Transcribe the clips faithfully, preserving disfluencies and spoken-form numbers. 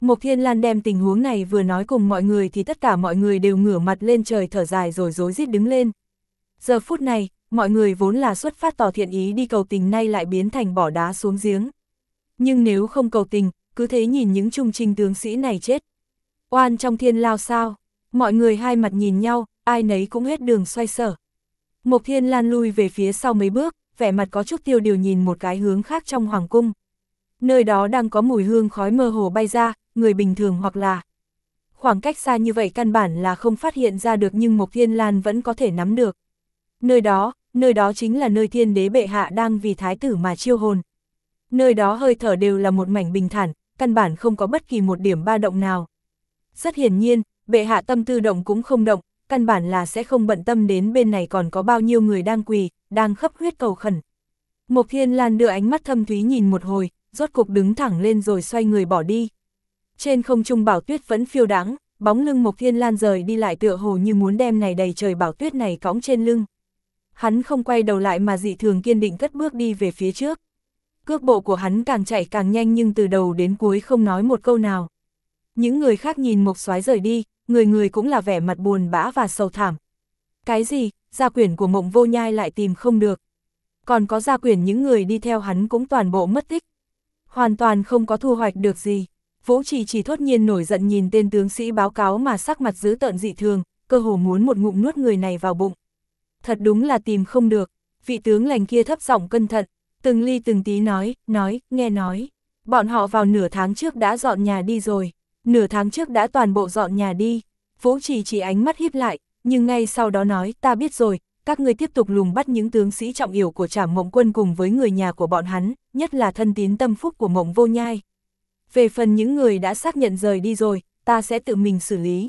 Mộc Thiên Lan đem tình huống này vừa nói cùng mọi người thì tất cả mọi người đều ngửa mặt lên trời thở dài rồi rối rít đứng lên. Giờ phút này, mọi người vốn là xuất phát tỏ thiện ý đi cầu tình nay lại biến thành bỏ đá xuống giếng. Nhưng nếu không cầu tình, cứ thế nhìn những trung trinh tướng sĩ này chết. Oan trong thiên lao sao? Mọi người hai mặt nhìn nhau, ai nấy cũng hết đường xoay sở. Mộc Thiên Lan lui về phía sau mấy bước, vẻ mặt có chút tiêu điều nhìn một cái hướng khác trong hoàng cung. Nơi đó đang có mùi hương khói mơ hồ bay ra, người bình thường hoặc là khoảng cách xa như vậy căn bản là không phát hiện ra được, nhưng Mộc Thiên Lan vẫn có thể nắm được. Nơi đó, nơi đó chính là nơi thiên đế bệ hạ đang vì thái tử mà chiêu hồn. Nơi đó hơi thở đều là một mảnh bình thản, căn bản không có bất kỳ một điểm ba động nào. Rất hiển nhiên, bệ hạ tâm tư động cũng không động, căn bản là sẽ không bận tâm đến bên này còn có bao nhiêu người đang quỳ, đang khấp huyết cầu khẩn. Mộc Thiên Lan đưa ánh mắt thâm thúy nhìn một hồi, rốt cục đứng thẳng lên rồi xoay người bỏ đi. Trên không trung bảo tuyết vẫn phiêu đãng, bóng lưng Mộc Thiên Lan rời đi lại tựa hồ như muốn đem này đầy trời bảo tuyết này cõng trên lưng. Hắn không quay đầu lại mà dị thường kiên định cất bước đi về phía trước. Cước bộ của hắn càng chạy càng nhanh nhưng từ đầu đến cuối không nói một câu nào. Những người khác nhìn Mộc Soái rời đi, người người cũng là vẻ mặt buồn bã và sầu thảm. Cái gì, gia quyển của Mộng Vô Nhai lại tìm không được. Còn có gia quyển những người đi theo hắn cũng toàn bộ mất tích. Hoàn toàn không có thu hoạch được gì. Vũ Trì chỉ thốt nhiên nổi giận nhìn tên tướng sĩ báo cáo mà sắc mặt dữ tợn dị thường, cơ hồ muốn một ngụm nuốt người này vào bụng. Thật đúng là tìm không được. Vị tướng lành kia thấp giọng cẩn thận, từng ly từng tí nói, nói, nghe nói. Bọn họ vào nửa tháng trước đã dọn nhà đi rồi. Nửa tháng trước đã toàn bộ dọn nhà đi. Vũ Trì chỉ ánh mắt híp lại, nhưng ngay sau đó nói, ta biết rồi, các ngươi tiếp tục lùng bắt những tướng sĩ trọng yếu của Trảm Mộng Quân cùng với người nhà của bọn hắn, nhất là thân tín tâm phúc của Mộng Vô Nhai. Về phần những người đã xác nhận rời đi rồi, ta sẽ tự mình xử lý.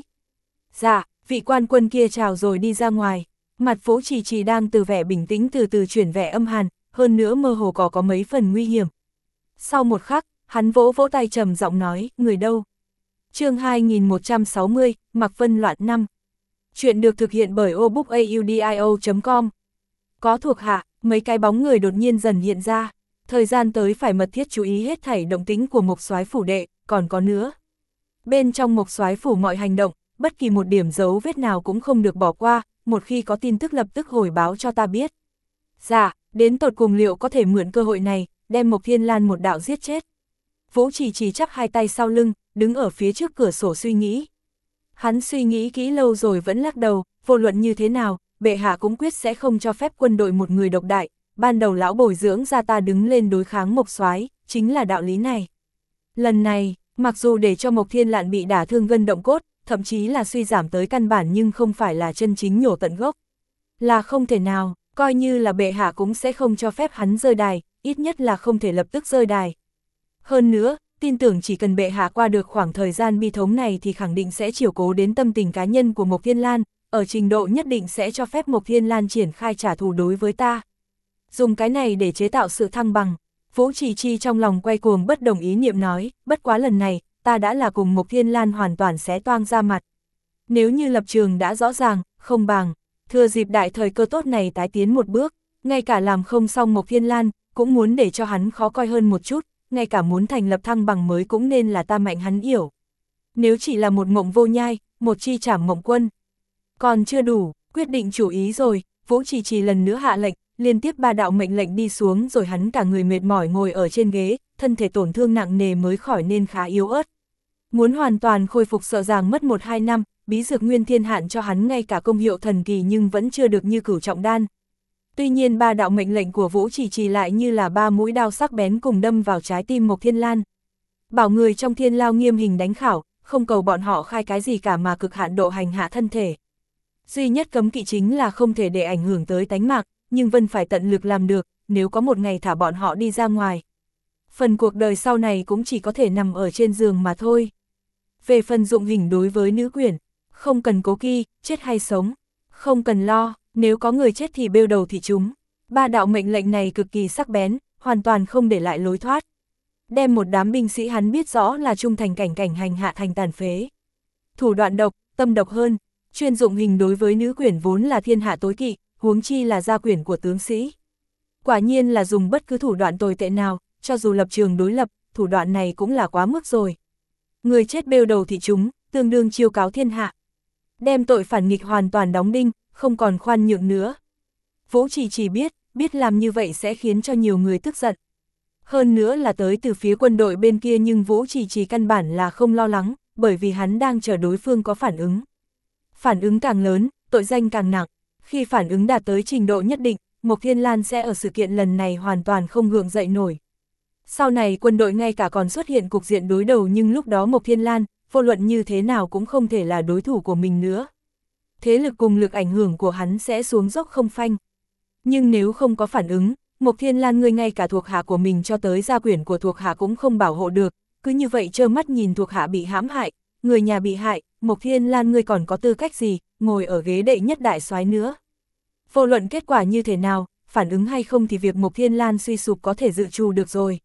Dạ, vị quan quân kia chào rồi đi ra ngoài. Mặt Vũ Trì Trì đang từ vẻ bình tĩnh từ từ chuyển vẻ âm hàn, hơn nữa mơ hồ có có mấy phần nguy hiểm. Sau một khắc, hắn vỗ vỗ tay trầm giọng nói, người đâu? Chương hai nghìn một trăm sáu mươi, Mạc Vân Loạn năm. Chuyện được thực hiện bởi obookaudio chấm com. Có thuộc hạ, mấy cái bóng người đột nhiên dần hiện ra. Thời gian tới phải mật thiết chú ý hết thảy động tĩnh của Mộc Soái phủ đệ, còn có nữa. Bên trong Mộc Soái phủ mọi hành động, bất kỳ một điểm dấu vết nào cũng không được bỏ qua, một khi có tin tức lập tức hồi báo cho ta biết. Dạ, đến tột cùng liệu có thể mượn cơ hội này, đem Mộc Thiên Lan một đạo giết chết. Vũ Trì Trì chắp hai tay sau lưng, đứng ở phía trước cửa sổ suy nghĩ. Hắn suy nghĩ kỹ lâu rồi vẫn lắc đầu, vô luận như thế nào, bệ hạ cũng quyết sẽ không cho phép quân đội một người độc đại. Ban đầu lão bồi dưỡng ra ta đứng lên đối kháng Mộc Soái, chính là đạo lý này. Lần này, mặc dù để cho Mộc Thiên Lan bị đả thương gân động cốt, thậm chí là suy giảm tới căn bản nhưng không phải là chân chính nhổ tận gốc. Là không thể nào, coi như là bệ hạ cũng sẽ không cho phép hắn rơi đài, ít nhất là không thể lập tức rơi đài. Hơn nữa, tin tưởng chỉ cần bệ hạ qua được khoảng thời gian bi thống này thì khẳng định sẽ chiều cố đến tâm tình cá nhân của Mộc Thiên Lan, ở trình độ nhất định sẽ cho phép Mộc Thiên Lan triển khai trả thù đối với ta. Dùng cái này để chế tạo sự thăng bằng. Vũ Trì Chi trong lòng quay cuồng bất đồng ý niệm nói, bất quá lần này, ta đã là cùng Mộc Thiên Lan hoàn toàn xé toang ra mặt. Nếu như lập trường đã rõ ràng, không bằng, thừa dịp đại thời cơ tốt này tái tiến một bước, ngay cả làm không xong Mộc Thiên Lan, cũng muốn để cho hắn khó coi hơn một chút, ngay cả muốn thành lập thăng bằng mới cũng nên là ta mạnh hắn yểu. Nếu chỉ là một Mộng Vô Nhai, một chi Trảm Mộng Quân, còn chưa đủ, quyết định chủ ý rồi, Vũ Trì Trì lần nữa hạ lệnh, liên tiếp ba đạo mệnh lệnh đi xuống rồi hắn cả người mệt mỏi ngồi ở trên ghế, thân thể tổn thương nặng nề mới khỏi nên khá yếu ớt. Muốn hoàn toàn khôi phục sợ rằng mất một hai năm, bí dược nguyên thiên hạn cho hắn ngay cả công hiệu thần kỳ nhưng vẫn chưa được như cửu trọng đan. Tuy nhiên ba đạo mệnh lệnh của Vũ Trì Trì lại như là ba mũi đao sắc bén cùng đâm vào trái tim Mộc Thiên Lan. Bảo người trong thiên lao nghiêm hình đánh khảo, không cầu bọn họ khai cái gì cả mà cực hạn độ hành hạ thân thể. Duy nhất cấm kỵ chính là không thể để ảnh hưởng tới tánh mạng, nhưng Vân phải tận lực làm được, nếu có một ngày thả bọn họ đi ra ngoài. Phần cuộc đời sau này cũng chỉ có thể nằm ở trên giường mà thôi. Về phần dụng hình đối với nữ quyển, không cần cố kỳ, chết hay sống, không cần lo, nếu có người chết thì bêu đầu thì chúng. Ba đạo mệnh lệnh này cực kỳ sắc bén, hoàn toàn không để lại lối thoát. Đem một đám binh sĩ hắn biết rõ là trung thành cảnh cảnh hành hạ thành tàn phế. Thủ đoạn độc, tâm độc hơn, chuyên dụng hình đối với nữ quyển vốn là thiên hạ tối kỵ, huống chi là gia quyển của tướng sĩ. Quả nhiên là dùng bất cứ thủ đoạn tồi tệ nào, cho dù lập trường đối lập, thủ đoạn này cũng là quá mức rồi. Người chết bêu đầu thị chúng, tương đương chiêu cáo thiên hạ. Đem tội phản nghịch hoàn toàn đóng đinh, không còn khoan nhượng nữa. Vũ Trì Trì biết, biết làm như vậy sẽ khiến cho nhiều người tức giận. Hơn nữa là tới từ phía quân đội bên kia, nhưng Vũ Trì Trì căn bản là không lo lắng, bởi vì hắn đang chờ đối phương có phản ứng. Phản ứng càng lớn, tội danh càng nặng. Khi phản ứng đạt tới trình độ nhất định, Mộc Thiên Lan sẽ ở sự kiện lần này hoàn toàn không gượng dậy nổi. Sau này quân đội ngay cả còn xuất hiện cục diện đối đầu, nhưng lúc đó Mộc Thiên Lan, vô luận như thế nào cũng không thể là đối thủ của mình nữa. Thế lực cùng lực ảnh hưởng của hắn sẽ xuống dốc không phanh. Nhưng nếu không có phản ứng, Mộc Thiên Lan ngươi ngay cả thuộc hạ của mình cho tới gia quyển của thuộc hạ cũng không bảo hộ được, cứ như vậy trơ mắt nhìn thuộc hạ bị hãm hại, người nhà bị hại, Mộc Thiên Lan ngươi còn có tư cách gì, ngồi ở ghế đệ nhất đại soái nữa. Vô luận kết quả như thế nào, phản ứng hay không thì việc Mộc Thiên Lan suy sụp có thể dự trù được rồi.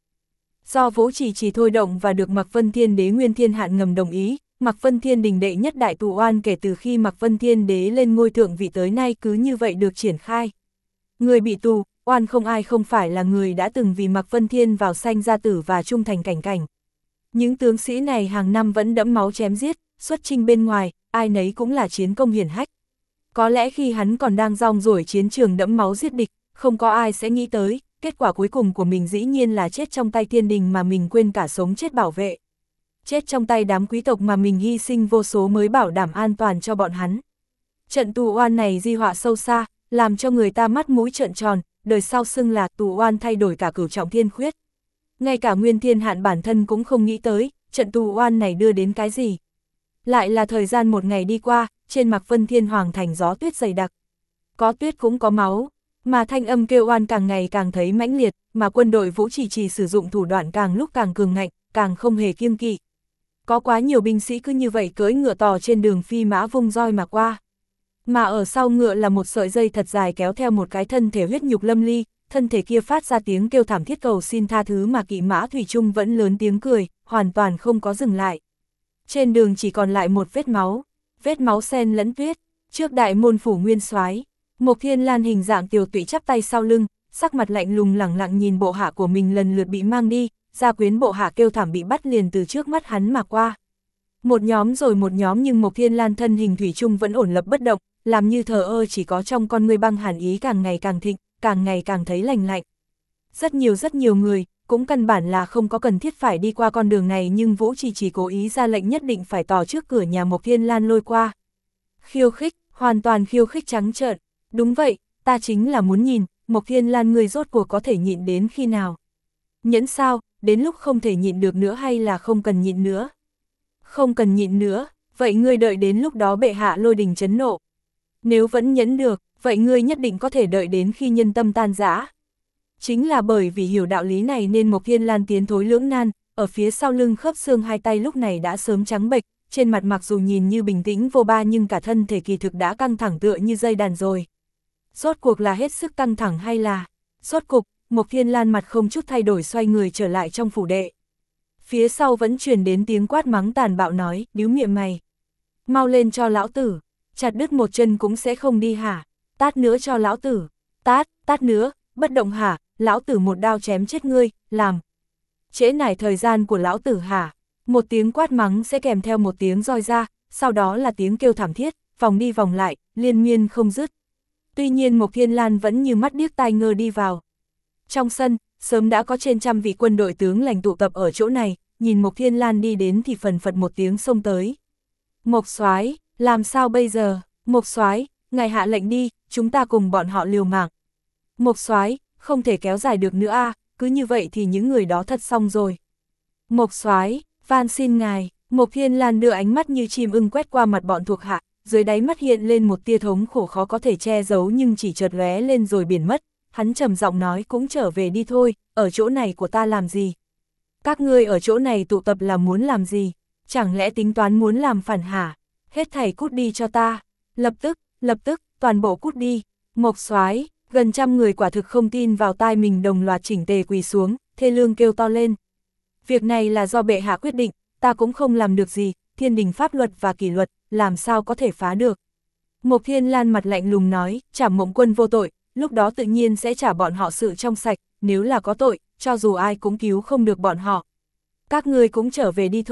Do Vũ Trì Trì thôi động và được Mạc Vân Thiên Đế Nguyên Thiên Hạn ngầm đồng ý, Mạc Vân Thiên Đình đệ nhất đại tù oan kể từ khi Mạc Vân Thiên Đế lên ngôi thượng vị tới nay cứ như vậy được triển khai. Người bị tù, oan không ai không phải là người đã từng vì Mạc Vân Thiên vào sanh ra tử và trung thành cảnh cảnh. Những tướng sĩ này hàng năm vẫn đẫm máu chém giết, xuất chinh bên ngoài, ai nấy cũng là chiến công hiển hách. Có lẽ khi hắn còn đang rong ruổi chiến trường đẫm máu giết địch, không có ai sẽ nghĩ tới, kết quả cuối cùng của mình dĩ nhiên là chết trong tay thiên đình mà mình quên cả sống chết bảo vệ. Chết trong tay đám quý tộc mà mình hy sinh vô số mới bảo đảm an toàn cho bọn hắn. Trận tù oan này di họa sâu xa, làm cho người ta mắt mũi trợn tròn, đời sau xưng là tù oan thay đổi cả cửu trọng thiên khuyết. Ngay cả Nguyên Thiên Hạn bản thân cũng không nghĩ tới, trận tù oan này đưa đến cái gì. Lại là thời gian một ngày đi qua, trên Mạc Vân Thiên Hoàng thành gió tuyết dày đặc. Có tuyết cũng có máu, mà thanh âm kêu oan càng ngày càng thấy mãnh liệt, mà quân đội Vũ Trì Trì sử dụng thủ đoạn càng lúc càng cường ngạnh, càng không hề kiêng kỵ. Có quá nhiều binh sĩ cứ như vậy cưỡi ngựa tò trên đường phi mã vung roi mà qua. Mà ở sau ngựa là một sợi dây thật dài kéo theo một cái thân thể huyết nhục lâm ly, thân thể kia phát ra tiếng kêu thảm thiết cầu xin tha thứ, mà kỵ mã thủy chung vẫn lớn tiếng cười, hoàn toàn không có dừng lại. Trên đường chỉ còn lại một vết máu, vết máu sen lẫn tuyết, trước đại môn phủ nguyên soái, Mộc Thiên Lan hình dạng tiều tụy chắp tay sau lưng, sắc mặt lạnh lùng lẳng lặng nhìn bộ hạ của mình lần lượt bị mang đi, gia quyến bộ hạ kêu thảm bị bắt liền từ trước mắt hắn mà qua. Một nhóm rồi một nhóm, nhưng Mộc Thiên Lan thân hình thủy chung vẫn ổn lập bất động, làm như thờ ơ, chỉ có trong con ngươi băng hàn ý càng ngày càng thịnh, càng ngày càng thấy lành lạnh. Rất nhiều rất nhiều người, cũng căn bản là không có cần thiết phải đi qua con đường này, nhưng Vũ Trì chỉ cố ý ra lệnh nhất định phải tò trước cửa nhà Mộc Thiên Lan lôi qua. Khiêu khích, hoàn toàn khiêu khích trắng trợn. Đúng vậy, ta chính là muốn nhìn, Mộc Thiên Lan người rốt cuộc có thể nhịn đến khi nào. Nhẫn sao, đến lúc không thể nhịn được nữa hay là không cần nhịn nữa? Không cần nhịn nữa, vậy ngươi đợi đến lúc đó bệ hạ lôi đình chấn nộ. Nếu vẫn nhẫn được, vậy ngươi nhất định có thể đợi đến khi nhân tâm tan rã. Chính là bởi vì hiểu đạo lý này nên Mộc Thiên Lan tiến thối lưỡng nan, ở phía sau lưng khớp xương hai tay lúc này đã sớm trắng bệch, trên mặt mặc dù nhìn như bình tĩnh vô ba nhưng cả thân thể kỳ thực đã căng thẳng tựa như dây đàn rồi. Rốt cuộc là hết sức căng thẳng hay là... Rốt cục, Mộc Thiên Lan mặt không chút thay đổi xoay người trở lại trong phủ đệ. Phía sau vẫn truyền đến tiếng quát mắng tàn bạo nói, điếu miệng mày. Mau lên cho lão tử, chặt đứt một chân cũng sẽ không đi hả? Tát nữa cho lão tử, tát, tát nữa, bất động hả? Lão tử một đao chém chết ngươi, làm. Trễ nải thời gian của lão tử hả? Một tiếng quát mắng sẽ kèm theo một tiếng roi ra, sau đó là tiếng kêu thảm thiết, vòng đi vòng lại, liên miên không dứt. Tuy nhiên Mộc Thiên Lan vẫn như mắt điếc tai ngơ đi vào. Trong sân, sớm đã có trên trăm vị quân đội tướng lãnh tụ tập ở chỗ này, nhìn Mộc Thiên Lan đi đến thì phần phật một tiếng xông tới. Mộc soái, làm sao bây giờ? Mộc soái, ngài hạ lệnh đi, chúng ta cùng bọn họ liều mạng. Mộc soái, không thể kéo dài được nữa a, à, cứ như vậy thì những người đó thật xong rồi. Mộc soái, van xin ngài. Mộc Thiên Lan đưa ánh mắt như chim ưng quét qua mặt bọn thuộc hạ, dưới đáy mắt hiện lên một tia thống khổ khó có thể che giấu nhưng chỉ chợt lóe lên rồi biến mất. Hắn trầm giọng nói, cũng trở về đi thôi, ở chỗ này của ta làm gì? Các ngươi ở chỗ này tụ tập là muốn làm gì? Chẳng lẽ tính toán muốn làm phản hả? Hết thảy cút đi cho ta. Lập tức, lập tức, toàn bộ cút đi. Mộc soái, gần trăm người quả thực không tin vào tai mình đồng loạt chỉnh tề quỳ xuống, thê lương kêu to lên. Việc này là do bệ hạ quyết định, ta cũng không làm được gì, thiên đình pháp luật và kỷ luật, làm sao có thể phá được. Mộc Thiên Lan mặt lạnh lùng nói, Trảm Mộng Quân vô tội, lúc đó tự nhiên sẽ trả bọn họ sự trong sạch, nếu là có tội, cho dù ai cũng cứu không được bọn họ. Các ngươi cũng trở về đi thôi,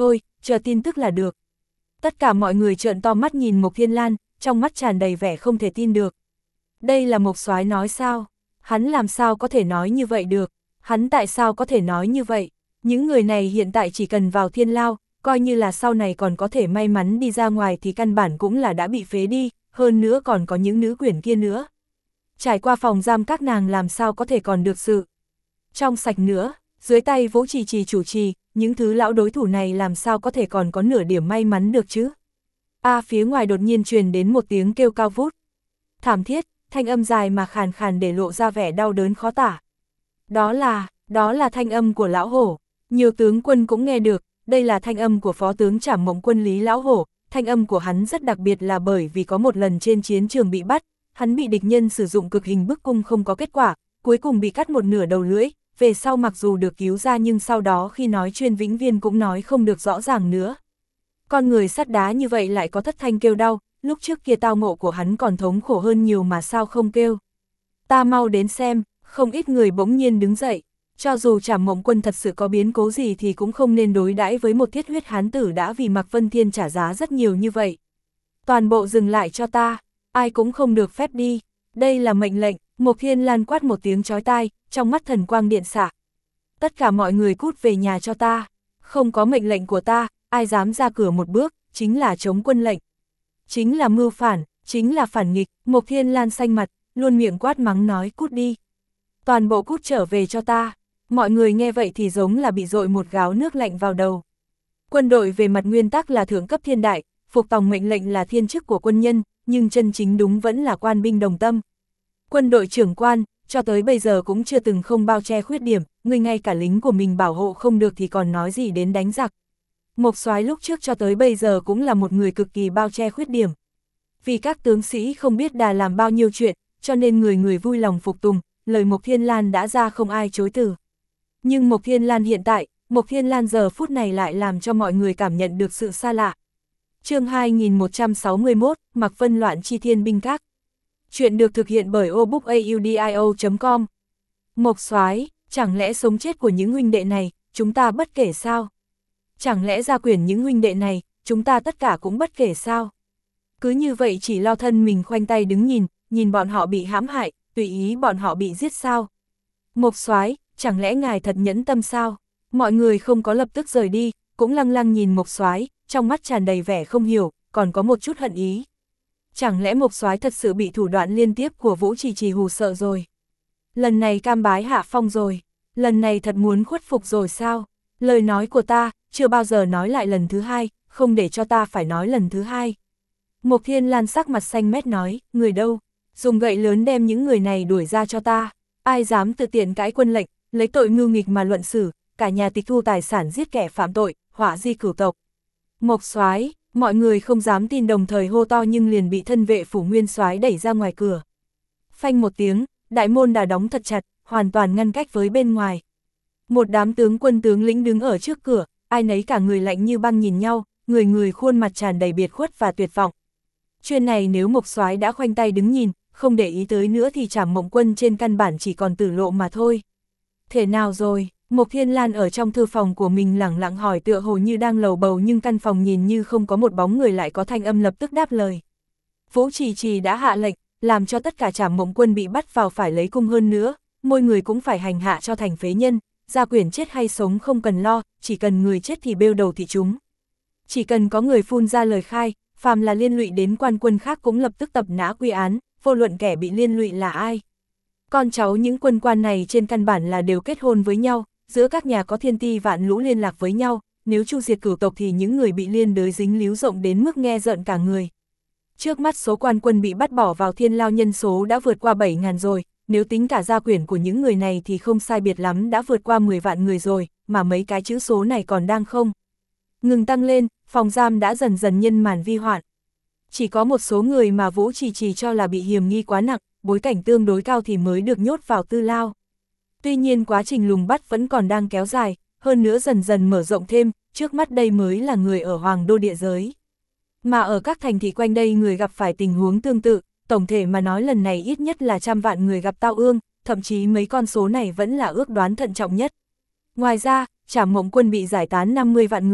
chờ tin tức là được. Tất cả mọi người trợn to mắt nhìn Mộc Thiên Lan, trong mắt tràn đầy vẻ không thể tin được. Đây là Mộc Soái nói sao? Hắn làm sao có thể nói như vậy được? Hắn tại sao có thể nói như vậy? Những người này hiện tại chỉ cần vào thiên lao, coi như là sau này còn có thể may mắn đi ra ngoài thì căn bản cũng là đã bị phế đi, hơn nữa còn có những nữ quyển kia nữa. Trải qua phòng giam các nàng làm sao có thể còn được sự trong sạch nữa, dưới tay Vũ Trì Trì chủ trì, những thứ lão đối thủ này làm sao có thể còn có nửa điểm may mắn được chứ? A à, phía ngoài đột nhiên truyền đến một tiếng kêu cao vút. Thảm thiết, thanh âm dài mà khàn khàn để lộ ra vẻ đau đớn khó tả. Đó là, đó là thanh âm của lão hổ. Nhiều tướng quân cũng nghe được, đây là thanh âm của phó tướng Trảm Mộng Quân Lý Lão Hổ. Thanh âm của hắn rất đặc biệt là bởi vì có một lần trên chiến trường bị bắt, hắn bị địch nhân sử dụng cực hình bức cung không có kết quả, cuối cùng bị cắt một nửa đầu lưỡi, về sau mặc dù được cứu ra nhưng sau đó khi nói chuyên vĩnh viên cũng nói không được rõ ràng nữa. Con người sắt đá như vậy lại có thất thanh kêu đau, lúc trước kia tao ngộ của hắn còn thống khổ hơn nhiều mà sao không kêu. Ta mau đến xem, không ít người bỗng nhiên đứng dậy, cho dù Trảm Mộng Quân thật sự có biến cố gì thì cũng không nên đối đãi với một thiết huyết hán tử đã vì Mạc Vân Thiên trả giá rất nhiều như vậy. Toàn bộ dừng lại cho ta, ai cũng không được phép đi, đây là mệnh lệnh. Mộc Thiên Lan quát một tiếng chói tai, trong mắt thần quang điện xạ. Tất cả mọi người cút về nhà cho ta, không có mệnh lệnh của ta, ai dám ra cửa một bước, chính là chống quân lệnh. Chính là mưu phản, chính là phản nghịch. Mộc Thiên Lan xanh mặt, luôn miệng quát mắng nói cút đi. Toàn bộ cút trở về cho ta. Mọi người nghe vậy thì giống là bị dội một gáo nước lạnh vào đầu. Quân đội về mặt nguyên tắc là thượng cấp thiên đại, phục tòng mệnh lệnh là thiên chức của quân nhân, nhưng chân chính đúng vẫn là quan binh đồng tâm. Quân đội trưởng quan, cho tới bây giờ cũng chưa từng không bao che khuyết điểm, người ngay cả lính của mình bảo hộ không được thì còn nói gì đến đánh giặc. Mộc Soái lúc trước cho tới bây giờ cũng là một người cực kỳ bao che khuyết điểm. Vì các tướng sĩ không biết đà làm bao nhiêu chuyện, cho nên người người vui lòng phục tùng, lời Mộc Thiên Lan đã ra không ai chối từ. Nhưng Mộc Thiên Lan hiện tại, Mộc Thiên Lan giờ phút này lại làm cho mọi người cảm nhận được sự xa lạ. Chương hai nghìn một trăm sáu mươi mốt, Mạc Vân loạn chi thiên binh các. Chuyện được thực hiện bởi obookaudio chấm com. Mộc Soái, chẳng lẽ sống chết của những huynh đệ này, chúng ta bất kể sao? Chẳng lẽ gia quyền những huynh đệ này, chúng ta tất cả cũng bất kể sao? Cứ như vậy chỉ lo thân mình khoanh tay đứng nhìn, nhìn bọn họ bị hãm hại, tùy ý bọn họ bị giết sao? Mộc Soái, chẳng lẽ ngài thật nhẫn tâm sao? Mọi người không có lập tức rời đi, cũng lăng lăng nhìn Mộc Soái, trong mắt tràn đầy vẻ không hiểu, còn có một chút hận ý. Chẳng lẽ Mộc Soái thật sự bị thủ đoạn liên tiếp của Vũ Trì Trì hù sợ rồi? Lần này cam bái hạ phong rồi, lần này thật muốn khuất phục rồi sao? Lời nói của ta, chưa bao giờ nói lại lần thứ hai, không để cho ta phải nói lần thứ hai. Mộc Thiên Lan sắc mặt xanh mét nói, người đâu? Dùng gậy lớn đem những người này đuổi ra cho ta. Ai dám tự tiện cãi quân lệnh, lấy tội mưu nghịch mà luận xử, cả nhà tịch thu tài sản giết kẻ phạm tội, hỏa di cửu tộc. Mộc Soái, mọi người không dám tin đồng thời hô to nhưng liền bị thân vệ phủ nguyên soái đẩy ra ngoài cửa. Phanh một tiếng, đại môn đã đóng thật chặt, hoàn toàn ngăn cách với bên ngoài. Một đám tướng quân tướng lĩnh đứng ở trước cửa, ai nấy cả người lạnh như băng nhìn nhau, người người khuôn mặt tràn đầy biệt khuất và tuyệt vọng. Chuyện này nếu Mộc Soái đã khoanh tay đứng nhìn, không để ý tới nữa thì Trảm Mộng Quân trên căn bản chỉ còn tử lộ mà thôi. Thế nào rồi? Mộc Thiên Lan ở trong thư phòng của mình lẳng lặng hỏi, tựa hồ như đang lầu bầu nhưng căn phòng nhìn như không có một bóng người, lại có thanh âm lập tức đáp lời. Vũ Trì Trì đã hạ lệnh, làm cho tất cả Trảm Mộng Quân bị bắt vào phải lấy cung, hơn nữa, mỗi người cũng phải hành hạ cho thành phế nhân, gia quyển chết hay sống không cần lo, chỉ cần người chết thì bêu đầu thì chúng. Chỉ cần có người phun ra lời khai, phàm là liên lụy đến quan quân khác cũng lập tức tập nã quy án, vô luận kẻ bị liên lụy là ai. Con cháu những quân quan này trên căn bản là đều kết hôn với nhau, giữa các nhà có thiên ti vạn lũ liên lạc với nhau, nếu chu diệt cửu tộc thì những người bị liên đới dính líu rộng đến mức nghe rợn cả người. Trước mắt số quan quân bị bắt bỏ vào thiên lao nhân số đã vượt qua bảy ngàn rồi, nếu tính cả gia quyển của những người này thì không sai biệt lắm đã vượt qua mười vạn người rồi, mà mấy cái chữ số này còn đang không ngừng tăng lên, phòng giam đã dần dần nhân màn vi hoạn. Chỉ có một số người mà Vũ Trì Trì cho là bị hiểm nghi quá nặng, bối cảnh tương đối cao thì mới được nhốt vào tư lao. Tuy nhiên quá trình lùng bắt vẫn còn đang kéo dài, hơn nữa dần dần mở rộng thêm, trước mắt đây mới là người ở Hoàng Đô địa giới. Mà ở các thành thị quanh đây người gặp phải tình huống tương tự, tổng thể mà nói lần này ít nhất là trăm vạn người gặp tao ương, thậm chí mấy con số này vẫn là ước đoán thận trọng nhất. Ngoài ra, Trảm Mộng Quân bị giải tán năm mươi vạn người,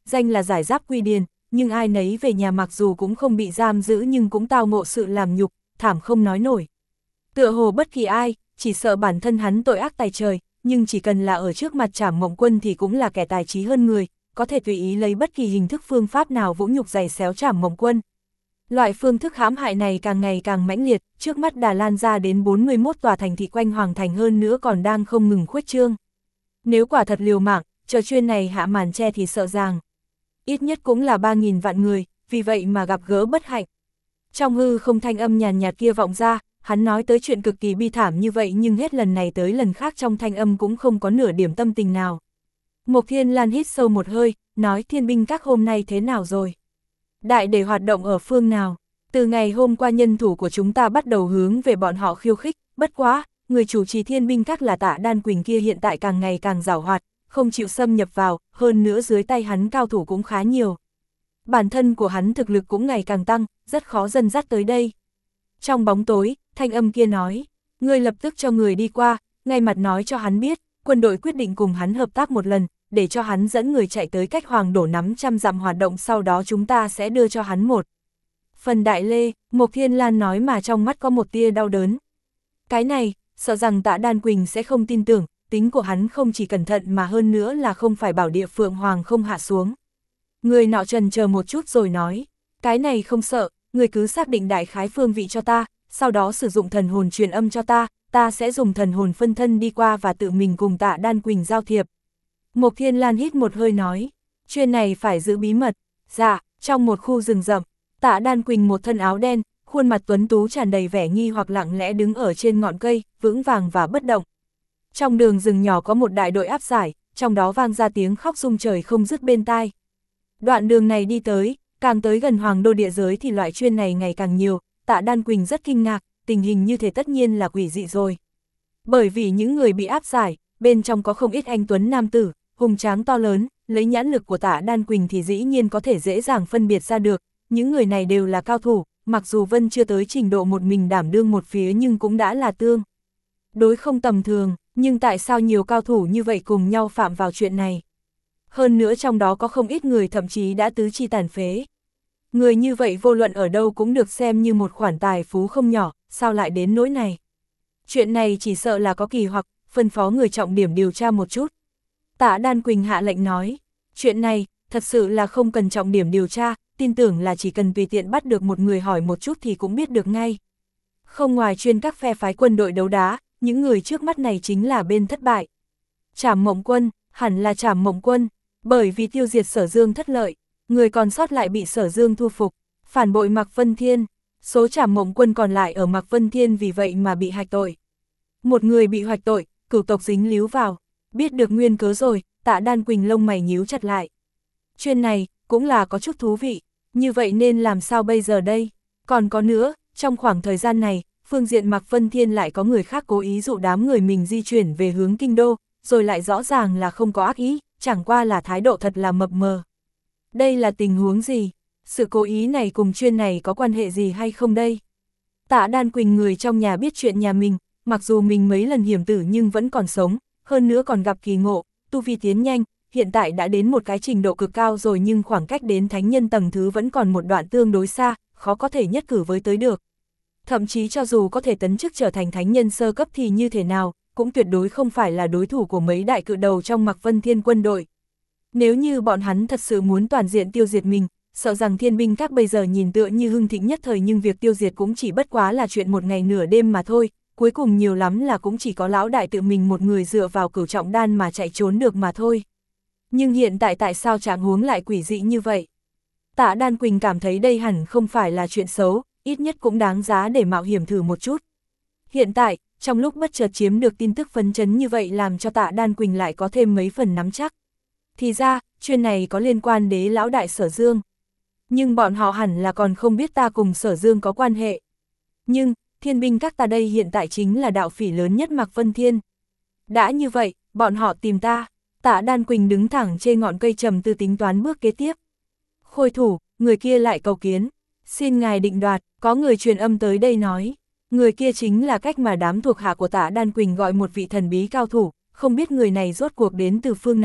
danh là giải giáp quy điền, nhưng ai nấy về nhà mặc dù cũng không bị giam giữ nhưng cũng tao ngộ sự làm nhục, thảm không nói nổi. Tựa hồ bất kỳ ai, chỉ sợ bản thân hắn tội ác tài trời, nhưng chỉ cần là ở trước mặt Trảm Mộng Quân thì cũng là kẻ tài trí hơn người, có thể tùy ý lấy bất kỳ hình thức phương pháp nào vũ nhục giày xéo Trảm Mộng Quân. Loại phương thức hãm hại này càng ngày càng mãnh liệt, trước mắt đã lan ra đến bốn mươi mốt tòa thành thị quanh Hoàng Thành, hơn nữa còn đang không ngừng khuếch trương. Nếu quả thật liều mạng, chờ chuyên này hạ màn che thì sợ rằng ít nhất cũng là ba nghìn vạn người, vì vậy mà gặp gỡ bất hạnh. Trong hư không thanh âm nhàn nhạt kia vọng ra, hắn nói tới chuyện cực kỳ bi thảm như vậy nhưng hết lần này tới lần khác trong thanh âm cũng không có nửa điểm tâm tình nào. Mộc Thiên Lan hít sâu một hơi, nói thiên binh các hôm nay thế nào rồi? Đại để hoạt động ở phương nào? Từ ngày hôm qua nhân thủ của chúng ta bắt đầu hướng về bọn họ khiêu khích, bất quá, người chủ trì thiên binh các là Tạ Đan Quỳnh kia hiện tại càng ngày càng giàu hoạt, không chịu xâm nhập vào, hơn nữa dưới tay hắn cao thủ cũng khá nhiều. Bản thân của hắn thực lực cũng ngày càng tăng, rất khó dần dắt tới đây. Trong bóng tối, thanh âm kia nói, ngươi lập tức cho người đi qua, ngay mặt nói cho hắn biết, quân đội quyết định cùng hắn hợp tác một lần, để cho hắn dẫn người chạy tới cách Hoàng Đổ nắm trăm dặm hoạt động, sau đó chúng ta sẽ đưa cho hắn một phần đại lê. Mộc Thiên Lan nói mà trong mắt có một tia đau đớn. Cái này, sợ rằng Tạ Đan Quỳnh sẽ không tin tưởng, tính của hắn không chỉ cẩn thận mà hơn nữa là không phải bảo địa Phượng Hoàng không hạ xuống. Người nọ trần chờ một chút rồi nói, cái này không sợ, người cứ xác định đại khái phương vị cho ta, sau đó sử dụng thần hồn truyền âm cho ta, ta sẽ dùng thần hồn phân thân đi qua và tự mình cùng Tạ Đan Quỳnh giao thiệp. Mộc Thiên Lan hít một hơi nói, chuyện này phải giữ bí mật. Dạ, trong một khu rừng rậm, Tạ Đan Quỳnh một thân áo đen, khuôn mặt tuấn tú tràn đầy vẻ nghi hoặc lặng lẽ đứng ở trên ngọn cây, vững vàng và bất động. Trong đường rừng nhỏ có một đại đội áp giải, trong đó vang ra tiếng khóc rung trời không dứt bên tai. Đoạn đường này đi tới, càng tới gần Hoàng Đô địa giới thì loại chuyên này ngày càng nhiều, Tạ Đan Quỳnh rất kinh ngạc, tình hình như thế tất nhiên là quỷ dị rồi. Bởi vì những người bị áp giải, bên trong có không ít anh tuấn nam tử, hùng tráng to lớn, lấy nhãn lực của Tạ Đan Quỳnh thì dĩ nhiên có thể dễ dàng phân biệt ra được, những người này đều là cao thủ, mặc dù Vân chưa tới trình độ một mình đảm đương một phía nhưng cũng đã là tương đối không tầm thường, nhưng tại sao nhiều cao thủ như vậy cùng nhau phạm vào chuyện này? Hơn nữa trong đó có không ít người thậm chí đã tứ chi tàn phế. Người như vậy vô luận ở đâu cũng được xem như một khoản tài phú không nhỏ, sao lại đến nỗi này? Chuyện này chỉ sợ là có kỳ hoặc, phân phó người trọng điểm điều tra một chút. Tạ Đan Quỳnh hạ lệnh nói, chuyện này, thật sự là không cần trọng điểm điều tra, tin tưởng là chỉ cần tùy tiện bắt được một người hỏi một chút thì cũng biết được ngay. Không ngoài chuyên các phe phái quân đội đấu đá, những người trước mắt này chính là bên thất bại. Trảm Mộng Quân, hẳn là Trảm Mộng Quân, bởi vì tiêu diệt Sở Dương thất lợi, người còn sót lại bị Sở Dương thu phục, phản bội Mạc Vân Thiên, số Trảm Mộng Quân còn lại ở Mạc Vân Thiên vì vậy mà bị hạch tội. Một người bị hoạch tội, cửu tộc dính líu vào, biết được nguyên cớ rồi, Tạ Đan Quỳnh lông mày nhíu chặt lại. Chuyện này, cũng là có chút thú vị, như vậy nên làm sao bây giờ đây? Còn có nữa, trong khoảng thời gian này, phương diện Mạc Vân Thiên lại có người khác cố ý dụ đám người mình di chuyển về hướng kinh đô, rồi lại rõ ràng là không có ác ý, chẳng qua là thái độ thật là mập mờ. Đây là tình huống gì? Sự cố ý này cùng chuyên này có quan hệ gì hay không đây? Tạ Đan Quỳnh người trong nhà biết chuyện nhà mình, mặc dù mình mấy lần hiểm tử nhưng vẫn còn sống, hơn nữa còn gặp kỳ ngộ, tu vi tiến nhanh, hiện tại đã đến một cái trình độ cực cao rồi nhưng khoảng cách đến thánh nhân tầng thứ vẫn còn một đoạn tương đối xa, khó có thể nhất cử với tới được. Thậm chí cho dù có thể tấn chức trở thành thánh nhân sơ cấp thì như thế nào, cũng tuyệt đối không phải là đối thủ của mấy đại cự đầu trong Mạc Vân Thiên quân đội. Nếu như bọn hắn thật sự muốn toàn diện tiêu diệt mình, sợ rằng thiên binh các bây giờ nhìn tựa như hưng thịnh nhất thời nhưng việc tiêu diệt cũng chỉ bất quá là chuyện một ngày nửa đêm mà thôi, cuối cùng nhiều lắm là cũng chỉ có lão đại tự mình một người dựa vào cửu trọng đan mà chạy trốn được mà thôi. Nhưng hiện tại tại sao trạng huống lại quỷ dị như vậy? Tạ Đan Quỳnh cảm thấy đây hẳn không phải là chuyện xấu, ít nhất cũng đáng giá để mạo hiểm thử một chút. Hiện tại, trong lúc bất chợt chiếm được tin tức phấn chấn như vậy làm cho Tạ Đan Quỳnh lại có thêm mấy phần nắm chắc. Thì ra, chuyện này có liên quan đến lão đại Sở Dương. Nhưng bọn họ hẳn là còn không biết ta cùng Sở Dương có quan hệ. Nhưng, thiên binh các ta đây hiện tại chính là đạo phỉ lớn nhất Mạc Vân Thiên. Đã như vậy, bọn họ tìm ta. Tạ Đan Quỳnh đứng thẳng trên ngọn cây trầm tư tính toán bước kế tiếp. Khôi thủ, người kia lại cầu kiến. Xin ngài định đoạt, có người truyền âm tới đây nói. Người kia chính là cách mà đám thuộc hạ của Tạ Đan Quỳnh gọi một vị thần bí cao thủ, không biết người này rốt cuộc đến từ phương nào,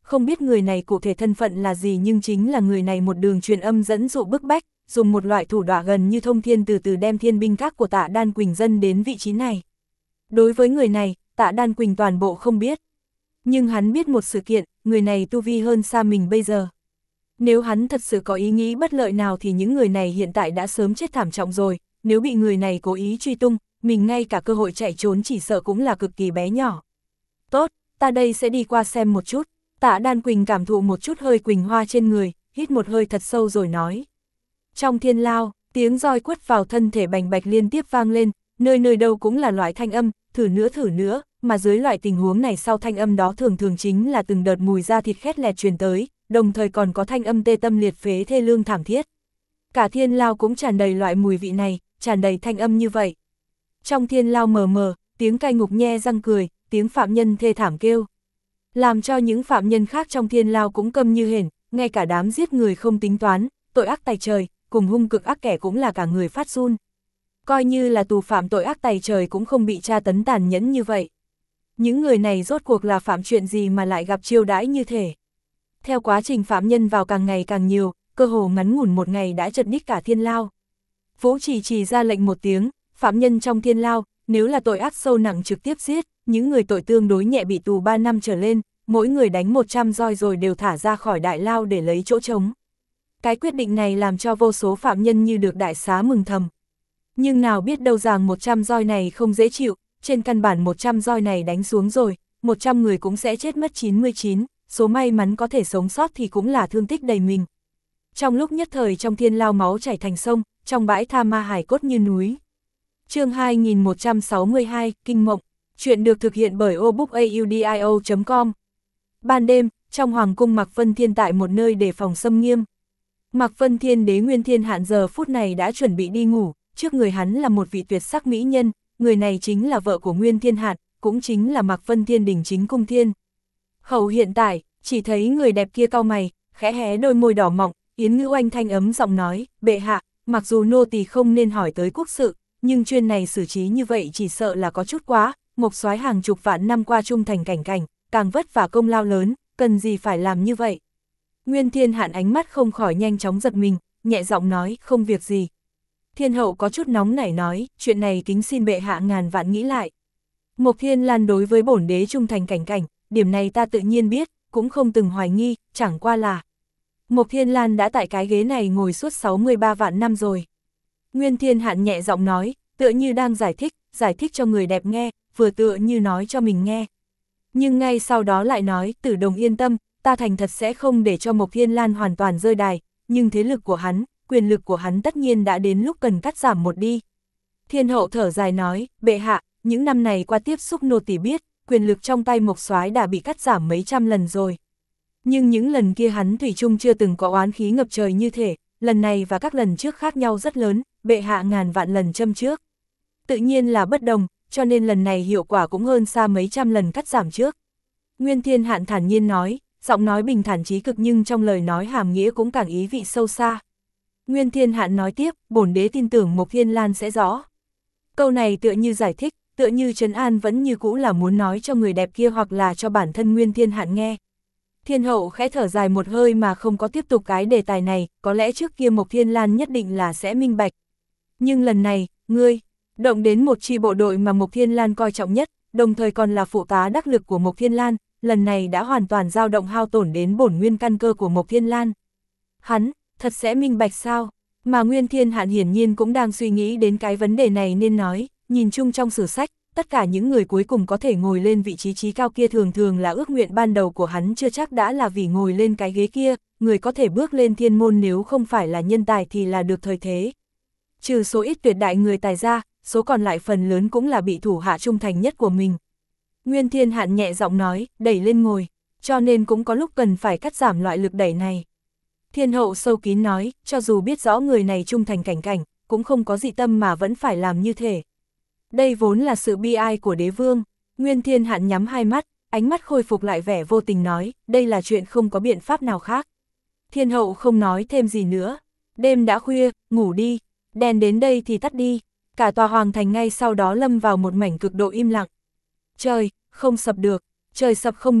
không biết người này cụ thể thân phận là gì, nhưng chính là người này một đường truyền âm dẫn dụ bức bách, dùng một loại thủ đoạn gần như thông thiên từ từ đem thiên binh các của Tạ Đan Quỳnh dân đến vị trí này. Đối với người này, Tạ Đan Quỳnh toàn bộ không biết. Nhưng hắn biết một sự kiện, người này tu vi hơn xa mình bây giờ. Nếu hắn thật sự có ý nghĩ bất lợi nào thì những người này hiện tại đã sớm chết thảm trọng rồi, nếu bị người này cố ý truy tung, mình ngay cả cơ hội chạy trốn chỉ sợ cũng là cực kỳ bé nhỏ. Tốt, ta đây sẽ đi qua xem một chút. Tạ Đan Quỳnh cảm thụ một chút hơi quỳnh hoa trên người, hít một hơi thật sâu rồi nói. Trong thiên lao, tiếng roi quất vào thân thể bành bạch liên tiếp vang lên, nơi nơi đâu cũng là loại thanh âm, thử nữa thử nữa, mà dưới loại tình huống này sau thanh âm đó thường thường chính là từng đợt mùi da thịt khét lẹt truyền tới, đồng thời còn có thanh âm tê tâm liệt phế thê lương thảm thiết. Cả thiên lao cũng tràn đầy loại mùi vị này, tràn đầy thanh âm như vậy. Trong thiên lao mờ mờ, tiếng cai ngục nhe răng cười, tiếng phạm nhân thê thảm kêu. Làm cho những phạm nhân khác trong thiên lao cũng câm như hển, ngay cả đám giết người không tính toán, tội ác tày trời, cùng hung cực ác kẻ cũng là cả người phát run. Coi như là tù phạm tội ác tày trời cũng không bị tra tấn tàn nhẫn như vậy. Những người này rốt cuộc là phạm chuyện gì mà lại gặp chiêu đãi như thế? Theo quá trình phạm nhân vào càng ngày càng nhiều, cơ hồ ngắn ngủn một ngày đã chật ních cả thiên lao. Vũ chỉ chỉ ra lệnh một tiếng, phạm nhân trong thiên lao, nếu là tội ác sâu nặng trực tiếp giết, những người tội tương đối nhẹ bị tù ba năm trở lên, mỗi người đánh một trăm roi rồi đều thả ra khỏi đại lao để lấy chỗ trống. Cái quyết định này làm cho vô số phạm nhân như được đại xá mừng thầm. Nhưng nào biết đâu rằng một trăm roi này không dễ chịu, trên căn bản một trăm roi này đánh xuống rồi, một trăm người cũng sẽ chết mất chín mươi chín, số may mắn có thể sống sót thì cũng là thương tích đầy mình. Trong lúc nhất thời trong thiên lao máu chảy thành sông, trong bãi tha ma hài cốt như núi. Chương hai nghìn một trăm sáu mươi hai, Kinh Mộng. Chuyện được thực hiện bởi obookaudio chấm com. Ban đêm, trong hoàng cung Mạc Vân Thiên tại một nơi đề phòng xâm nghiêm. Mạc Vân Thiên đế Nguyên Thiên Hạn giờ phút này đã chuẩn bị đi ngủ, trước người hắn là một vị tuyệt sắc mỹ nhân, người này chính là vợ của Nguyên Thiên Hạn, cũng chính là Mạc Vân Thiên đỉnh chính cung thiên. Hầu hiện tại, chỉ thấy người đẹp kia cau mày, khẽ hé đôi môi đỏ mọng, Yến Ngữ Oanh thanh ấm giọng nói, bệ hạ, mặc dù nô tỳ không nên hỏi tới quốc sự, nhưng chuyên này xử trí như vậy chỉ sợ là có chút quá, Mộc soái hàng chục vạn năm qua trung thành cảnh cảnh, càng vất vả công lao lớn, cần gì phải làm như vậy. Nguyên Thiên Hạn ánh mắt không khỏi nhanh chóng giật mình, nhẹ giọng nói, không việc gì. Thiên hậu có chút nóng nảy nói, chuyện này kính xin bệ hạ ngàn vạn nghĩ lại. Mộc Thiên Lan đối với bổn đế trung thành cảnh cảnh, điểm này ta tự nhiên biết, cũng không từng hoài nghi, chẳng qua là. Mộc Thiên Lan đã tại cái ghế này ngồi suốt sáu mươi ba vạn năm rồi. Nguyên Thiên Hạn nhẹ giọng nói, tựa như đang giải thích, giải thích cho người đẹp nghe, vừa tựa như nói cho mình nghe. Nhưng ngay sau đó lại nói, Tử Đồng yên tâm, ta thành thật sẽ không để cho Mộc Thiên Lan hoàn toàn rơi đài, nhưng thế lực của hắn, quyền lực của hắn tất nhiên đã đến lúc cần cắt giảm một đi. Thiên hậu thở dài nói, bệ hạ, những năm này qua tiếp xúc nô tỳ biết, quyền lực trong tay Mộc soái đã bị cắt giảm mấy trăm lần rồi. Nhưng những lần kia hắn thủy chung chưa từng có oán khí ngập trời như thế, lần này và các lần trước khác nhau rất lớn, bệ hạ ngàn vạn lần châm trước. Tự nhiên là bất đồng, cho nên lần này hiệu quả cũng hơn xa mấy trăm lần cắt giảm trước. Nguyên Thiên Hạn thản nhiên nói, giọng nói bình thản trí cực nhưng trong lời nói hàm nghĩa cũng càng ý vị sâu xa. Nguyên Thiên Hạn nói tiếp, bổn đế tin tưởng Mộc Thiên Lan sẽ rõ. Câu này tựa như giải thích, tựa như trấn an vẫn như cũ là muốn nói cho người đẹp kia hoặc là cho bản thân Nguyên Thiên Hạn nghe. Thiên hậu khẽ thở dài một hơi mà không có tiếp tục cái đề tài này, có lẽ trước kia Mộc Thiên Lan nhất định là sẽ minh bạch. Nhưng lần này, ngươi, động đến một chi bộ đội mà Mộc Thiên Lan coi trọng nhất, đồng thời còn là phụ tá đắc lực của Mộc Thiên Lan, lần này đã hoàn toàn dao động hao tổn đến bổn nguyên căn cơ của Mộc Thiên Lan. Hắn, thật sẽ minh bạch sao? Mà Nguyên Thiên Hạn hiển nhiên cũng đang suy nghĩ đến cái vấn đề này nên nói, nhìn chung trong sử sách, tất cả những người cuối cùng có thể ngồi lên vị trí trí cao kia thường thường là ước nguyện ban đầu của hắn chưa chắc đã là vì ngồi lên cái ghế kia, người có thể bước lên thiên môn nếu không phải là nhân tài thì là được thời thế. Trừ số ít tuyệt đại người tài ra, số còn lại phần lớn cũng là bị thủ hạ trung thành nhất của mình. Nguyên Thiên Hạn nhẹ giọng nói, đẩy lên ngồi, cho nên cũng có lúc cần phải cắt giảm loại lực đẩy này. Thiên hậu sâu kín nói, cho dù biết rõ người này trung thành cảnh cảnh, cũng không có dị tâm mà vẫn phải làm như thế. Đây vốn là sự bi ai của đế vương. Nguyên Thiên Hạn nhắm hai mắt, ánh mắt khôi phục lại vẻ vô tình nói, đây là chuyện không có biện pháp nào khác. Thiên hậu không nói thêm gì nữa. Đêm đã khuya, ngủ đi, đèn đến đây thì tắt đi. Cả tòa hoàng thành ngay sau đó lâm vào một mảnh cực độ im lặng. Trời, không sập được, trời sập không được,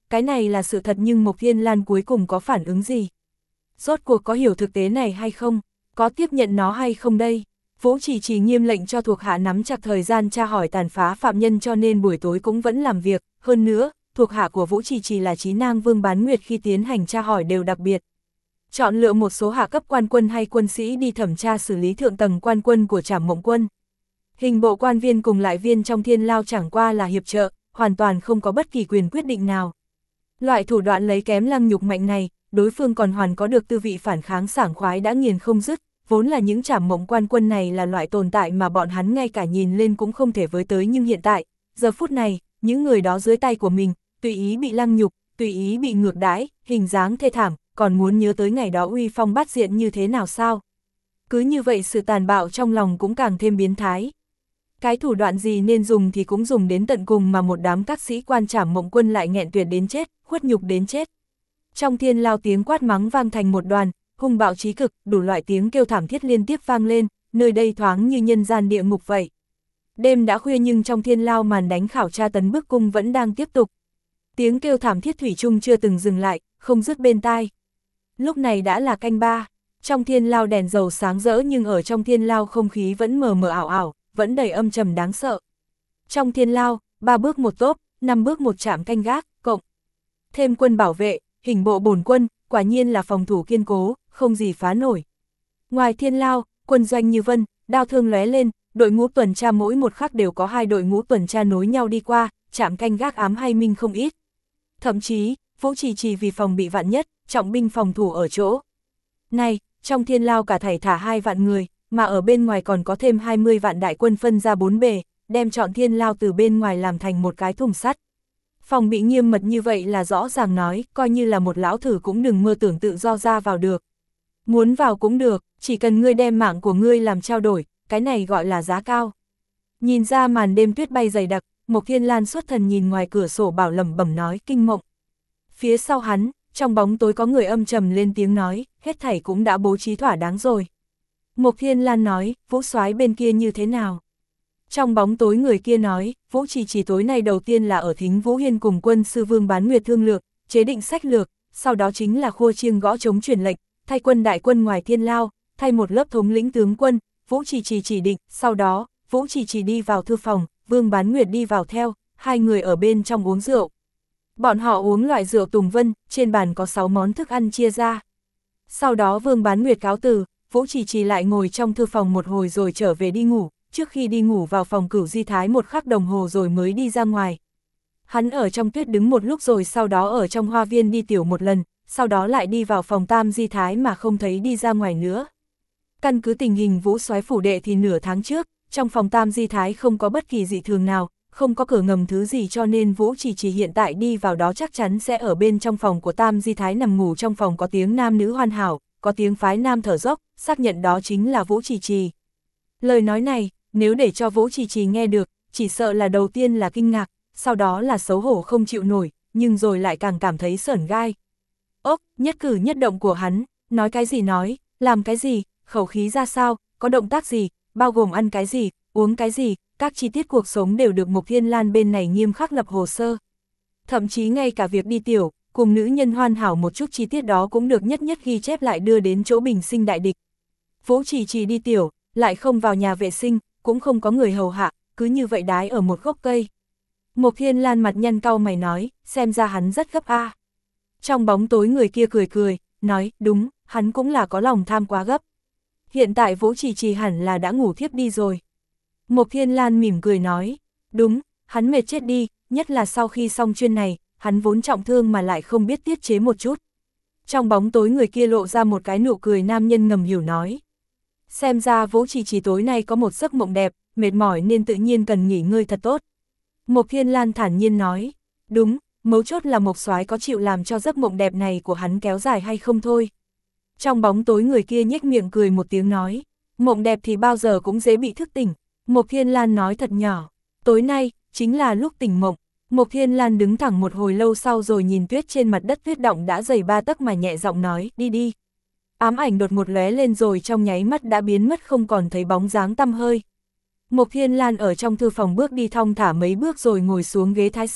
cái này là sự thật nhưng Mộc Thiên Lan cuối cùng có phản ứng gì? Rốt cuộc có hiểu thực tế này hay không? Có tiếp nhận nó hay không đây? Vũ Chỉ Chỉ nghiêm lệnh cho thuộc hạ nắm chặt thời gian tra hỏi tàn phá phạm nhân cho nên buổi tối cũng vẫn làm việc, hơn nữa, thuộc hạ của Vũ Chỉ Chỉ là Chí Nang Vương Bán Nguyệt khi tiến hành tra hỏi đều đặc biệt. Chọn lựa một số hạ cấp quan quân hay quân sĩ đi thẩm tra xử lý thượng tầng quan quân của Trảm Mộng Quân. Hình bộ quan viên cùng lại viên trong Thiên Lao chẳng qua là hiệp trợ, hoàn toàn không có bất kỳ quyền quyết định nào. Loại thủ đoạn lấy kém lăng nhục mạnh này, đối phương còn hoàn có được tư vị phản kháng sảng khoái đã nghiền không dứt, vốn là những Trảm Mộng quan quân này là loại tồn tại mà bọn hắn ngay cả nhìn lên cũng không thể với tới, nhưng hiện tại, giờ phút này, những người đó dưới tay của mình, tùy ý bị lăng nhục, tùy ý bị ngược đãi, hình dáng thê thảm, còn muốn nhớ tới ngày đó uy phong bát diện như thế nào sao? Cứ như vậy sự tàn bạo trong lòng cũng càng thêm biến thái. Cái thủ đoạn gì nên dùng thì cũng dùng đến tận cùng mà một đám các sĩ quan Trảm Mộng Quân lại nghẹn tuyệt đến chết, khuất nhục đến chết. Trong Thiên Lao tiếng quát mắng vang thành một đoàn, hung bạo chí cực, đủ loại tiếng kêu thảm thiết liên tiếp vang lên, nơi đây thoáng như nhân gian địa ngục vậy. Đêm đã khuya nhưng trong Thiên Lao màn đánh khảo tra tấn bức cung vẫn đang tiếp tục. Tiếng kêu thảm thiết thủy chung chưa từng dừng lại, không dứt bên tai. Lúc này đã là canh ba, trong Thiên Lao đèn dầu sáng rỡ nhưng ở trong Thiên Lao không khí vẫn mờ mờ ảo ảo, vẫn đầy âm trầm đáng sợ. Trong Thiên Lao, ba bước một tốp, năm bước một trạm canh gác, cộng thêm quân bảo vệ, hình bộ bổn quân, quả nhiên là phòng thủ kiên cố, không gì phá nổi. Ngoài Thiên Lao, quân doanh như vân, đao thương lóe lên, đội ngũ tuần tra mỗi một khắc đều có hai đội ngũ tuần tra nối nhau đi qua, trạm canh gác ám hay minh không ít. Thậm chí, Vũ Chỉ Chỉ vì phòng bị vạn nhất, trọng binh phòng thủ ở chỗ này, trong Thiên Lao cả thảy thả hai vạn người, mà ở bên ngoài còn có thêm hai mươi vạn đại quân phân ra bốn bề, đem trọn Thiên Lao từ bên ngoài làm thành một cái thùng sắt. Phòng bị nghiêm mật như vậy là rõ ràng nói, coi như là một lão thử cũng đừng mơ tưởng tự do ra vào được. Muốn vào cũng được, chỉ cần ngươi đem mạng của ngươi làm trao đổi, cái này gọi là giá cao. Nhìn ra màn đêm tuyết bay dày đặc, Mộc Thiên Lan xuất thần nhìn ngoài cửa sổ bảo lẩm bẩm nói kinh mộng. Phía sau hắn, trong bóng tối có người âm trầm lên tiếng nói, hết thảy cũng đã bố trí thỏa đáng rồi. Mộc Thiên Lan nói, Vũ soái bên kia như thế nào? Trong bóng tối người kia nói, Vũ Chỉ Chỉ tối nay đầu tiên là ở Thính Vũ Hiên cùng quân sư Vương Bán Nguyệt thương lược, chế định sách lược, sau đó chính là khua chiêng gõ trống truyền lệnh, thay quân đại quân ngoài Thiên Lao, thay một lớp thống lĩnh tướng quân, Vũ Chỉ Chỉ chỉ định, sau đó, Vũ Chỉ Chỉ đi vào thư phòng, Vương Bán Nguyệt đi vào theo, hai người ở bên trong uống rượu. Bọn họ uống loại rượu Tùng Vân, trên bàn có sáu món thức ăn chia ra. Sau đó Vương Bán Nguyệt cáo từ, Vũ Chỉ Chỉ lại ngồi trong thư phòng một hồi rồi trở về đi ngủ, trước khi đi ngủ vào phòng Cửu Di Thái một khắc đồng hồ rồi mới đi ra ngoài. Hắn ở trong tuyết đứng một lúc rồi sau đó ở trong hoa viên đi tiểu một lần, sau đó lại đi vào phòng Tam Di Thái mà không thấy đi ra ngoài nữa. Căn cứ tình hình Vũ soái phủ đệ thì nửa tháng trước, trong phòng Tam Di Thái không có bất kỳ dị thường nào, không có cửa ngầm thứ gì cho nên Vũ Chỉ Chỉ hiện tại đi vào đó chắc chắn sẽ ở bên trong phòng của Tam Di Thái nằm ngủ. Trong phòng có tiếng nam nữ hoàn hảo, có tiếng phái nam thở dốc, xác nhận đó chính là Vũ Chỉ Chỉ. Lời nói này, nếu để cho Vũ Chỉ Chỉ nghe được, chỉ sợ là đầu tiên là kinh ngạc, sau đó là xấu hổ không chịu nổi, nhưng rồi lại càng cảm thấy sởn gai. Ốc, nhất cử nhất động của hắn, nói cái gì nói, làm cái gì, khẩu khí ra sao, có động tác gì, bao gồm ăn cái gì, uống cái gì, các chi tiết cuộc sống đều được Mộc Thiên Lan bên này nghiêm khắc lập hồ sơ. Thậm chí ngay cả việc đi tiểu, cùng nữ nhân hoàn hảo một chút chi tiết đó cũng được nhất nhất ghi chép lại đưa đến chỗ bình sinh đại địch. Vũ Chỉ Chỉ đi tiểu, lại không vào nhà vệ sinh, cũng không có người hầu hạ, cứ như vậy đái ở một gốc cây. Mộc Thiên Lan mặt nhăn cau mày nói, xem ra hắn rất gấp a. Trong bóng tối người kia cười cười, nói, đúng, hắn cũng là có lòng tham quá gấp. Hiện tại Vũ Chỉ Chỉ hẳn là đã ngủ thiếp đi rồi. Mộc Thiên Lan mỉm cười nói, đúng, hắn mệt chết đi, nhất là sau khi xong chuyên này, hắn vốn trọng thương mà lại không biết tiết chế một chút. Trong bóng tối người kia lộ ra một cái nụ cười nam nhân ngầm hiểu nói. Xem ra Vũ Chỉ Chỉ tối nay có một giấc mộng đẹp, mệt mỏi nên tự nhiên cần nghỉ ngơi thật tốt. Mộc Thiên Lan thản nhiên nói, đúng, mấu chốt là Mộc soái có chịu làm cho giấc mộng đẹp này của hắn kéo dài hay không thôi. Trong bóng tối người kia nhếch miệng cười một tiếng nói, mộng đẹp thì bao giờ cũng dễ bị thức tỉnh. Mộc Thiên Lan nói thật nhỏ, tối nay, chính là lúc tỉnh mộng. Mộc Thiên Lan đứng thẳng một hồi lâu sau rồi nhìn tuyết trên mặt đất tuyết động đã dày ba tấc mà nhẹ giọng nói, đi đi. Ám ảnh đột một lóe lên rồi trong nháy mắt đã biến mất không còn thấy bóng dáng tăm hơi. Mộc Thiên Lan ở trong thư phòng bước đi thong thả mấy bước rồi ngồi xuống ghế thái sư,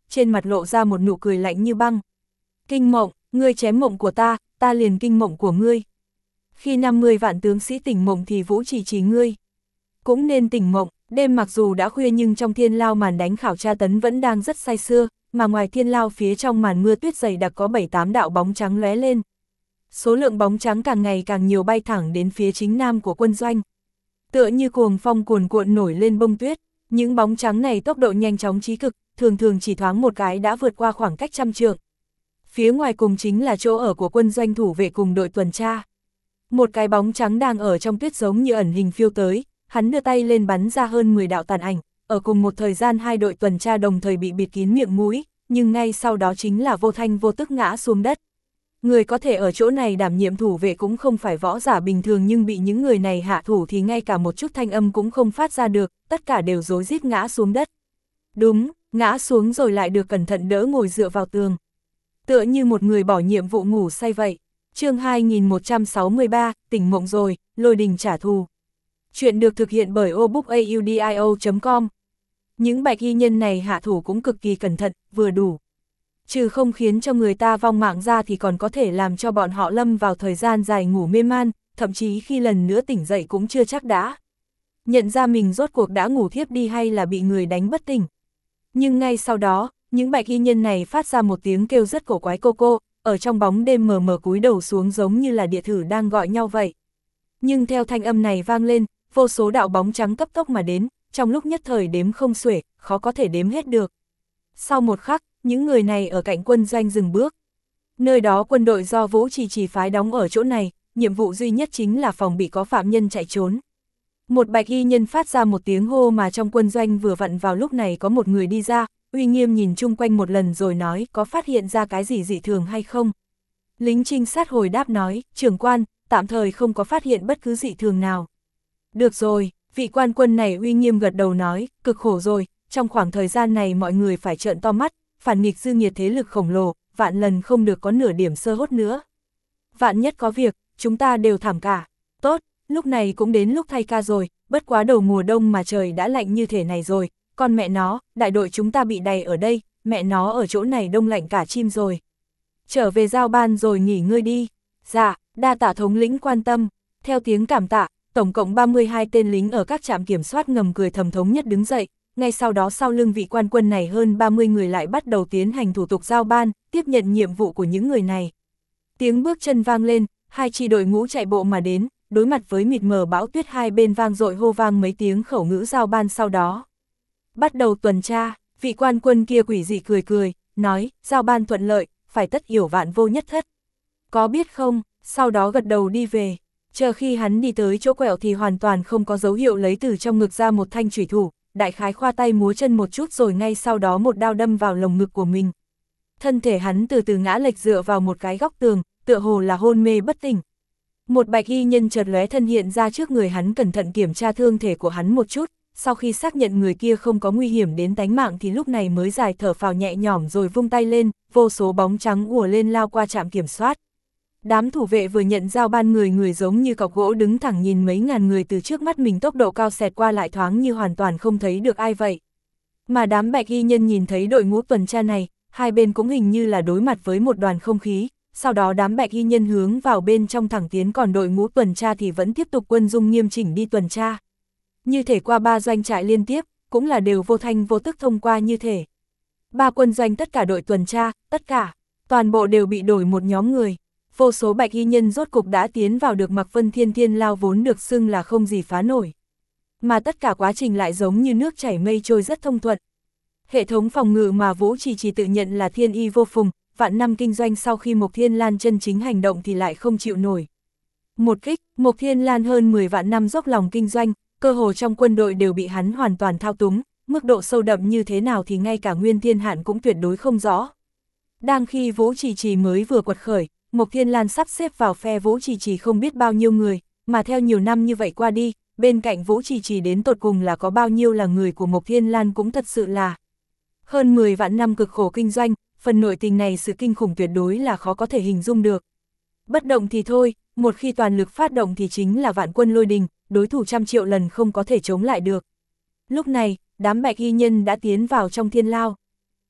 trên mặt lộ ra một nụ cười lạnh như băng. Kinh mộng, ngươi chém mộng của ta, ta liền kinh mộng của ngươi. Khi năm mươi vạn tướng sĩ tỉnh mộng thì Vũ Trì Trì ngươi cũng nên tỉnh mộng. Đêm mặc dù đã khuya nhưng trong thiên lao màn đánh khảo tra tấn vẫn đang rất say sưa, mà ngoài thiên lao phía trong màn mưa tuyết dày đặc có bảy tám đạo bóng trắng lóe lên. Số lượng bóng trắng càng ngày càng nhiều bay thẳng đến phía chính nam của quân doanh. Tựa như cuồng phong cuồn cuộn nổi lên bông tuyết, những bóng trắng này tốc độ nhanh chóng trí cực, thường thường chỉ thoáng một cái đã vượt qua khoảng cách trăm trượng. Phía ngoài cùng chính là chỗ ở của quân doanh thủ vệ cùng đội tuần tra. Một cái bóng trắng đang ở trong tuyết giống như ẩn hình phiêu tới, hắn đưa tay lên bắn ra hơn mười đạo tàn ảnh, ở cùng một thời gian hai đội tuần tra đồng thời bị bịt kín miệng mũi, nhưng ngay sau đó chính là vô thanh vô tức ngã xuống đất. Người có thể ở chỗ này đảm nhiệm thủ vệ cũng không phải võ giả bình thường, nhưng bị những người này hạ thủ thì ngay cả một chút thanh âm cũng không phát ra được, tất cả đều rối rít ngã xuống đất. Đúng, ngã xuống rồi lại được cẩn thận đỡ ngồi dựa vào tường. Tựa như một người bỏ nhiệm vụ ngủ say vậy. Chương hai nghìn một trăm sáu mươi ba, tỉnh mộng rồi, lôi đình trả thù. Chuyện được thực hiện bởi obookaudio chấm com. Những bạch y nhân này hạ thủ cũng cực kỳ cẩn thận, vừa đủ. Trừ không khiến cho người ta vong mạng ra thì còn có thể làm cho bọn họ lâm vào thời gian dài ngủ mê man, thậm chí khi lần nữa tỉnh dậy cũng chưa chắc đã nhận ra mình rốt cuộc đã ngủ thiếp đi hay là bị người đánh bất tỉnh. Nhưng ngay sau đó, những bạch y nhân này phát ra một tiếng kêu rất cổ quái cô cô, ở trong bóng đêm mờ mờ cúi đầu xuống giống như là địa thử đang gọi nhau vậy. Nhưng theo thanh âm này vang lên, vô số đạo bóng trắng cấp tốc mà đến, trong lúc nhất thời đếm không xuể, khó có thể đếm hết được. Sau một khắc, những người này ở cạnh quân doanh dừng bước. Nơi đó quân đội do Vũ Trì Trì phái đóng ở chỗ này, nhiệm vụ duy nhất chính là phòng bị có phạm nhân chạy trốn. Một bạch y nhân phát ra một tiếng hô mà trong quân doanh vừa vặn vào lúc này có một người đi ra, uy nghiêm nhìn chung quanh một lần rồi nói có phát hiện ra cái gì dị thường hay không. Lính trinh sát hồi đáp nói, trưởng quan, tạm thời không có phát hiện bất cứ dị thường nào. Được rồi, vị quan quân này uy nghiêm gật đầu nói, cực khổ rồi, trong khoảng thời gian này mọi người phải trợn to mắt, phản nghịch dư nghiệt thế lực khổng lồ, vạn lần không được có nửa điểm sơ hốt nữa. Vạn nhất có việc, chúng ta đều thảm cả. Tốt, lúc này cũng đến lúc thay ca rồi, bất quá đầu mùa đông mà trời đã lạnh như thế này rồi, con mẹ nó, đại đội chúng ta bị đầy ở đây, mẹ nó ở chỗ này đông lạnh cả chim rồi. Trở về giao ban rồi nghỉ ngơi đi. Dạ, đa tạ thống lĩnh quan tâm. Theo tiếng cảm tạ, tổng cộng ba mươi hai tên lính ở các trạm kiểm soát ngầm cười thầm thống nhất đứng dậy, ngay sau đó sau lưng vị quan quân này hơn ba mươi người lại bắt đầu tiến hành thủ tục giao ban, tiếp nhận nhiệm vụ của những người này. Tiếng bước chân vang lên, hai chi đội ngũ chạy bộ mà đến, đối mặt với mịt mờ bão tuyết hai bên vang dội hô vang mấy tiếng khẩu ngữ giao ban sau đó. Bắt đầu tuần tra, vị quan quân kia quỷ dị cười cười, nói, giao ban thuận lợi, phải tất yểu vạn vô nhất thất. Có biết không, sau đó gật đầu đi về. Chờ khi hắn đi tới chỗ quẹo thì hoàn toàn không có dấu hiệu lấy từ trong ngực ra một thanh chủy thủ, đại khái khoa tay múa chân một chút rồi ngay sau đó một đao đâm vào lồng ngực của mình. Thân thể hắn từ từ ngã lệch dựa vào một cái góc tường, tựa hồ là hôn mê bất tỉnh. Một bạch y nhân chợt lóe thân hiện ra trước người hắn cẩn thận kiểm tra thương thể của hắn một chút, sau khi xác nhận người kia không có nguy hiểm đến tánh mạng thì lúc này mới dài thở phào nhẹ nhõm rồi vung tay lên, vô số bóng trắng ùa lên lao qua trạm kiểm soát. Đám thủ vệ vừa nhận giao ban người người giống như cọc gỗ đứng thẳng nhìn mấy ngàn người từ trước mắt mình tốc độ cao xẹt qua lại thoáng như hoàn toàn không thấy được ai vậy. Mà đám bạch y nhân nhìn thấy đội ngũ tuần tra này, hai bên cũng hình như là đối mặt với một đoàn không khí, sau đó đám bạch y nhân hướng vào bên trong thẳng tiến còn đội ngũ tuần tra thì vẫn tiếp tục quân dung nghiêm chỉnh đi tuần tra. Như thể qua ba doanh trại liên tiếp, cũng là đều vô thanh vô tức thông qua như thể. Ba quân doanh tất cả đội tuần tra, tất cả, toàn bộ đều bị đổi một nhóm người. Vô số bạch y nhân rốt cục đã tiến vào được Mạc Vân Thiên Thiên Lao vốn được xưng là không gì phá nổi. Mà tất cả quá trình lại giống như nước chảy mây trôi rất thông thuận. Hệ thống phòng ngự mà Vũ Trì Trì tự nhận là thiên y vô phùng, vạn năm kinh doanh sau khi Mộc Thiên Lan chân chính hành động thì lại không chịu nổi. Một kích, Mộc Thiên Lan hơn mười vạn năm dốc lòng kinh doanh, cơ hồ trong quân đội đều bị hắn hoàn toàn thao túng, mức độ sâu đậm như thế nào thì ngay cả Nguyên Thiên Hạn cũng tuyệt đối không rõ. Đang khi Vũ Trì Trì mới vừa quật khởi, Mộc Thiên Lan sắp xếp vào phe Vũ Trì Trì không biết bao nhiêu người, mà theo nhiều năm như vậy qua đi, bên cạnh Vũ Trì Trì đến tột cùng là có bao nhiêu là người của Mộc Thiên Lan cũng thật sự là hơn mười vạn năm cực khổ kinh doanh, phần nội tình này sự kinh khủng tuyệt đối là khó có thể hình dung được. Bất động thì thôi, một khi toàn lực phát động thì chính là vạn quân lôi đình, đối thủ trăm triệu lần không có thể chống lại được. Lúc này, đám bạch y nhân đã tiến vào trong thiên lao.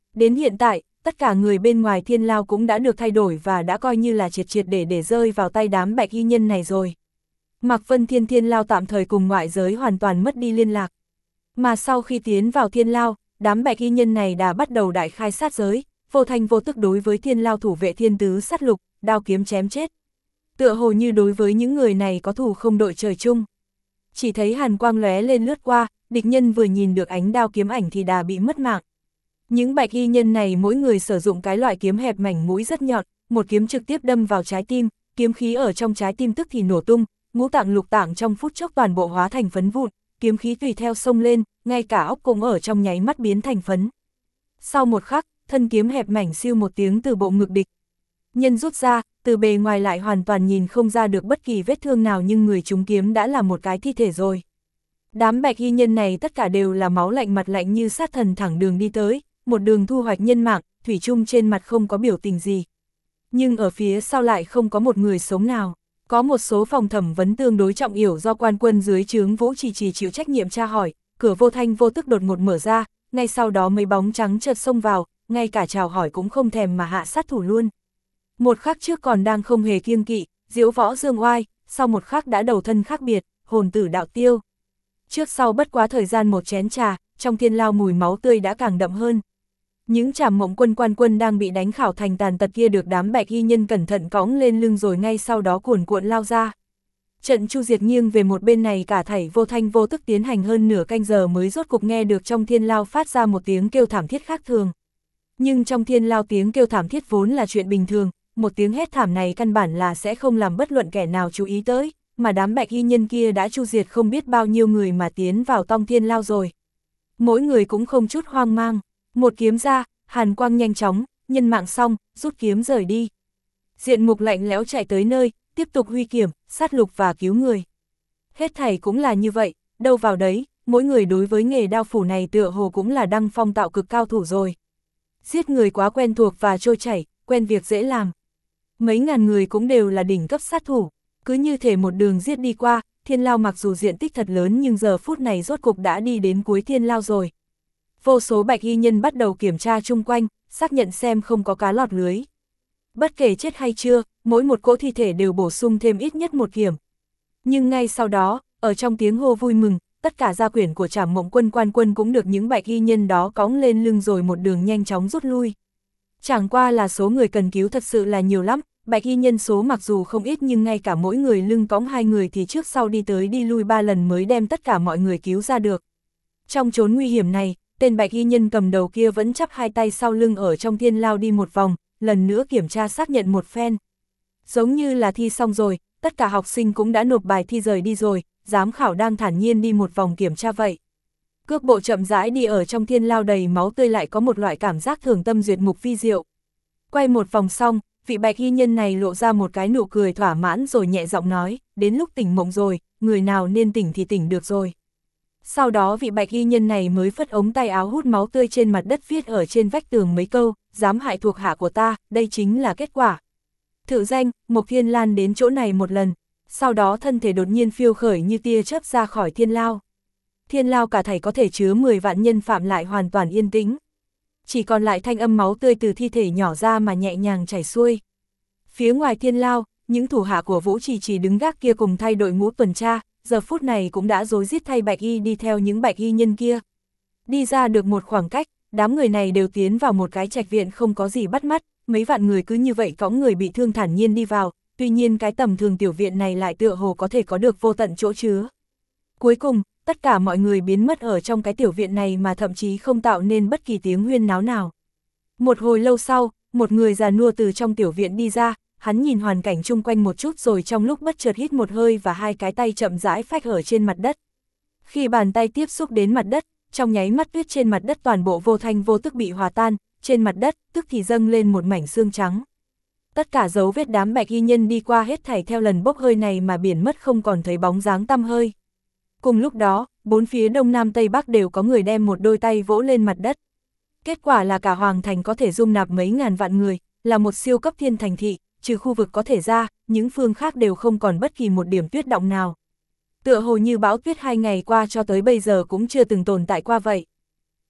Đến hiện tại, tất cả người bên ngoài thiên lao cũng đã được thay đổi và đã coi như là triệt triệt để để rơi vào tay đám bạch y nhân này rồi. Mạc Vân Thiên thiên lao tạm thời cùng ngoại giới hoàn toàn mất đi liên lạc. Mà sau khi tiến vào thiên lao, đám bạch y nhân này đã bắt đầu đại khai sát giới, vô thanh vô tức đối với thiên lao thủ vệ thiên tứ sát lục, đao kiếm chém chết. Tựa hồ như đối với những người này có thù không đội trời chung. Chỉ thấy hàn quang lóe lên lướt qua, địch nhân vừa nhìn được ánh đao kiếm ảnh thì đã bị mất mạng. Những bạch y nhân này mỗi người sử dụng cái loại kiếm hẹp mảnh mũi rất nhọn, một kiếm trực tiếp đâm vào trái tim, kiếm khí ở trong trái tim tức thì nổ tung, ngũ tạng lục tạng trong phút chốc toàn bộ hóa thành phấn vụn, kiếm khí tùy theo xông lên, ngay cả óc cũng ở trong nháy mắt biến thành phấn. Sau một khắc, thân kiếm hẹp mảnh siêu một tiếng từ bộ ngực địch nhân rút ra, từ bề ngoài lại hoàn toàn nhìn không ra được bất kỳ vết thương nào, nhưng người trúng kiếm đã là một cái thi thể rồi. Đám bạch y nhân này tất cả đều là máu lạnh mặt lạnh như sát thần thẳng đường đi tới, một đường thu hoạch nhân mạng, thủy chung trên mặt không có biểu tình gì. Nhưng ở phía sau lại không có một người sống nào. Có một số phòng thẩm vấn tương đối trọng yểu do quan quân dưới trướng Vũ Trì Trì chịu trách nhiệm tra hỏi, cửa vô thanh vô tức đột ngột mở ra, ngay sau đó mấy bóng trắng chợt xông vào, ngay cả chào hỏi cũng không thèm mà hạ sát thủ luôn. Một khắc trước còn đang không hề kiêng kỵ, diễu võ dương oai, sau một khắc đã đầu thân khác biệt, hồn tử đạo tiêu. Trước sau bất quá thời gian một chén trà, trong thiên lao mùi máu tươi đã càng đậm hơn. Những Trảm Mộng Quân quan quân đang bị đánh khảo thành tàn tật kia được đám bạch y nhân cẩn thận cõng lên lưng rồi ngay sau đó cuồn cuộn lao ra. Trận chu diệt nghiêng về một bên này cả thảy vô thanh vô tức tiến hành hơn nửa canh giờ mới rốt cục nghe được trong thiên lao phát ra một tiếng kêu thảm thiết khác thường. Nhưng trong thiên lao tiếng kêu thảm thiết vốn là chuyện bình thường, một tiếng hét thảm này căn bản là sẽ không làm bất luận kẻ nào chú ý tới, mà đám bạch y nhân kia đã chu diệt không biết bao nhiêu người mà tiến vào trong thiên lao rồi. Mỗi người cũng không chút hoang mang. Một kiếm ra, hàn quang nhanh chóng, nhân mạng xong, rút kiếm rời đi. Diện mục lạnh lẽo chạy tới nơi, tiếp tục huy kiểm, sát lục và cứu người. Hết thảy cũng là như vậy, đâu vào đấy, mỗi người đối với nghề đao phủ này tựa hồ cũng là đăng phong tạo cực cao thủ rồi. Giết người quá quen thuộc và trôi chảy, quen việc dễ làm. Mấy ngàn người cũng đều là đỉnh cấp sát thủ, cứ như thể một đường giết đi qua, thiên lao mặc dù diện tích thật lớn nhưng giờ phút này rốt cục đã đi đến cuối thiên lao rồi. Vô số bạch y nhân bắt đầu kiểm tra chung quanh, xác nhận xem không có cá lọt lưới. Bất kể chết hay chưa, mỗi một cỗ thi thể đều bổ sung thêm ít nhất một kiểm. Nhưng ngay sau đó, ở trong tiếng hô vui mừng, tất cả gia quyển của Trảm Mộng Quân quan quân cũng được những bạch y nhân đó cõng lên lưng rồi một đường nhanh chóng rút lui. Chẳng qua là số người cần cứu thật sự là nhiều lắm, bạch y nhân số mặc dù không ít nhưng ngay cả mỗi người lưng cõng hai người thì trước sau đi tới đi lui ba lần mới đem tất cả mọi người cứu ra được. Trong chốn nguy hiểm này, tên bạch y nhân cầm đầu kia vẫn chắp hai tay sau lưng ở trong thiên lao đi một vòng, lần nữa kiểm tra xác nhận một phen. Giống như là thi xong rồi, tất cả học sinh cũng đã nộp bài thi rời đi rồi, giám khảo đang thản nhiên đi một vòng kiểm tra vậy. Cước bộ chậm rãi đi ở trong thiên lao đầy máu tươi lại có một loại cảm giác thường tâm duyệt mục vi diệu. Quay một vòng xong, vị bạch y nhân này lộ ra một cái nụ cười thỏa mãn rồi nhẹ giọng nói, đến lúc tỉnh mộng rồi, người nào nên tỉnh thì tỉnh được rồi. Sau đó vị bạch y nhân này mới phất ống tay áo hút máu tươi trên mặt đất viết ở trên vách tường mấy câu, dám hại thuộc hạ của ta, đây chính là kết quả. Thự danh, Mộc Thiên Lan đến chỗ này một lần, sau đó thân thể đột nhiên phiêu khởi như tia chớp ra khỏi thiên lao. Thiên lao cả thảy có thể chứa mười vạn nhân phạm lại hoàn toàn yên tĩnh. Chỉ còn lại thanh âm máu tươi từ thi thể nhỏ ra mà nhẹ nhàng chảy xuôi. Phía ngoài thiên lao, những thủ hạ của Vũ Trì Trì đứng gác kia cùng thay đội ngũ tuần tra, giờ phút này cũng đã rối rít thay bạch y đi theo những bạch y nhân kia. Đi ra được một khoảng cách, đám người này đều tiến vào một cái trạch viện không có gì bắt mắt, mấy vạn người cứ như vậy cõng người bị thương thản nhiên đi vào, tuy nhiên cái tầm thường tiểu viện này lại tựa hồ có thể có được vô tận chỗ chứa. Cuối cùng, tất cả mọi người biến mất ở trong cái tiểu viện này mà thậm chí không tạo nên bất kỳ tiếng huyên náo nào. Một hồi lâu sau, một người già nua từ trong tiểu viện đi ra, hắn nhìn hoàn cảnh chung quanh một chút rồi trong lúc bất chợt hít một hơi và hai cái tay chậm rãi phách ở trên mặt đất. Khi bàn tay tiếp xúc đến mặt đất, trong nháy mắt tuyết trên mặt đất toàn bộ vô thanh vô tức bị hòa tan, trên mặt đất tức thì dâng lên một mảnh xương trắng. Tất cả dấu vết đám bạch y nhân đi qua hết thảy theo lần bốc hơi này mà biển mất không còn thấy bóng dáng tăm hơi. Cùng lúc đó, bốn phía đông nam tây bắc đều có người đem một đôi tay vỗ lên mặt đất. Kết quả là cả Hoàng Thành có thể dung nạp mấy ngàn vạn người, là một siêu cấp thiên thành thị, trừ khu vực có thể ra, những phương khác đều không còn bất kỳ một điểm tuyết động nào. Tựa hồ như bão tuyết hai ngày qua cho tới bây giờ cũng chưa từng tồn tại qua vậy.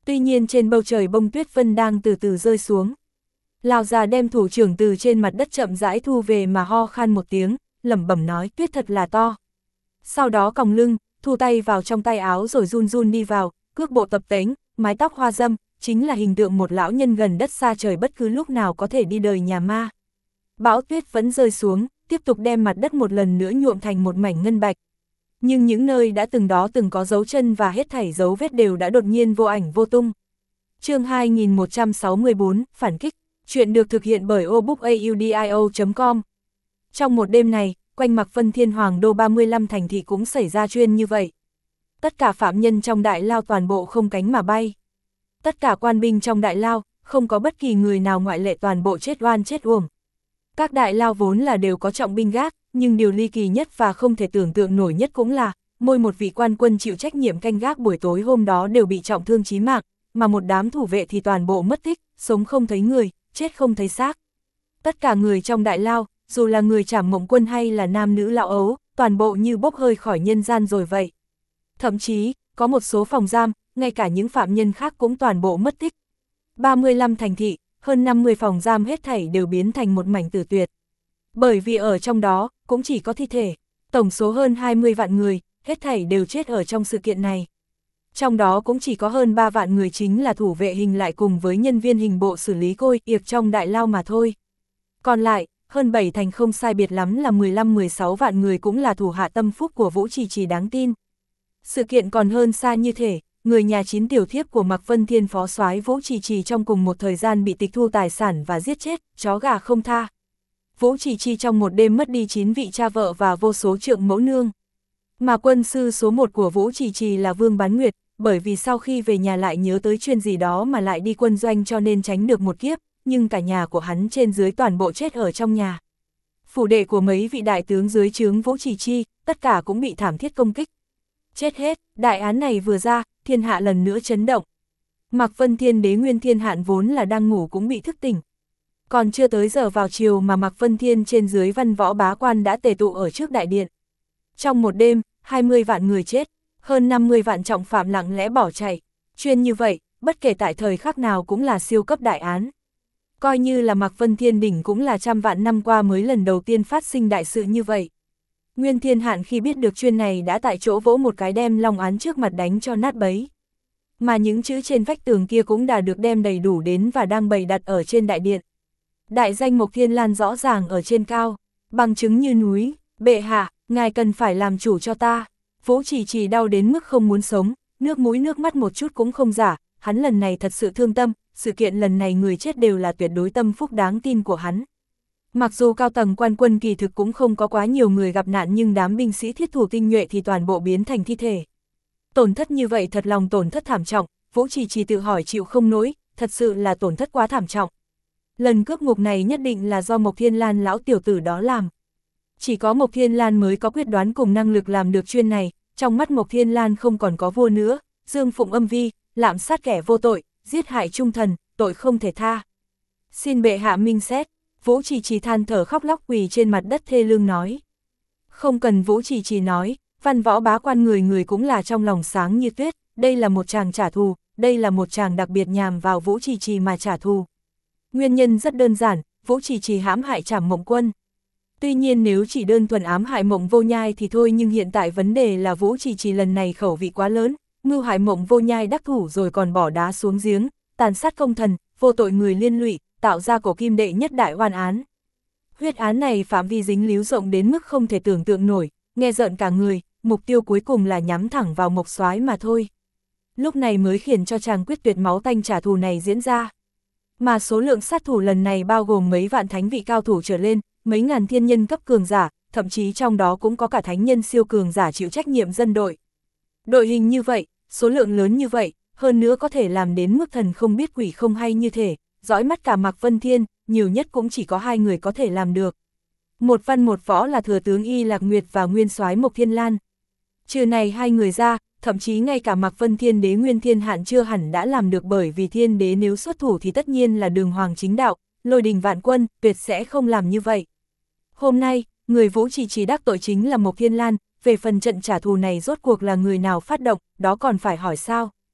Tuy nhiên trên bầu trời bông tuyết vân đang từ từ rơi xuống. Lão già đem thủ trưởng từ trên mặt đất chậm rãi thu về mà ho khan một tiếng, lẩm bẩm nói tuyết thật là to. Sau đó còng lưng, thu tay vào trong tay áo rồi run run đi vào, cước bộ tập tễnh, mái tóc hoa dâm, chính là hình tượng một lão nhân gần đất xa trời bất cứ lúc nào có thể đi đời nhà ma. Bão tuyết vẫn rơi xuống, tiếp tục đem mặt đất một lần nữa nhuộm thành một mảnh ngân bạch. Nhưng những nơi đã từng đó từng có dấu chân và hết thảy dấu vết đều đã đột nhiên vô ảnh vô tung. Chương hai nghìn một trăm sáu mươi tư, phản kích, chuyện được thực hiện bởi obookaudio chấm com. Trong một đêm này, quanh Mạc Vân Thiên Hoàng đô ba mươi lăm thành thị cũng xảy ra chuyện như vậy. Tất cả phạm nhân trong đại lao toàn bộ không cánh mà bay. Tất cả quan binh trong đại lao, không có bất kỳ người nào ngoại lệ, toàn bộ chết oan chết uổng. Các đại lao vốn là đều có trọng binh gác, nhưng điều ly kỳ nhất và không thể tưởng tượng nổi nhất cũng là, mỗi một vị quan quân chịu trách nhiệm canh gác buổi tối hôm đó đều bị trọng thương chí mạng, mà một đám thủ vệ thì toàn bộ mất tích, sống không thấy người, chết không thấy xác. Tất cả người trong đại lao, dù là người Trảm Mộng Quân hay là nam nữ lão ấu, toàn bộ như bốc hơi khỏi nhân gian rồi vậy. Thậm chí, có một số phòng giam, ngay cả những phạm nhân khác cũng toàn bộ mất tích. ba mươi lăm thành thị, hơn năm mươi phòng giam hết thảy đều biến thành một mảnh tử tuyệt. Bởi vì ở trong đó, cũng chỉ có thi thể, tổng số hơn hai mươi vạn người, hết thảy đều chết ở trong sự kiện này. Trong đó cũng chỉ có hơn ba vạn người chính là thủ vệ hình lại cùng với nhân viên hình bộ xử lý côi yệp trong đại lao mà thôi. Còn lại, hơn bảy thành không sai biệt lắm là mười lăm mười sáu vạn người cũng là thủ hạ tâm phúc của Vũ Trì Trì đáng tin. Sự kiện còn hơn xa như thể, người nhà chín tiểu thiếp của Mạc Vân Thiên phó soái Vũ Trì Trì trong cùng một thời gian bị tịch thu tài sản và giết chết, chó gà không tha. Vũ Trì Trì trong một đêm mất đi chín vị cha vợ và vô số trượng mẫu nương. Mà quân sư số một của Vũ Trì Trì là Vương Bán Nguyệt, bởi vì sau khi về nhà lại nhớ tới chuyện gì đó mà lại đi quân doanh cho nên tránh được một kiếp, nhưng cả nhà của hắn trên dưới toàn bộ chết ở trong nhà. Phủ đệ của mấy vị đại tướng dưới trướng Vũ Trì Trì, tất cả cũng bị thảm thiết công kích. Chết hết, đại án này vừa ra, thiên hạ lần nữa chấn động. Mạc Vân Thiên Đế Nguyên Thiên Hạn vốn là đang ngủ cũng bị thức tỉnh. Còn chưa tới giờ vào chiều mà Mạc Vân Thiên trên dưới văn võ bá quan đã tề tụ ở trước đại điện. Trong một đêm, hai mươi vạn người chết, hơn năm mươi vạn trọng phạm lặng lẽ bỏ chạy. Chuyên như vậy, bất kể tại thời khắc nào cũng là siêu cấp đại án. Coi như là Mạc Vân Thiên Đỉnh cũng là trăm vạn năm qua mới lần đầu tiên phát sinh đại sự như vậy. Nguyên Thiên Hạn khi biết được chuyện này đã tại chỗ vỗ một cái đem long án trước mặt đánh cho nát bấy. Mà những chữ trên vách tường kia cũng đã được đem đầy đủ đến và đang bày đặt ở trên đại điện. Đại danh Mộc Thiên Lan rõ ràng ở trên cao, bằng chứng như núi, bệ hạ, ngài cần phải làm chủ cho ta. Vũ Trì Trì đau đến mức không muốn sống, nước mũi nước mắt một chút cũng không giả, hắn lần này thật sự thương tâm, sự kiện lần này người chết đều là tuyệt đối tâm phúc đáng tin của hắn. Mặc dù cao tầng quan quân kỳ thực cũng không có quá nhiều người gặp nạn nhưng đám binh sĩ thiết thủ tinh nhuệ thì toàn bộ biến thành thi thể. Tổn thất như vậy thật lòng tổn thất thảm trọng, Vũ Trì Trì tự hỏi chịu không nổi, thật sự là tổn thất quá thảm trọng. Lần cướp ngục này nhất định là do Mộc Thiên Lan lão tiểu tử đó làm. Chỉ có Mộc Thiên Lan mới có quyết đoán cùng năng lực làm được chuyên này, trong mắt Mộc Thiên Lan không còn có vua nữa, dương phụng âm vi, lạm sát kẻ vô tội, giết hại trung thần, tội không thể tha. Xin bệ hạ minh xét. Vũ Trì Trì than thở khóc lóc quỳ trên mặt đất thê lương nói. Không cần Vũ Trì Trì nói, văn võ bá quan người người cũng là trong lòng sáng như tuyết, đây là một chàng trả thù, đây là một chàng đặc biệt nhằm vào Vũ Trì Trì mà trả thù. Nguyên nhân rất đơn giản, Vũ Trì Trì hãm hại Trảm Mộng Quân. Tuy nhiên nếu chỉ đơn thuần ám hại Mộng Vô Nhai thì thôi, nhưng hiện tại vấn đề là Vũ Trì Trì lần này khẩu vị quá lớn, mưu hại Mộng Vô Nhai đắc thủ rồi còn bỏ đá xuống giếng, tàn sát công thần, vô tội người liên lụy, tạo ra cổ kim đệ nhất đại oan án. Huyết án này phạm vi dính líu rộng đến mức không thể tưởng tượng nổi, nghe rợn cả người, mục tiêu cuối cùng là nhắm thẳng vào Mộc Soái mà thôi. Lúc này mới khiến cho chàng quyết tuyệt máu tanh trả thù này diễn ra. Mà số lượng sát thủ lần này bao gồm mấy vạn thánh vị cao thủ trở lên, mấy ngàn thiên nhân cấp cường giả, thậm chí trong đó cũng có cả thánh nhân siêu cường giả chịu trách nhiệm dân đội. Đội hình như vậy, số lượng lớn như vậy, hơn nữa có thể làm đến mức thần không biết quỷ không hay như thể, dõi mắt cả Mạc Vân Thiên, nhiều nhất cũng chỉ có hai người có thể làm được. Một văn một võ là thừa tướng Y Lạc Nguyệt và nguyên soái Mộc Thiên Lan. Trừ này hai người ra, thậm chí ngay cả Mạc Vân Thiên Đế Nguyên Thiên Hạn chưa hẳn đã làm được, bởi vì Thiên Đế nếu xuất thủ thì tất nhiên là đường hoàng chính đạo, lôi đình vạn quân, tuyệt sẽ không làm như vậy. Hôm nay, người Vũ Trì Trì đắc tội chính là Mộc Thiên Lan, về phần trận trả thù này rốt cuộc là người nào phát động, đó còn phải hỏi sao.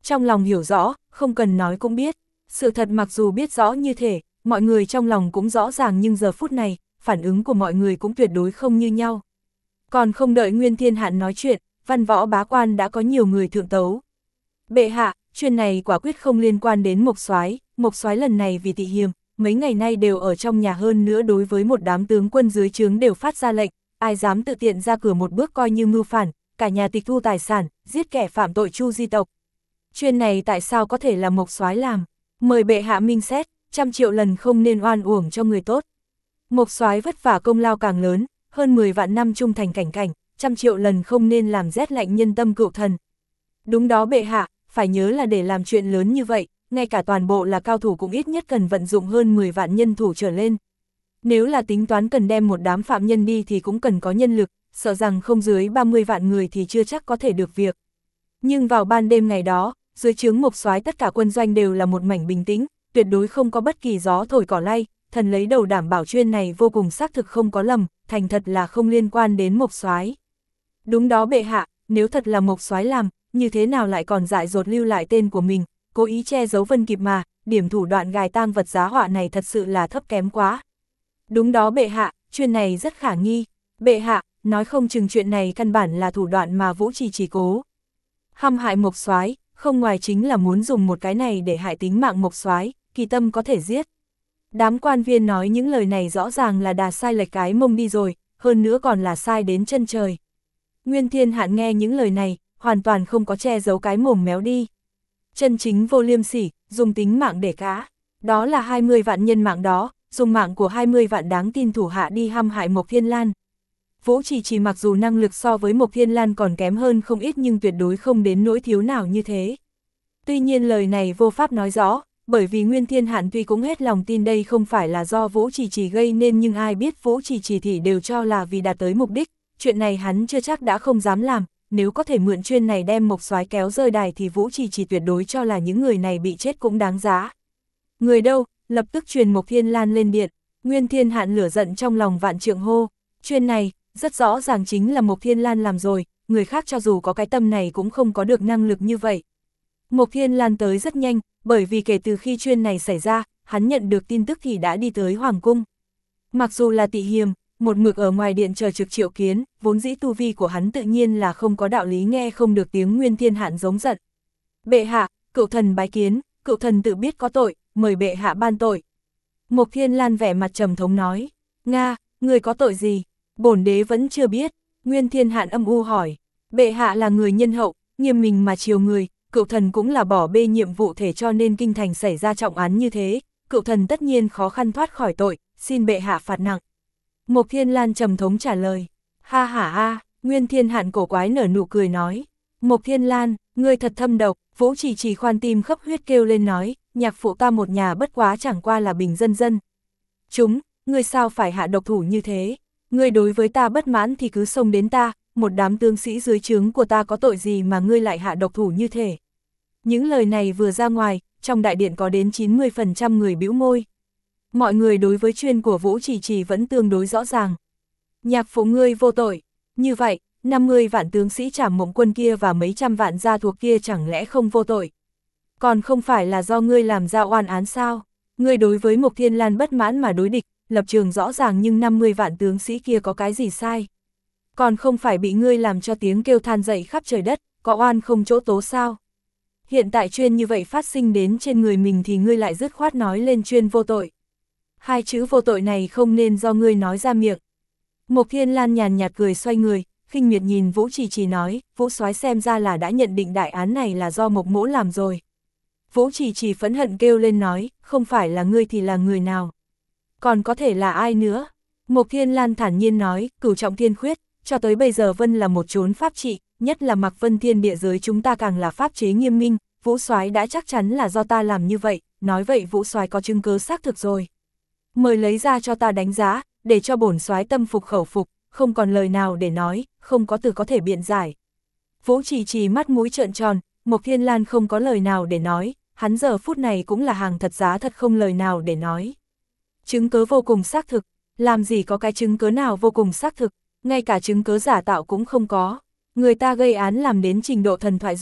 Trong lòng hiểu rõ, không cần nói cũng biết. Sự thật mặc dù biết rõ như thế, mọi người trong lòng cũng rõ ràng nhưng giờ phút này, phản ứng của mọi người cũng tuyệt đối không như nhau. Còn không đợi Nguyên Thiên Hạn nói chuyện, văn võ bá quan đã có nhiều người thượng tấu. Bệ hạ, chuyện này quả quyết không liên quan đến Mộc Soái, Mộc Soái lần này vì tị hiềm, mấy ngày nay đều ở trong nhà, hơn nữa đối với một đám tướng quân dưới trướng đều phát ra lệnh, ai dám tự tiện ra cửa một bước coi như mưu phản, cả nhà tịch thu tài sản, giết kẻ phạm tội chu di tộc. Chuyện này tại sao có thể là Mộc Soái làm? Mời bệ hạ minh xét, trăm triệu lần không nên oan uổng cho người tốt. Mộc Soái vất vả công lao càng lớn, hơn mười vạn năm trung thành cảnh cảnh, trăm triệu lần không nên làm rét lạnh nhân tâm cựu thần. Đúng đó bệ hạ, phải nhớ là để làm chuyện lớn như vậy, ngay cả toàn bộ là cao thủ cũng ít nhất cần vận dụng hơn mười vạn nhân thủ trở lên. Nếu là tính toán cần đem một đám phạm nhân đi thì cũng cần có nhân lực, sợ rằng không dưới ba mươi vạn người thì chưa chắc có thể được việc. Nhưng vào ban đêm ngày đó, dưới trướng Mộc Soái tất cả quân doanh đều là một mảnh bình tĩnh, tuyệt đối không có bất kỳ gió thổi cỏ lay, thần lấy đầu đảm bảo chuyên này vô cùng xác thực không có lầm, thành thật là không liên quan đến Mộc Soái. Đúng đó bệ hạ, nếu thật là Mộc Soái làm, như thế nào lại còn dại dột lưu lại tên của mình, cố ý che giấu Vân Kịp mà, điểm thủ đoạn gài tang vật giá họa này thật sự là thấp kém quá. Đúng đó bệ hạ, chuyện này rất khả nghi. Bệ hạ, nói không chừng chuyện này căn bản là thủ đoạn mà Vũ Trì chỉ cố hăm hại Mộc Soái, không ngoài chính là muốn dùng một cái này để hại tính mạng Mộc Soái, kỳ tâm có thể giết. Đám quan viên nói những lời này rõ ràng là đà sai lệch cái mông đi rồi, hơn nữa còn là sai đến chân trời. Nguyên Thiên Hạn nghe những lời này, hoàn toàn không có che giấu cái mồm méo đi. Chân chính vô liêm sỉ, dùng tính mạng để cá. Đó là hai mươi vạn nhân mạng đó, dùng mạng của hai mươi vạn đáng tin thủ hạ đi hăm hại Mộc Thiên Lan. Vũ Trì chỉ mặc dù năng lực so với Mộc Thiên Lan còn kém hơn không ít nhưng tuyệt đối không đến nỗi thiếu nào như thế. Tuy nhiên lời này vô pháp nói rõ, bởi vì Nguyên Thiên Hạn tuy cũng hết lòng tin đây không phải là do Vũ Trì chỉ gây nên nhưng ai biết Vũ Trì chỉ thì đều cho là vì đạt tới mục đích, chuyện này hắn chưa chắc đã không dám làm, nếu có thể mượn chuyên này đem Mộc Soái kéo rơi đài thì Vũ Trì chỉ tuyệt đối cho là những người này bị chết cũng đáng giá. Người đâu, lập tức truyền Mộc Thiên Lan lên điện. Nguyên Thiên Hạn lửa giận trong lòng vạn trượng hô, chuyên này, rất rõ ràng chính là Mộc Thiên Lan làm rồi, người khác cho dù có cái tâm này cũng không có được năng lực như vậy. Mộc Thiên Lan tới rất nhanh, bởi vì kể từ khi chuyên này xảy ra, hắn nhận được tin tức thì đã đi tới Hoàng Cung. Mặc dù là tị hiềm, một mực ở ngoài điện chờ trực triệu kiến, vốn dĩ tu vi của hắn tự nhiên là không có đạo lý nghe không được tiếng Nguyên Thiên Hạn giống giận. Bệ hạ, cựu thần bái kiến, cựu thần tự biết có tội, mời bệ hạ ban tội. Mộc Thiên Lan vẻ mặt trầm thống nói, Nga, người có tội gì? Bổn đế vẫn chưa biết. Nguyên Thiên Hạn âm u hỏi, bệ hạ là người nhân hậu, nghiêm mình mà chiều người, cựu thần cũng là bỏ bê nhiệm vụ thể cho nên kinh thành xảy ra trọng án như thế, cựu thần tất nhiên khó khăn thoát khỏi tội, xin bệ hạ phạt nặng. Mộc Thiên Lan trầm thống trả lời, ha ha ha, Nguyên Thiên Hạn cổ quái nở nụ cười nói, Mộc Thiên Lan, ngươi thật thâm độc. Vũ Trì chỉ khoan tim khắp huyết kêu lên nói, nhạc phụ ta một nhà bất quá chẳng qua là bình dân dân. Chúng, ngươi sao phải hạ độc thủ như thế? Ngươi đối với ta bất mãn thì cứ xông đến ta, một đám tướng sĩ dưới trướng của ta có tội gì mà ngươi lại hạ độc thủ như thế? Những lời này vừa ra ngoài, trong đại điện có đến chín mươi phần trăm người bĩu môi. Mọi người đối với chuyên của Vũ Trì Trì vẫn tương đối rõ ràng. Nhạc phụ ngươi vô tội, như vậy, năm mươi vạn tướng sĩ Trảm Mộng Quân kia và mấy trăm vạn gia thuộc kia chẳng lẽ không vô tội? Còn không phải là do ngươi làm ra oan án sao? Ngươi đối với Mộc Thiên Lan bất mãn mà đối địch, lập trường rõ ràng nhưng năm mươi vạn tướng sĩ kia có cái gì sai? Còn không phải bị ngươi làm cho tiếng kêu than dậy khắp trời đất, có oan không chỗ tố sao? Hiện tại chuyên như vậy phát sinh đến trên người mình thì ngươi lại dứt khoát nói lên chuyên vô tội. Hai chữ vô tội này không nên do ngươi nói ra miệng. Mộc Thiên Lan nhàn nhạt cười xoay người, khinh miệt nhìn Vũ Trì Trì nói, Vũ soái xem ra là đã nhận định đại án này là do Mộc mỗ làm rồi. Vũ Trì Trì phẫn hận kêu lên nói, không phải là ngươi thì là người nào? Còn có thể là ai nữa? Mộc Thiên Lan thản nhiên nói, Cửu Trọng Thiên Khuyết, cho tới bây giờ Vân là một chốn pháp trị, nhất là Mạc Vân Thiên địa giới chúng ta càng là pháp chế nghiêm minh, Vũ soái đã chắc chắn là do ta làm như vậy, nói vậy Vũ soái có chứng cứ xác thực rồi. Mời lấy ra cho ta đánh giá, để cho bổn soái tâm phục khẩu phục, không còn lời nào để nói, không có từ có thể biện giải. Vũ Trì Trì mắt mũi trợn tròn, Mộc Thiên Lan không có lời nào để nói, hắn giờ phút này cũng là hàng thật giá thật không lời nào để nói. Chứng cứ vô cùng xác thực, làm gì có cái chứng cứ nào vô cùng xác thực, ngay cả chứng cứ giả tạo cũng không có. Người ta gây án làm đến trình độ thần thoại rồi,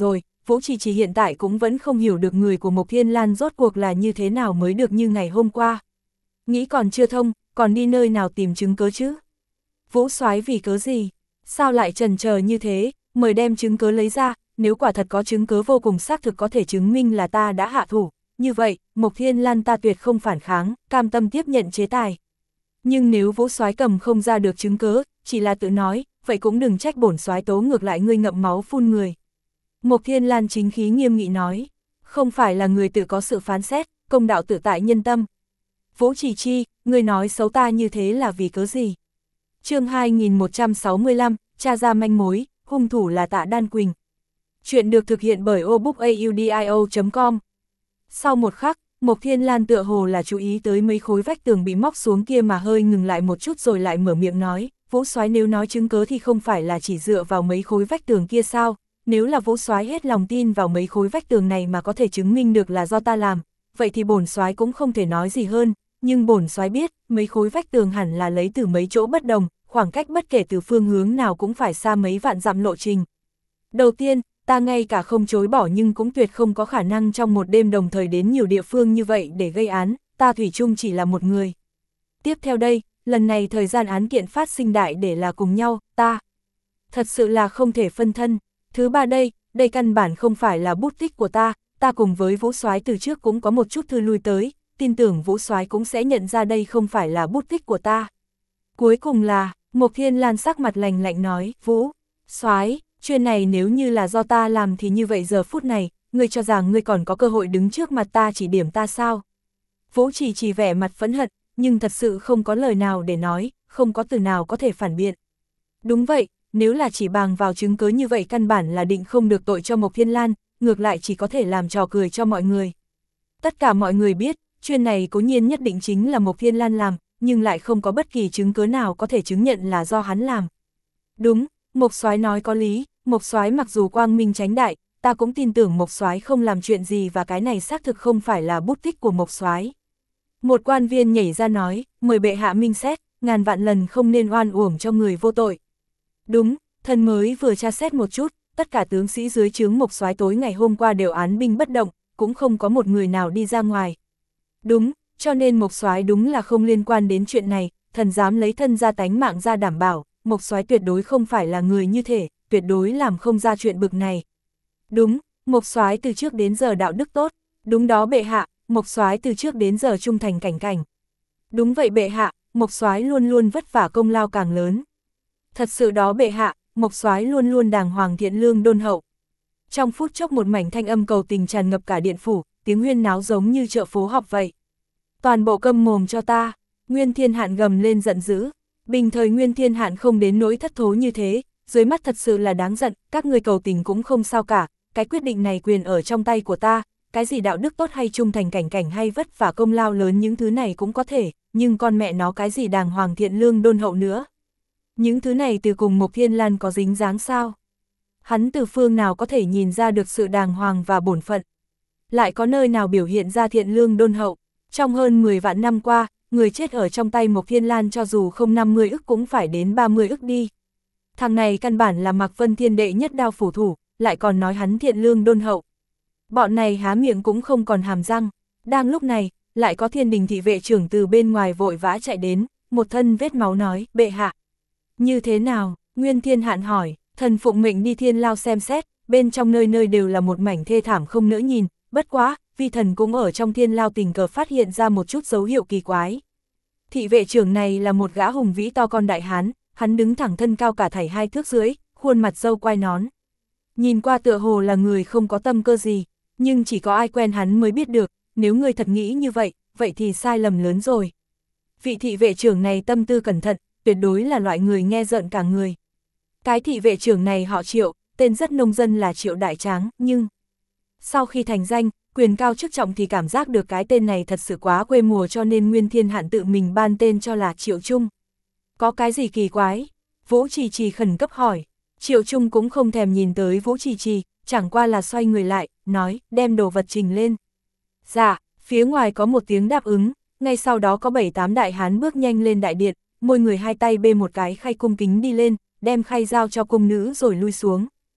Vũ Trì Trì hiện tại cũng vẫn không hiểu được người của Mộc Thiên Lan rốt cuộc là như thế nào mới được như ngày hôm qua. Nghĩ còn chưa thông, còn đi nơi nào tìm chứng cớ chứ? Vũ Soái vì cớ gì? Sao lại chần chờ như thế, mời đem chứng cớ lấy ra, nếu quả thật có chứng cớ vô cùng xác thực có thể chứng minh là ta đã hạ thủ, như vậy, Mộc Thiên Lan ta tuyệt không phản kháng, cam tâm tiếp nhận chế tài. Nhưng nếu Vũ Soái cầm không ra được chứng cớ, chỉ là tự nói, vậy cũng đừng trách bổn soái tố ngược lại ngươi ngậm máu phun người. Mộc Thiên Lan chính khí nghiêm nghị nói, không phải là người tự có sự phán xét, công đạo tự tại nhân tâm. Vũ Trì Chi, ngươi nói xấu ta như thế là vì cớ gì? Chương hai nghìn một trăm sáu mươi lăm, tra ra manh mối, hung thủ là Tạ Đan Quỳnh. Chuyện được thực hiện bởi obookaudio chấm com. Sau một khắc, Mộc Thiên Lan tựa hồ là chú ý tới mấy khối vách tường bị móc xuống kia mà hơi ngừng lại một chút rồi lại mở miệng nói, Vũ Soái nếu nói chứng cớ thì không phải là chỉ dựa vào mấy khối vách tường kia sao? Nếu là Vũ Soái hết lòng tin vào mấy khối vách tường này mà có thể chứng minh được là do ta làm, vậy thì bổn soái cũng không thể nói gì hơn, nhưng bổn soái biết, mấy khối vách tường hẳn là lấy từ mấy chỗ bất đồng, khoảng cách bất kể từ phương hướng nào cũng phải xa mấy vạn dặm lộ trình. Đầu tiên, ta ngay cả không chối bỏ nhưng cũng tuyệt không có khả năng trong một đêm đồng thời đến nhiều địa phương như vậy để gây án, ta thủy chung chỉ là một người. Tiếp theo đây, lần này thời gian án kiện phát sinh đại để là cùng nhau, ta thật sự là không thể phân thân. Thứ ba đây, đây căn bản không phải là bút tích của ta, ta cùng với Vũ Soái từ trước cũng có một chút thư lui tới, tin tưởng Vũ Soái cũng sẽ nhận ra đây không phải là bút tích của ta. Cuối cùng là, Mộc Thiên Lan sắc mặt lạnh lạnh nói, Vũ Soái, chuyện này nếu như là do ta làm thì như vậy giờ phút này, ngươi cho rằng ngươi còn có cơ hội đứng trước mặt ta chỉ điểm ta sao? Vũ Trì Trì vẻ mặt phẫn hận, nhưng thật sự không có lời nào để nói, không có từ nào có thể phản biện. Đúng vậy, nếu là chỉ bằng vào chứng cứ như vậy căn bản là định không được tội cho Mộc Thiên Lan, ngược lại chỉ có thể làm trò cười cho mọi người. Tất cả mọi người biết, chuyện này cố nhiên nhất định chính là Mộc Thiên Lan làm, nhưng lại không có bất kỳ chứng cứ nào có thể chứng nhận là do hắn làm. Đúng, Mộc Soái nói có lý, Mộc Soái mặc dù quang minh chánh đại, ta cũng tin tưởng Mộc Soái không làm chuyện gì và cái này xác thực không phải là bút tích của Mộc Soái. Một quan viên nhảy ra nói, mời bệ hạ minh xét, ngàn vạn lần không nên oan uổng cho người vô tội. Đúng, thần mới vừa tra xét một chút, tất cả tướng sĩ dưới trướng Mộc Soái tối ngày hôm qua đều án binh bất động, cũng không có một người nào đi ra ngoài. Đúng, cho nên Mộc Soái đúng là không liên quan đến chuyện này, thần dám lấy thân ra tánh mạng ra đảm bảo, Mộc Soái tuyệt đối không phải là người như thể, tuyệt đối làm không ra chuyện bực này. Đúng, Mộc Soái từ trước đến giờ đạo đức tốt, đúng đó bệ hạ, Mộc Soái từ trước đến giờ trung thành cảnh cảnh. Đúng vậy bệ hạ, Mộc Soái luôn luôn vất vả công lao càng lớn. Thật sự đó bệ hạ, Mộc Soái luôn luôn đàng hoàng thiện lương đôn hậu. Trong phút chốc một mảnh thanh âm cầu tình tràn ngập cả điện phủ, tiếng huyên náo giống như chợ phố họp vậy. Toàn bộ câm mồm cho ta, Nguyên Thiên Hạn gầm lên giận dữ. Bình thời Nguyên Thiên Hạn không đến nỗi thất thố như thế, dưới mắt thật sự là đáng giận, các người cầu tình cũng không sao cả, cái quyết định này quyền ở trong tay của ta, cái gì đạo đức tốt hay trung thành cảnh cảnh hay vất vả công lao lớn những thứ này cũng có thể, nhưng con mẹ nó cái gì đàng hoàng thiện lương đôn hậu nữa. Những thứ này từ cùng Mộc Thiên Lan có dính dáng sao? Hắn từ phương nào có thể nhìn ra được sự đàng hoàng và bổn phận? Lại có nơi nào biểu hiện ra thiện lương đôn hậu? Trong hơn mười vạn năm qua, người chết ở trong tay Mộc Thiên Lan cho dù không năm mươi ức cũng phải đến ba mươi ức đi. Thằng này căn bản là Mạc Vân Thiên đệ nhất đao phủ thủ, lại còn nói hắn thiện lương đôn hậu. Bọn này há miệng cũng không còn hàm răng. Đang lúc này, lại có Thiên Đình thị vệ trưởng từ bên ngoài vội vã chạy đến, một thân vết máu nói, bệ hạ. Như thế nào? Nguyên Thiên Hạn hỏi, thần phụng mệnh đi thiên lao xem xét, bên trong nơi nơi đều là một mảnh thê thảm không nỡ nhìn, bất quá, vi thần cũng ở trong thiên lao tình cờ phát hiện ra một chút dấu hiệu kỳ quái. Thị vệ trưởng này là một gã hùng vĩ to con đại hán, hắn đứng thẳng thân cao cả thảy hai thước dưới, khuôn mặt râu quai nón. Nhìn qua tựa hồ là người không có tâm cơ gì, nhưng chỉ có ai quen hắn mới biết được, nếu người thật nghĩ như vậy, vậy thì sai lầm lớn rồi. Vị thị vệ trưởng này tâm tư cẩn thận, tuyệt đối là loại người nghe rợn cả người. Cái thị vệ trưởng này họ Triệu, tên rất nông dân là Triệu Đại Tráng, nhưng sau khi thành danh, quyền cao chức trọng thì cảm giác được cái tên này thật sự quá quê mùa cho nên Nguyên Thiên Hạn tự mình ban tên cho là Triệu Trung. Có cái gì kỳ quái? Vũ Trì Trì khẩn cấp hỏi. Triệu Trung cũng không thèm nhìn tới Vũ Trì Trì, chẳng qua là xoay người lại, nói, đem đồ vật trình lên. Dạ, phía ngoài có một tiếng đáp ứng, ngay sau đó có bảy tám đại hán bước nhanh lên đại điện, mỗi người hai tay bê một cái khay cung kính đi lên, đem khay giao cho cung nữ rồi lui xuống.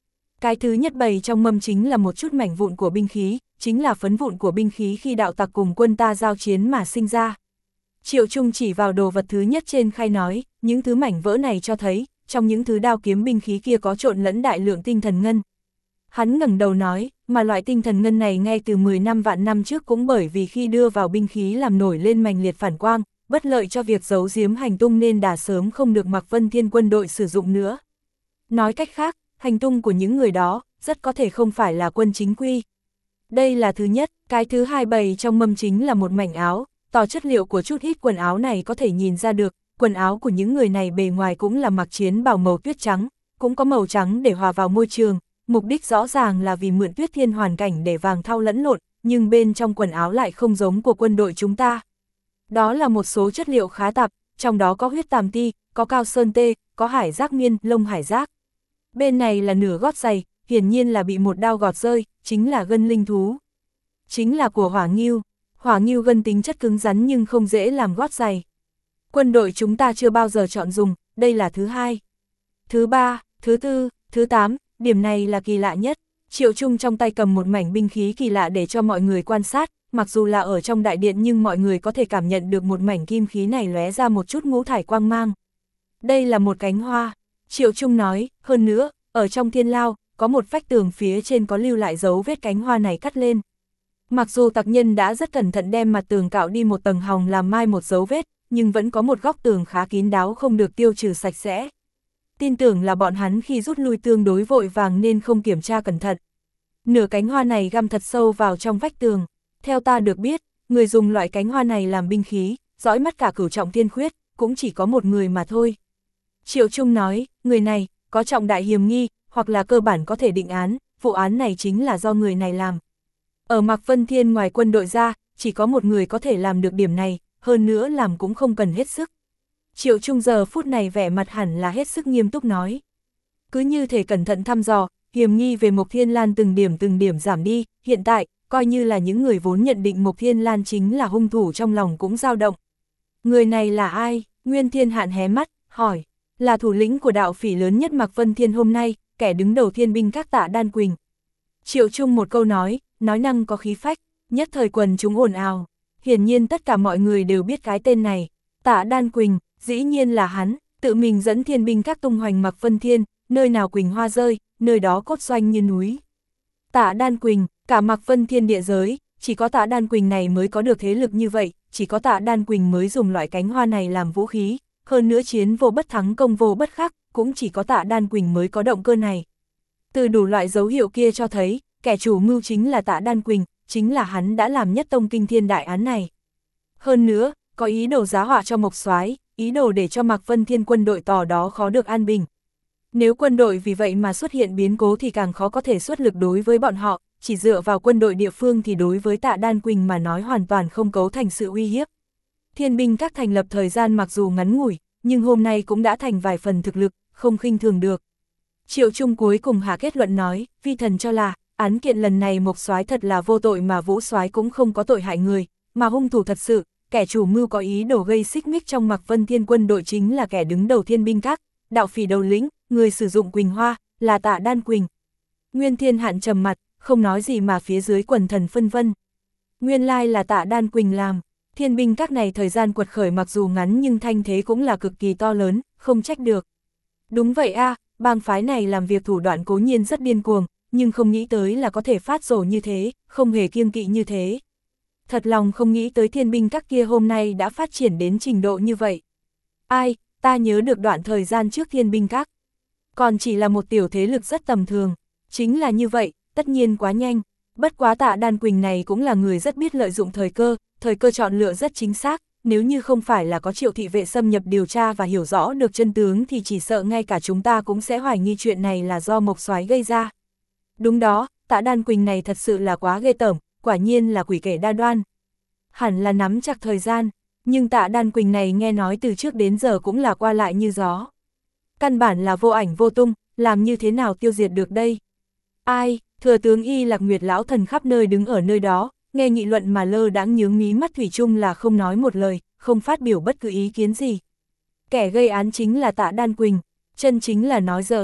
Cái thứ nhất bày trong mâm chính là một chút mảnh vụn của binh khí, chính là phấn vụn của binh khí khi đạo tặc cùng quân ta giao chiến mà sinh ra. Triệu Trung chỉ vào đồ vật thứ nhất trên khay nói, những thứ mảnh vỡ này cho thấy, trong những thứ đao kiếm binh khí kia có trộn lẫn đại lượng tinh thần ngân. Hắn ngẩng đầu nói, mà loại tinh thần ngân này ngay từ mười năm vạn năm trước cũng bởi vì khi đưa vào binh khí làm nổi lên mành liệt phản quang, bất lợi cho việc giấu giếm hành tung nên đã sớm không được Mạc Vân Thiên quân đội sử dụng nữa. Nói cách khác, hành tung của những người đó, rất có thể không phải là quân chính quy. Đây là thứ nhất, cái thứ hai bày trong mâm chính là một mảnh áo, tỏ chất liệu của chút ít quần áo này có thể nhìn ra được, quần áo của những người này bề ngoài cũng là mặc chiến bào màu tuyết trắng, cũng có màu trắng để hòa vào môi trường, mục đích rõ ràng là vì mượn tuyết thiên hoàn cảnh để vàng thau lẫn lộn, nhưng bên trong quần áo lại không giống của quân đội chúng ta. Đó là một số chất liệu khá tạp, trong đó có huyết tàm ti, có cao sơn tê, có hải giác miên, lông hải giác. Bên này là nửa gót giày, hiển nhiên là bị một đao gọt rơi, chính là gân linh thú. Chính là của hỏa ngưu, hỏa ngưu gân tính chất cứng rắn nhưng không dễ làm gót giày. Quân đội chúng ta chưa bao giờ chọn dùng, đây là thứ hai. Thứ ba, thứ tư, thứ tám, điểm này là kỳ lạ nhất. Triệu Trung trong tay cầm một mảnh binh khí kỳ lạ để cho mọi người quan sát, mặc dù là ở trong đại điện nhưng mọi người có thể cảm nhận được một mảnh kim khí này lóe ra một chút ngũ thải quang mang. Đây là một cánh hoa, Triệu Trung nói, hơn nữa, ở trong thiên lao, có một vách tường phía trên có lưu lại dấu vết cánh hoa này cắt lên. Mặc dù tặc nhân đã rất cẩn thận đem mặt tường cạo đi một tầng hòng làm mai một dấu vết, nhưng vẫn có một góc tường khá kín đáo không được tiêu trừ sạch sẽ. Tin tưởng là bọn hắn khi rút lui tương đối vội vàng nên không kiểm tra cẩn thận. Nửa cánh hoa này găm thật sâu vào trong vách tường. Theo ta được biết, người dùng loại cánh hoa này làm binh khí, dõi mắt cả cửu trọng thiên khuyết, cũng chỉ có một người mà thôi. Triệu Trung nói, người này, có trọng đại hiểm nghi, hoặc là cơ bản có thể định án, vụ án này chính là do người này làm. Ở Mạc Vân Thiên ngoài quân đội ra, chỉ có một người có thể làm được điểm này, hơn nữa làm cũng không cần hết sức. Triệu Trung giờ phút này vẻ mặt hẳn là hết sức nghiêm túc nói. Cứ như thể cẩn thận thăm dò, hiểm nghi về Mộc Thiên Lan từng điểm từng điểm giảm đi, hiện tại, coi như là những người vốn nhận định Mộc Thiên Lan chính là hung thủ trong lòng cũng dao động. Người này là ai? Nguyên Thiên Hạn hé mắt, hỏi. Là thủ lĩnh của đạo phỉ lớn nhất Mạc Vân Thiên hôm nay, kẻ đứng đầu thiên binh các Tạ Đan Quỳnh. Triệu Trung một câu nói, nói năng có khí phách, nhất thời quần chúng ồn ào. Hiển nhiên tất cả mọi người đều biết cái tên này. Tạ Đan Quỳnh, dĩ nhiên là hắn, tự mình dẫn thiên binh các tung hoành Mạc Vân Thiên, nơi nào quỳnh hoa rơi, nơi đó cốt doanh như núi. Tạ Đan Quỳnh, cả Mạc Vân Thiên địa giới, chỉ có Tạ Đan Quỳnh này mới có được thế lực như vậy, chỉ có Tạ Đan Quỳnh mới dùng loại cánh hoa này làm vũ khí, hơn nữa chiến vô bất thắng công vô bất khắc, cũng chỉ có Tạ Đan Quỳnh mới có động cơ này. Từ đủ loại dấu hiệu kia cho thấy, kẻ chủ mưu chính là Tạ Đan Quỳnh, chính là hắn đã làm nhất tông kinh thiên đại án này. Hơn nữa, có ý đồ giá họa cho Mộc Soái, ý đồ để cho Mạc Vân Thiên quân đội tỏ đó khó được an bình. Nếu quân đội vì vậy mà xuất hiện biến cố thì càng khó có thể xuất lực đối với bọn họ, chỉ dựa vào quân đội địa phương thì đối với Tạ Đan Quỳnh mà nói hoàn toàn không cấu thành sự uy hiếp. Thiên binh các thành lập thời gian mặc dù ngắn ngủi, nhưng hôm nay cũng đã thành vài phần thực lực, không khinh thường được. Triệu Trung cuối cùng hạ kết luận nói, vi thần cho là, án kiện lần này Mộc Soái thật là vô tội mà Vũ Soái cũng không có tội hại người, mà hung thủ thật sự, kẻ chủ mưu có ý đồ gây xích mích trong Mạc Vân Thiên quân đội chính là kẻ đứng đầu thiên binh các, đạo phỉ đầu lĩnh, người sử dụng quỳnh hoa, là Tạ Đan Quỳnh. Nguyên Thiên Hạn trầm mặt, không nói gì mà phía dưới quần thần phân vân. Nguyên lai là Tạ Đan Quỳnh làm, thiên binh các này thời gian quật khởi mặc dù ngắn nhưng thanh thế cũng là cực kỳ to lớn, không trách được. Đúng vậy a, à, bang phái này làm việc thủ đoạn cố nhiên rất điên cuồng, nhưng không nghĩ tới là có thể phát rồ như thế, không hề kiêng kỵ như thế. Thật lòng không nghĩ tới thiên binh các kia hôm nay đã phát triển đến trình độ như vậy. Ai, ta nhớ được đoạn thời gian trước thiên binh các. Còn chỉ là một tiểu thế lực rất tầm thường. Chính là như vậy, tất nhiên quá nhanh. Bất quá Tạ Đan Quỳnh này cũng là người rất biết lợi dụng thời cơ, thời cơ chọn lựa rất chính xác. Nếu như không phải là có Triệu thị vệ xâm nhập điều tra và hiểu rõ được chân tướng thì chỉ sợ ngay cả chúng ta cũng sẽ hoài nghi chuyện này là do Mộc Soái gây ra. Đúng đó, Tạ Đan Quỳnh này thật sự là quá ghê tởm, quả nhiên là quỷ kẻ đa đoan. Hẳn là nắm chặt thời gian, nhưng Tạ Đan Quỳnh này nghe nói từ trước đến giờ cũng là qua lại như gió. Căn bản là vô ảnh vô tung, làm như thế nào tiêu diệt được đây? Ai, thừa tướng Y Lạc Nguyệt lão thần khắp nơi đứng ở nơi đó, nghe nghị luận mà lơ đãng nhướng mí mắt thủy chung là không nói một lời, không phát biểu bất cứ ý kiến gì. Kẻ gây án chính là Tạ Đan Quỳnh, chân chính là nói giỡn.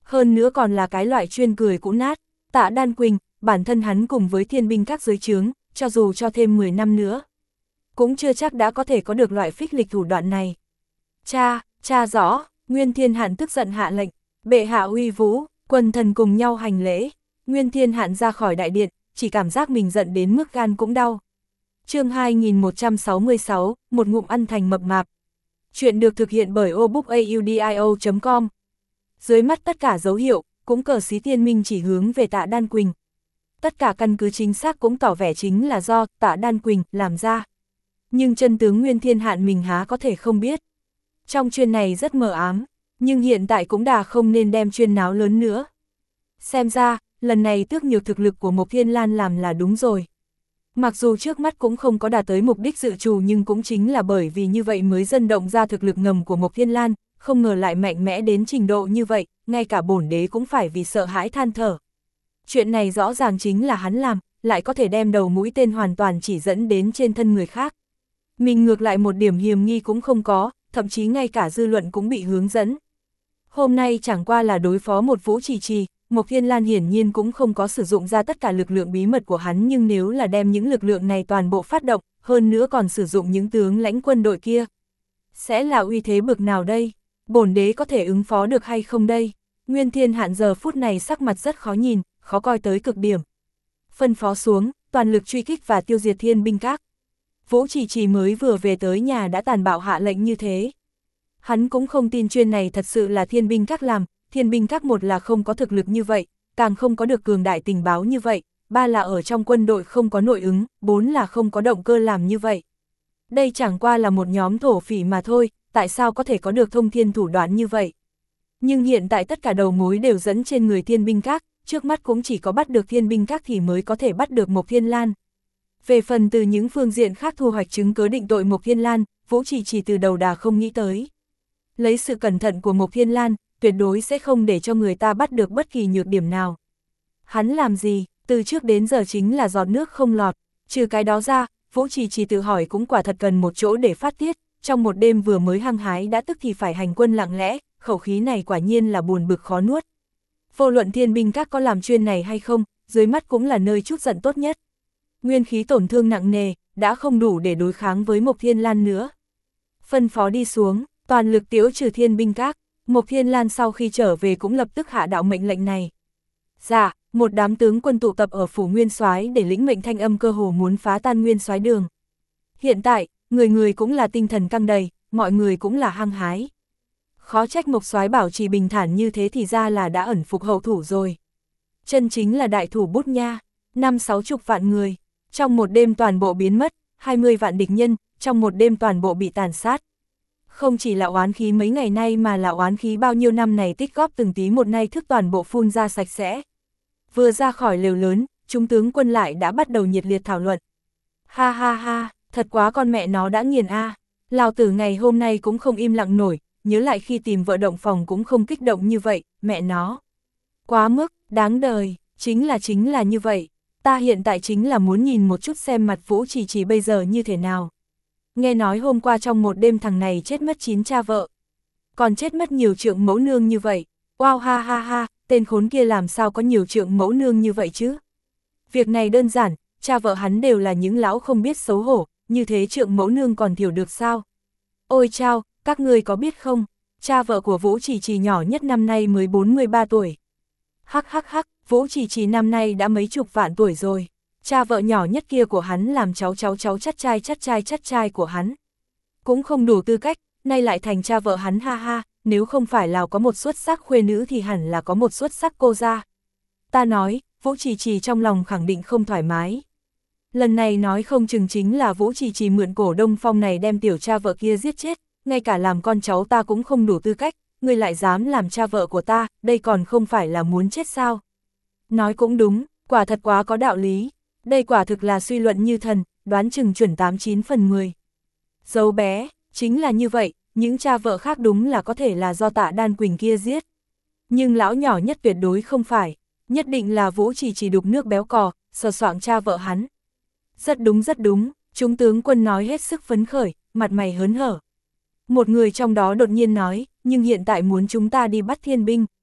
Hơn nữa còn là cái loại chuyên cười cũ nát. Tạ Đan Quỳnh, bản thân hắn cùng với thiên binh các dưới trướng, cho dù cho thêm mười năm nữa, cũng chưa chắc đã có thể có được loại phích lịch thủ đoạn này. Cha, cha rõ, Nguyên Thiên Hạn tức giận hạ lệnh, bệ hạ uy vũ, quần thần cùng nhau hành lễ. Nguyên Thiên Hạn ra khỏi đại điện, chỉ cảm giác mình giận đến mức gan cũng đau. Chương hai nghìn một trăm sáu mươi sáu, một ngụm ăn thành mập mạp. Chuyện được thực hiện bởi obookaudio chấm com. Dưới mắt tất cả dấu hiệu, cũng cờ xí tiên minh chỉ hướng về Tạ Đan Quỳnh. Tất cả căn cứ chính xác cũng tỏ vẻ chính là do Tạ Đan Quỳnh làm ra. Nhưng chân tướng Nguyên Thiên Hạn mình há có thể không biết. Trong chuyện này rất mờ ám, nhưng hiện tại cũng đã không nên đem chuyện náo lớn nữa. Xem ra, lần này tước nhược thực lực của Mộc Thiên Lan làm là đúng rồi. Mặc dù trước mắt cũng không có đạt tới mục đích dự trù, nhưng cũng chính là bởi vì như vậy mới dần động ra thực lực ngầm của Mộc Thiên Lan, không ngờ lại mạnh mẽ đến trình độ như vậy, ngay cả bổn đế cũng phải vì sợ hãi than thở. Chuyện này rõ ràng chính là hắn làm, lại có thể đem đầu mũi tên hoàn toàn chỉ dẫn đến trên thân người khác. Mình ngược lại một điểm hiềm nghi cũng không có, thậm chí ngay cả dư luận cũng bị hướng dẫn. Hôm nay chẳng qua là đối phó một Vũ Trì Trì, Mộc Thiên Lan hiển nhiên cũng không có sử dụng ra tất cả lực lượng bí mật của hắn, nhưng nếu là đem những lực lượng này toàn bộ phát động, hơn nữa còn sử dụng những tướng lãnh quân đội kia, sẽ là uy thế bực nào đây? Bổn đế có thể ứng phó được hay không đây? Nguyên Thiên Hạn giờ phút này sắc mặt rất khó nhìn, khó coi tới cực điểm. Phân phó xuống, toàn lực truy kích và tiêu diệt thiên binh các. Vũ Trì Trì mới vừa về tới nhà đã tàn bạo hạ lệnh như thế. Hắn cũng không tin chuyện này thật sự là thiên binh các làm, thiên binh các một là không có thực lực như vậy, càng không có được cường đại tình báo như vậy, ba là ở trong quân đội không có nội ứng, bốn là không có động cơ làm như vậy. Đây chẳng qua là một nhóm thổ phỉ mà thôi, tại sao có thể có được thông thiên thủ đoạn như vậy? Nhưng hiện tại tất cả đầu mối đều dẫn trên người thiên binh các, trước mắt cũng chỉ có bắt được thiên binh các thì mới có thể bắt được Mộc Thiên Lan. Về phần từ những phương diện khác thu hoạch chứng cớ định tội Mộc Thiên Lan, Vũ Trì Trì từ đầu đà không nghĩ tới. Lấy sự cẩn thận của Mộc Thiên Lan, tuyệt đối sẽ không để cho người ta bắt được bất kỳ nhược điểm nào. Hắn làm gì, từ trước đến giờ chính là giọt nước không lọt, trừ cái đó ra, Vũ Trì Trì tự hỏi cũng quả thật cần một chỗ để phát tiết, trong một đêm vừa mới hăng hái đã tức thì phải hành quân lặng lẽ, khẩu khí này quả nhiên là buồn bực khó nuốt. Vô luận thiên binh các có làm chuyên này hay không, dưới mắt cũng là nơi chút giận tốt nhất. Nguyên khí tổn thương nặng nề, đã không đủ để đối kháng với Mộc Thiên Lan nữa. Phân phó đi xuống, toàn lực tiêu trừ thiên binh các. Mộc Thiên Lan sau khi trở về cũng lập tức hạ đạo mệnh lệnh này. Dạ, một đám tướng quân tụ tập ở phủ Nguyên Soái để lĩnh mệnh thanh âm cơ hồ muốn phá tan Nguyên Soái đường. Hiện tại, người người cũng là tinh thần căng đầy, mọi người cũng là hăng hái. Khó trách Mộc Soái bảo trì bình thản như thế thì ra là đã ẩn phục hậu thủ rồi. Chân chính là đại thủ bút nha, năm sáu chục vạn người, trong một đêm toàn bộ biến mất, hai mươi vạn địch nhân, trong một đêm toàn bộ bị tàn sát. Không chỉ là oán khí mấy ngày nay mà là oán khí bao nhiêu năm này tích góp từng tí một nay thức toàn bộ phun ra sạch sẽ. Vừa ra khỏi lều lớn, chúng tướng quân lại đã bắt đầu nhiệt liệt thảo luận. Ha ha ha, thật quá con mẹ nó đã nghiền a. À. Lão tử ngày hôm nay cũng không im lặng nổi, nhớ lại khi tìm vợ động phòng cũng không kích động như vậy, mẹ nó. Quá mức, đáng đời, chính là chính là như vậy. Ta hiện tại chính là muốn nhìn một chút xem mặt Vũ Trì Trì bây giờ như thế nào. Nghe nói hôm qua trong một đêm thằng này chết mất chín cha vợ. Còn chết mất nhiều trượng mẫu nương như vậy. Wow ha ha ha, tên khốn kia làm sao có nhiều trượng mẫu nương như vậy chứ? Việc này đơn giản, cha vợ hắn đều là những lão không biết xấu hổ, như thế trượng mẫu nương còn thiểu được sao? Ôi chao, các ngươi có biết không? Cha vợ của Vũ Trì Trì nhỏ nhất năm nay mới bốn mươi ba tuổi. Hắc hắc hắc, Vũ Trì Trì năm nay đã mấy chục vạn tuổi rồi. Cha vợ nhỏ nhất kia của hắn làm cháu cháu cháu chắt trai chắt trai chắt trai của hắn. Cũng không đủ tư cách, nay lại thành cha vợ hắn ha ha, nếu không phải là có một xuất sắc khuê nữ thì hẳn là có một xuất sắc cô ra. Ta nói, Vũ Trì Trì trong lòng khẳng định không thoải mái. Lần này nói không chừng chính là Vũ Trì Trì mượn cổ Đông Phong này đem tiểu cha vợ kia giết chết, ngay cả làm con cháu ta cũng không đủ tư cách, ngươi lại dám làm cha vợ của ta, đây còn không phải là muốn chết sao? Nói cũng đúng, quả thật quá có đạo lý. Đây quả thực là suy luận như thần, đoán chừng chuẩn tám chín phần mười. Dấu bé, chính là như vậy, những cha vợ khác đúng là có thể là do Tạ Đan Quỳnh kia giết. Nhưng lão nhỏ nhất tuyệt đối không phải, nhất định là Vũ Trì Trì đục nước béo cò, sờ soạng cha vợ hắn. Rất đúng rất đúng, chúng tướng quân nói hết sức phấn khởi, mặt mày hớn hở. Một người trong đó đột nhiên nói, nhưng hiện tại muốn chúng ta đi bắt thiên binh.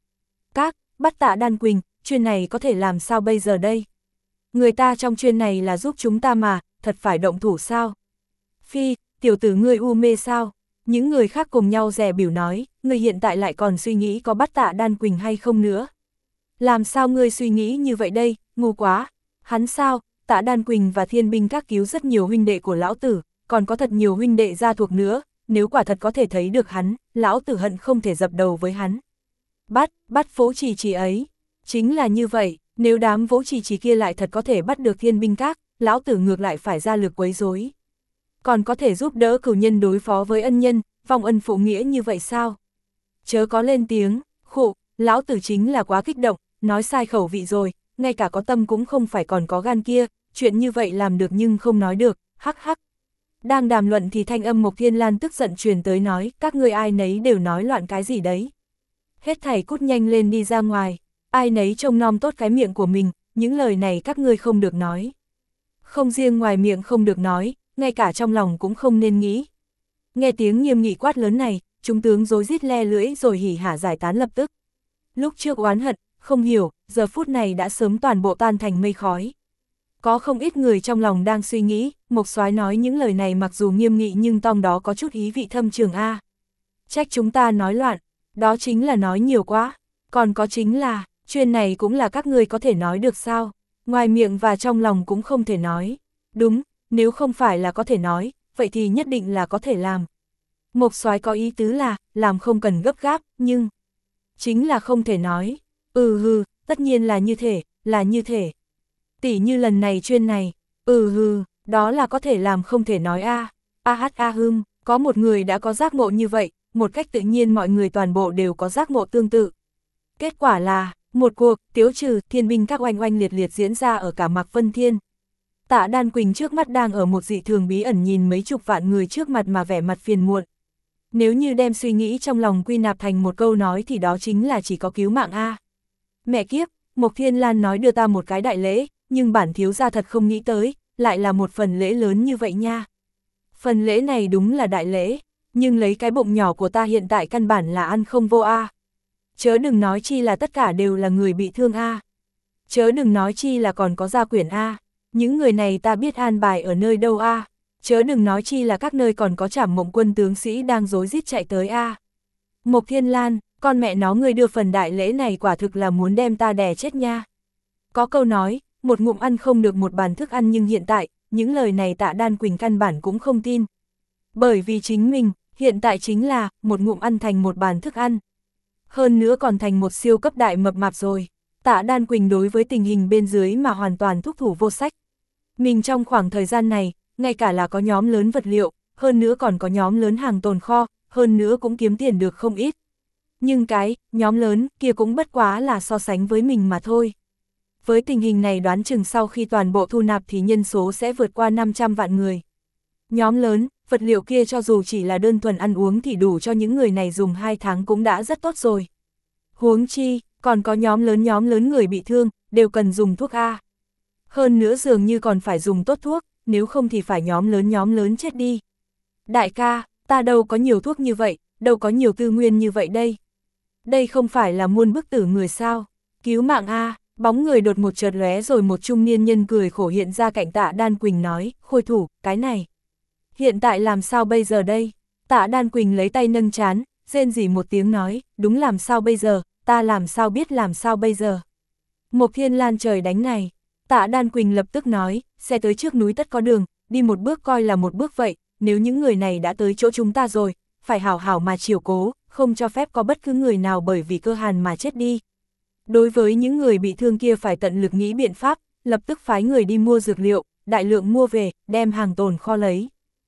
Các, bắt Tạ Đan Quỳnh, chuyện này có thể làm sao bây giờ đây? Người ta trong chuyện này là giúp chúng ta mà, thật phải động thủ sao? Phi, tiểu tử ngươi u mê sao? Những người khác cùng nhau dè biểu nói, ngươi hiện tại lại còn suy nghĩ có bắt Tạ Đan Quỳnh hay không nữa. Làm sao ngươi suy nghĩ như vậy đây, ngu quá. Hắn sao, Tạ Đan Quỳnh và thiên binh các cứu rất nhiều huynh đệ của lão tử, còn có thật nhiều huynh đệ gia thuộc nữa, nếu quả thật có thể thấy được hắn, lão tử hận không thể dập đầu với hắn. Bắt, bắt Vỗ Trì Trì ấy. Chính là như vậy, nếu đám Vỗ Trì Trì kia lại thật có thể bắt được thiên binh các, lão tử ngược lại phải ra lực quấy rối. Còn có thể giúp đỡ cửu nhân đối phó với ân nhân, vong ân phụ nghĩa như vậy sao? Chớ có lên tiếng, khụ, lão tử chính là quá kích động, nói sai khẩu vị rồi, ngay cả có tâm cũng không phải còn có gan kia, chuyện như vậy làm được nhưng không nói được, hắc hắc. Đang đàm luận thì thanh âm Mộc Thiên Lan tức giận truyền tới nói, các ngươi ai nấy đều nói loạn cái gì đấy. Hết thảy cút nhanh lên đi ra ngoài, ai nấy trông nom tốt cái miệng của mình, những lời này các ngươi không được nói. Không riêng ngoài miệng không được nói, ngay cả trong lòng cũng không nên nghĩ. Nghe tiếng nghiêm nghị quát lớn này, chúng tướng rối rít le lưỡi rồi hỉ hả giải tán lập tức. Lúc trước oán hận, không hiểu, giờ phút này đã sớm toàn bộ tan thành mây khói. Có không ít người trong lòng đang suy nghĩ, Mộc Soái nói những lời này mặc dù nghiêm nghị nhưng trong đó có chút ý vị thâm trường a. Trách chúng ta nói loạn, đó chính là nói nhiều quá, còn có chính là, chuyện này cũng là các ngươi có thể nói được sao, ngoài miệng và trong lòng cũng không thể nói. Đúng, nếu không phải là có thể nói, vậy thì nhất định là có thể làm. Mộc Soái có ý tứ là, làm không cần gấp gáp, nhưng chính là không thể nói. Ừ hừ, tất nhiên là như thể, là như thể. Tỉ như lần này chuyên này, ừ hừ, đó là có thể làm không thể nói a. A hát a hưng, có một người đã có giác ngộ như vậy, một cách tự nhiên mọi người toàn bộ đều có giác ngộ tương tự. Kết quả là, một cuộc tiếu trừ thiên binh các oanh oanh liệt liệt diễn ra ở cả Mạc Vân Thiên. Tạ Đan Quỳnh trước mắt đang ở một dị thường bí ẩn nhìn mấy chục vạn người trước mặt mà vẻ mặt phiền muộn. Nếu như đem suy nghĩ trong lòng quy nạp thành một câu nói thì đó chính là chỉ có cứu mạng a. Mẹ kiếp, Mộc Thiên Lan nói đưa ta một cái đại lễ, nhưng bản thiếu gia thật không nghĩ tới, lại là một phần lễ lớn như vậy nha. Phần lễ này đúng là đại lễ, nhưng lấy cái bụng nhỏ của ta hiện tại căn bản là ăn không vô a. Chớ đừng nói chi là tất cả đều là người bị thương a. Chớ đừng nói chi là còn có gia quyển a. Những người này ta biết an bài ở nơi đâu a. Chớ đừng nói chi là các nơi còn có Trảm Mộng quân tướng sĩ đang rối rít chạy tới a. Mộc Thiên Lan, con mẹ nó ngươi đưa phần đại lễ này quả thực là muốn đem ta đè chết nha. Có câu nói, một ngụm ăn không được một bàn thức ăn, nhưng hiện tại, những lời này Tạ Đan Quỳnh căn bản cũng không tin. Bởi vì chính mình, hiện tại chính là, một ngụm ăn thành một bàn thức ăn. Hơn nữa còn thành một siêu cấp đại mập mạp rồi. Tạ Đan Quỳnh đối với tình hình bên dưới mà hoàn toàn thúc thủ vô sách. Mình trong khoảng thời gian này, ngay cả là có nhóm lớn vật liệu, hơn nữa còn có nhóm lớn hàng tồn kho, hơn nữa cũng kiếm tiền được không ít. Nhưng cái, nhóm lớn kia cũng bất quá là so sánh với mình mà thôi. Với tình hình này đoán chừng sau khi toàn bộ thu nạp thì nhân số sẽ vượt qua năm trăm vạn người. Nhóm lớn, vật liệu kia cho dù chỉ là đơn thuần ăn uống thì đủ cho những người này dùng hai tháng cũng đã rất tốt rồi. Huống chi, còn có nhóm lớn nhóm lớn người bị thương, đều cần dùng thuốc A. Hơn nữa dường như còn phải dùng tốt thuốc, nếu không thì phải nhóm lớn nhóm lớn chết đi. Đại ca, ta đâu có nhiều thuốc như vậy, đâu có nhiều tư nguyên như vậy đây. Đây không phải là muôn bức tử người sao, cứu mạng A. Bóng người đột một chợt lóe rồi một trung niên nhân cười khổ hiện ra cạnh Tạ Đan Quỳnh nói, Khôi thủ, cái này. Hiện tại làm sao bây giờ đây? Tạ Đan Quỳnh lấy tay nâng trán, rên rỉ một tiếng nói, đúng làm sao bây giờ, ta làm sao biết làm sao bây giờ. Mộc Thiên Lan trời đánh này. Tạ Đan Quỳnh lập tức nói, xe tới trước núi tất có đường, đi một bước coi là một bước vậy, nếu những người này đã tới chỗ chúng ta rồi, phải hảo hảo mà chiều cố, không cho phép có bất cứ người nào bởi vì cơ hàn mà chết đi. Đối với những người bị thương kia phải tận lực nghĩ biện pháp, lập tức phái người đi mua dược liệu, đại lượng mua về, đem hàng tồn kho lấy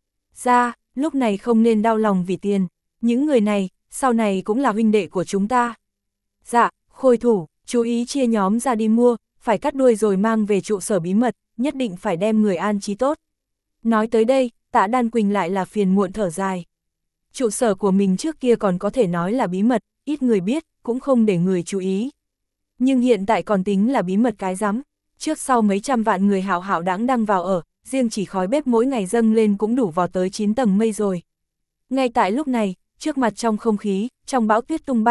ra, lúc này không nên đau lòng vì tiền, những người này, sau này cũng là huynh đệ của chúng ta. Dạ, Khôi thủ, chú ý chia nhóm ra đi mua, phải cắt đuôi rồi mang về trụ sở bí mật, nhất định phải đem người an trí tốt. Nói tới đây, Tạ Đan Quỳnh lại là phiền muộn thở dài. Trụ sở của mình trước kia còn có thể nói là bí mật, ít người biết, cũng không để người chú ý. Nhưng hiện tại còn tính là bí mật cái rắm, trước sau mấy trăm vạn người hảo hảo đãng đăng vào ở, riêng chỉ khói bếp mỗi ngày dâng lên cũng đủ vào tới chín tầng mây rồi. Ngay tại lúc này, trước mặt trong không khí, trong bão tuyết tung bay,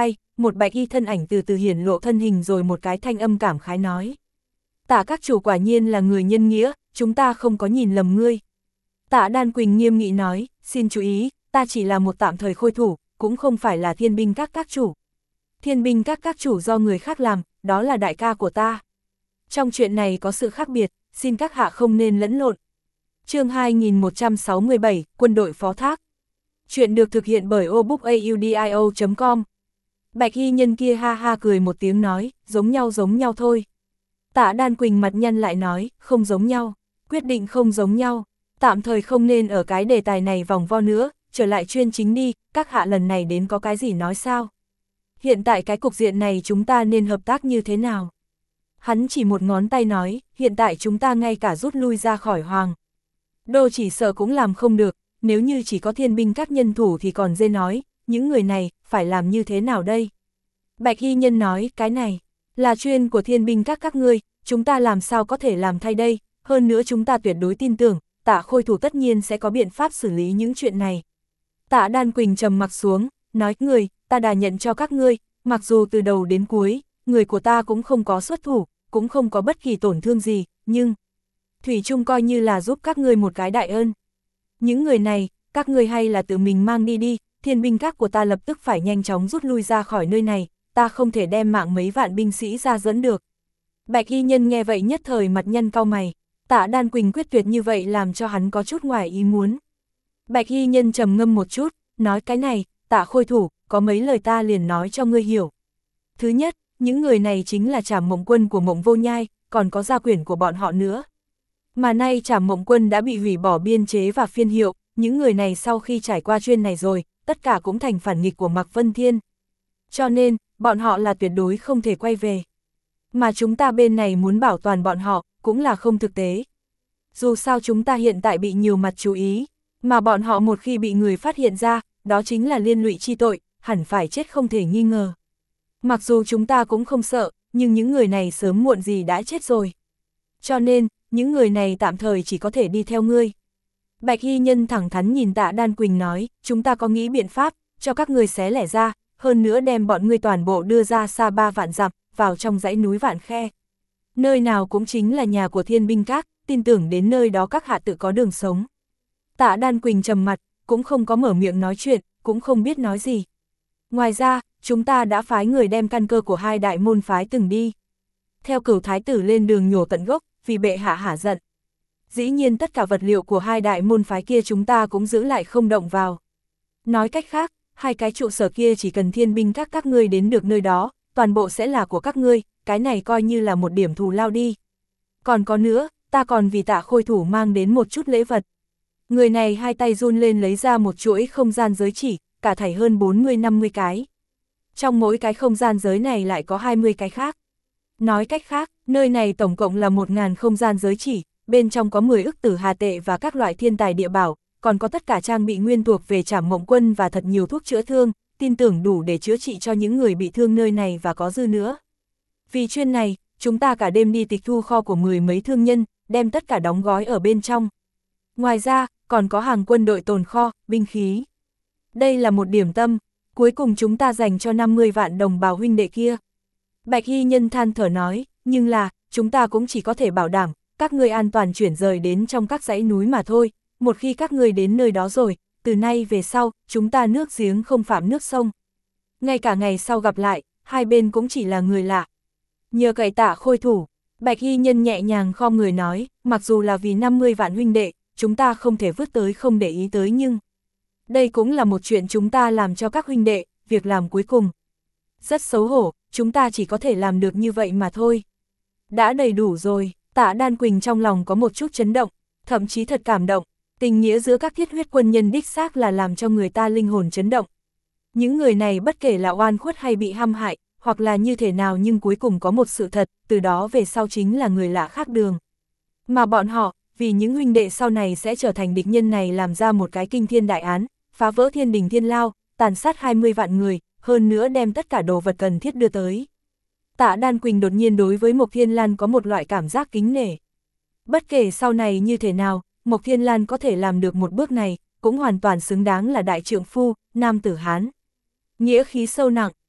một bạch y thân ảnh từ từ hiển lộ thân hình rồi một cái thanh âm cảm khái nói. Tạ các chủ quả nhiên là người nhân nghĩa, chúng ta không có nhìn lầm ngươi. Tạ Đan Quỳnh nghiêm nghị nói, xin chú ý, ta chỉ là một tạm thời khôi thủ, cũng không phải là thiên binh các các chủ. Thiên binh các các chủ do người khác làm, đó là đại ca của ta. Trong chuyện này có sự khác biệt, xin các hạ không nên lẫn lộn. Chương hai nghìn một trăm sáu mươi bảy, Quân đội phó thác. Chuyện được thực hiện bởi obookaudio chấm com. Bạch y nhân kia ha ha cười một tiếng nói, giống nhau giống nhau thôi. Tạ Đan Quỳnh mặt nhăn lại nói, không giống nhau, quyết định không giống nhau, tạm thời không nên ở cái đề tài này vòng vo nữa, trở lại chuyên chính đi, các hạ lần này đến có cái gì nói sao? Hiện tại cái cục diện này chúng ta nên hợp tác như thế nào? Hắn chỉ một ngón tay nói, hiện tại chúng ta ngay cả rút lui ra khỏi Hoàng Đô chỉ sợ cũng làm không được, nếu như chỉ có thiên binh các nhân thủ thì còn dễ nói, những người này, phải làm như thế nào đây? Bạch y nhân nói, cái này, là chuyên của thiên binh các các ngươi, chúng ta làm sao có thể làm thay đây, hơn nữa chúng ta tuyệt đối tin tưởng, Tạ Khôi Thủ tất nhiên sẽ có biện pháp xử lý những chuyện này. Tạ Đan Quỳnh trầm mặc xuống, nói, người, ta đà nhận cho các ngươi, mặc dù từ đầu đến cuối, người của ta cũng không có xuất thủ, cũng không có bất kỳ tổn thương gì, nhưng thủy chung coi như là giúp các ngươi một cái đại ơn. Những người này, các ngươi hay là tự mình mang đi đi, thiên binh các của ta lập tức phải nhanh chóng rút lui ra khỏi nơi này, ta không thể đem mạng mấy vạn binh sĩ ra dẫn được. Bạch y nhân nghe vậy nhất thời mặt nhăn cau mày, Tạ Đan Quỳnh quyết tuyệt như vậy làm cho hắn có chút ngoài ý muốn. Bạch y nhân trầm ngâm một chút, nói cái này, Tạ Khôi Thủ, có mấy lời ta liền nói cho ngươi hiểu. Thứ nhất, những người này chính là Trảm Mộng Quân của Mộng Vô Nhai, còn có gia quyển của bọn họ nữa. Mà nay Trảm Mộng Quân đã bị hủy bỏ biên chế và phiên hiệu, những người này sau khi trải qua chuyên này rồi, tất cả cũng thành phản nghịch của Mạc Vân Thiên. Cho nên, bọn họ là tuyệt đối không thể quay về. Mà chúng ta bên này muốn bảo toàn bọn họ, cũng là không thực tế. Dù sao chúng ta hiện tại bị nhiều mặt chú ý, mà bọn họ một khi bị người phát hiện ra, đó chính là liên lụy chi tội, hẳn phải chết không thể nghi ngờ. Mặc dù chúng ta cũng không sợ, nhưng những người này sớm muộn gì đã chết rồi. Cho nên, những người này tạm thời chỉ có thể đi theo ngươi. Bạch y nhân thẳng thắn nhìn Tạ Đan Quỳnh nói, chúng ta có nghĩ biện pháp, cho các ngươi xé lẻ ra, hơn nữa đem bọn ngươi toàn bộ đưa ra xa ba vạn dặm, vào trong dãy núi Vạn Khe. Nơi nào cũng chính là nhà của thiên binh các, tin tưởng đến nơi đó các hạ tự có đường sống. Tạ Đan Quỳnh trầm mặt, cũng không có mở miệng nói chuyện, cũng không biết nói gì. Ngoài ra, chúng ta đã phái người đem căn cơ của hai đại môn phái từng đi. Theo Cửu thái tử lên đường nhổ tận gốc, vì bệ hạ hả giận. Dĩ nhiên tất cả vật liệu của hai đại môn phái kia chúng ta cũng giữ lại không động vào. Nói cách khác, hai cái trụ sở kia chỉ cần thiên binh các các ngươi đến được nơi đó, toàn bộ sẽ là của các ngươi, cái này coi như là một điểm thù lao đi. Còn có nữa, ta còn vì Tạ Khôi Thủ mang đến một chút lễ vật. Người này hai tay run lên lấy ra một chuỗi không gian giới chỉ, cả thảy hơn bốn mươi năm mươi cái. Trong mỗi cái không gian giới này lại có hai mươi cái khác. Nói cách khác, nơi này tổng cộng là một nghìn không gian giới chỉ, bên trong có mười ức tử hà tệ và các loại thiên tài địa bảo, còn có tất cả trang bị nguyên thuộc về Trảm Mộng Quân và thật nhiều thuốc chữa thương, tin tưởng đủ để chữa trị cho những người bị thương nơi này và có dư nữa. Vì chuyên này, chúng ta cả đêm đi tịch thu kho của mười mấy thương nhân, đem tất cả đóng gói ở bên trong. Ngoài ra, còn có hàng quân đội tồn kho, binh khí. Đây là một điểm tâm, cuối cùng chúng ta dành cho năm mươi vạn đồng bào huynh đệ kia. Bạch y nhân than thở nói, nhưng là, chúng ta cũng chỉ có thể bảo đảm, các ngươi an toàn chuyển rời đến trong các dãy núi mà thôi, một khi các ngươi đến nơi đó rồi, từ nay về sau, chúng ta nước giếng không phạm nước sông. Ngay cả ngày sau gặp lại, hai bên cũng chỉ là người lạ. Nhờ cậy Tạ Khôi Thủ, Bạch y nhân nhẹ nhàng khom người nói, mặc dù là vì năm mươi vạn huynh đệ, chúng ta không thể vứt tới không để ý tới nhưng đây cũng là một chuyện chúng ta làm cho các huynh đệ, việc làm cuối cùng. Rất xấu hổ, chúng ta chỉ có thể làm được như vậy mà thôi. Đã đầy đủ rồi, Tạ Đan Quỳnh trong lòng có một chút chấn động, thậm chí thật cảm động, tình nghĩa giữa các thiết huyết quân nhân đích xác là làm cho người ta linh hồn chấn động. Những người này bất kể là oan khuất hay bị hăm hại, hoặc là như thế nào nhưng cuối cùng có một sự thật, từ đó về sau chính là người lạ khác đường. Mà bọn họ, vì những huynh đệ sau này sẽ trở thành địch nhân này làm ra một cái kinh thiên đại án, phá vỡ thiên đình thiên lao, tàn sát hai mươi vạn người, hơn nữa đem tất cả đồ vật cần thiết đưa tới. Tạ Đan Quỳnh đột nhiên đối với Mộc Thiên Lan có một loại cảm giác kính nể. Bất kể sau này như thế nào, Mộc Thiên Lan có thể làm được một bước này, cũng hoàn toàn xứng đáng là đại trượng phu, nam tử Hán. Nghĩa khí sâu nặng,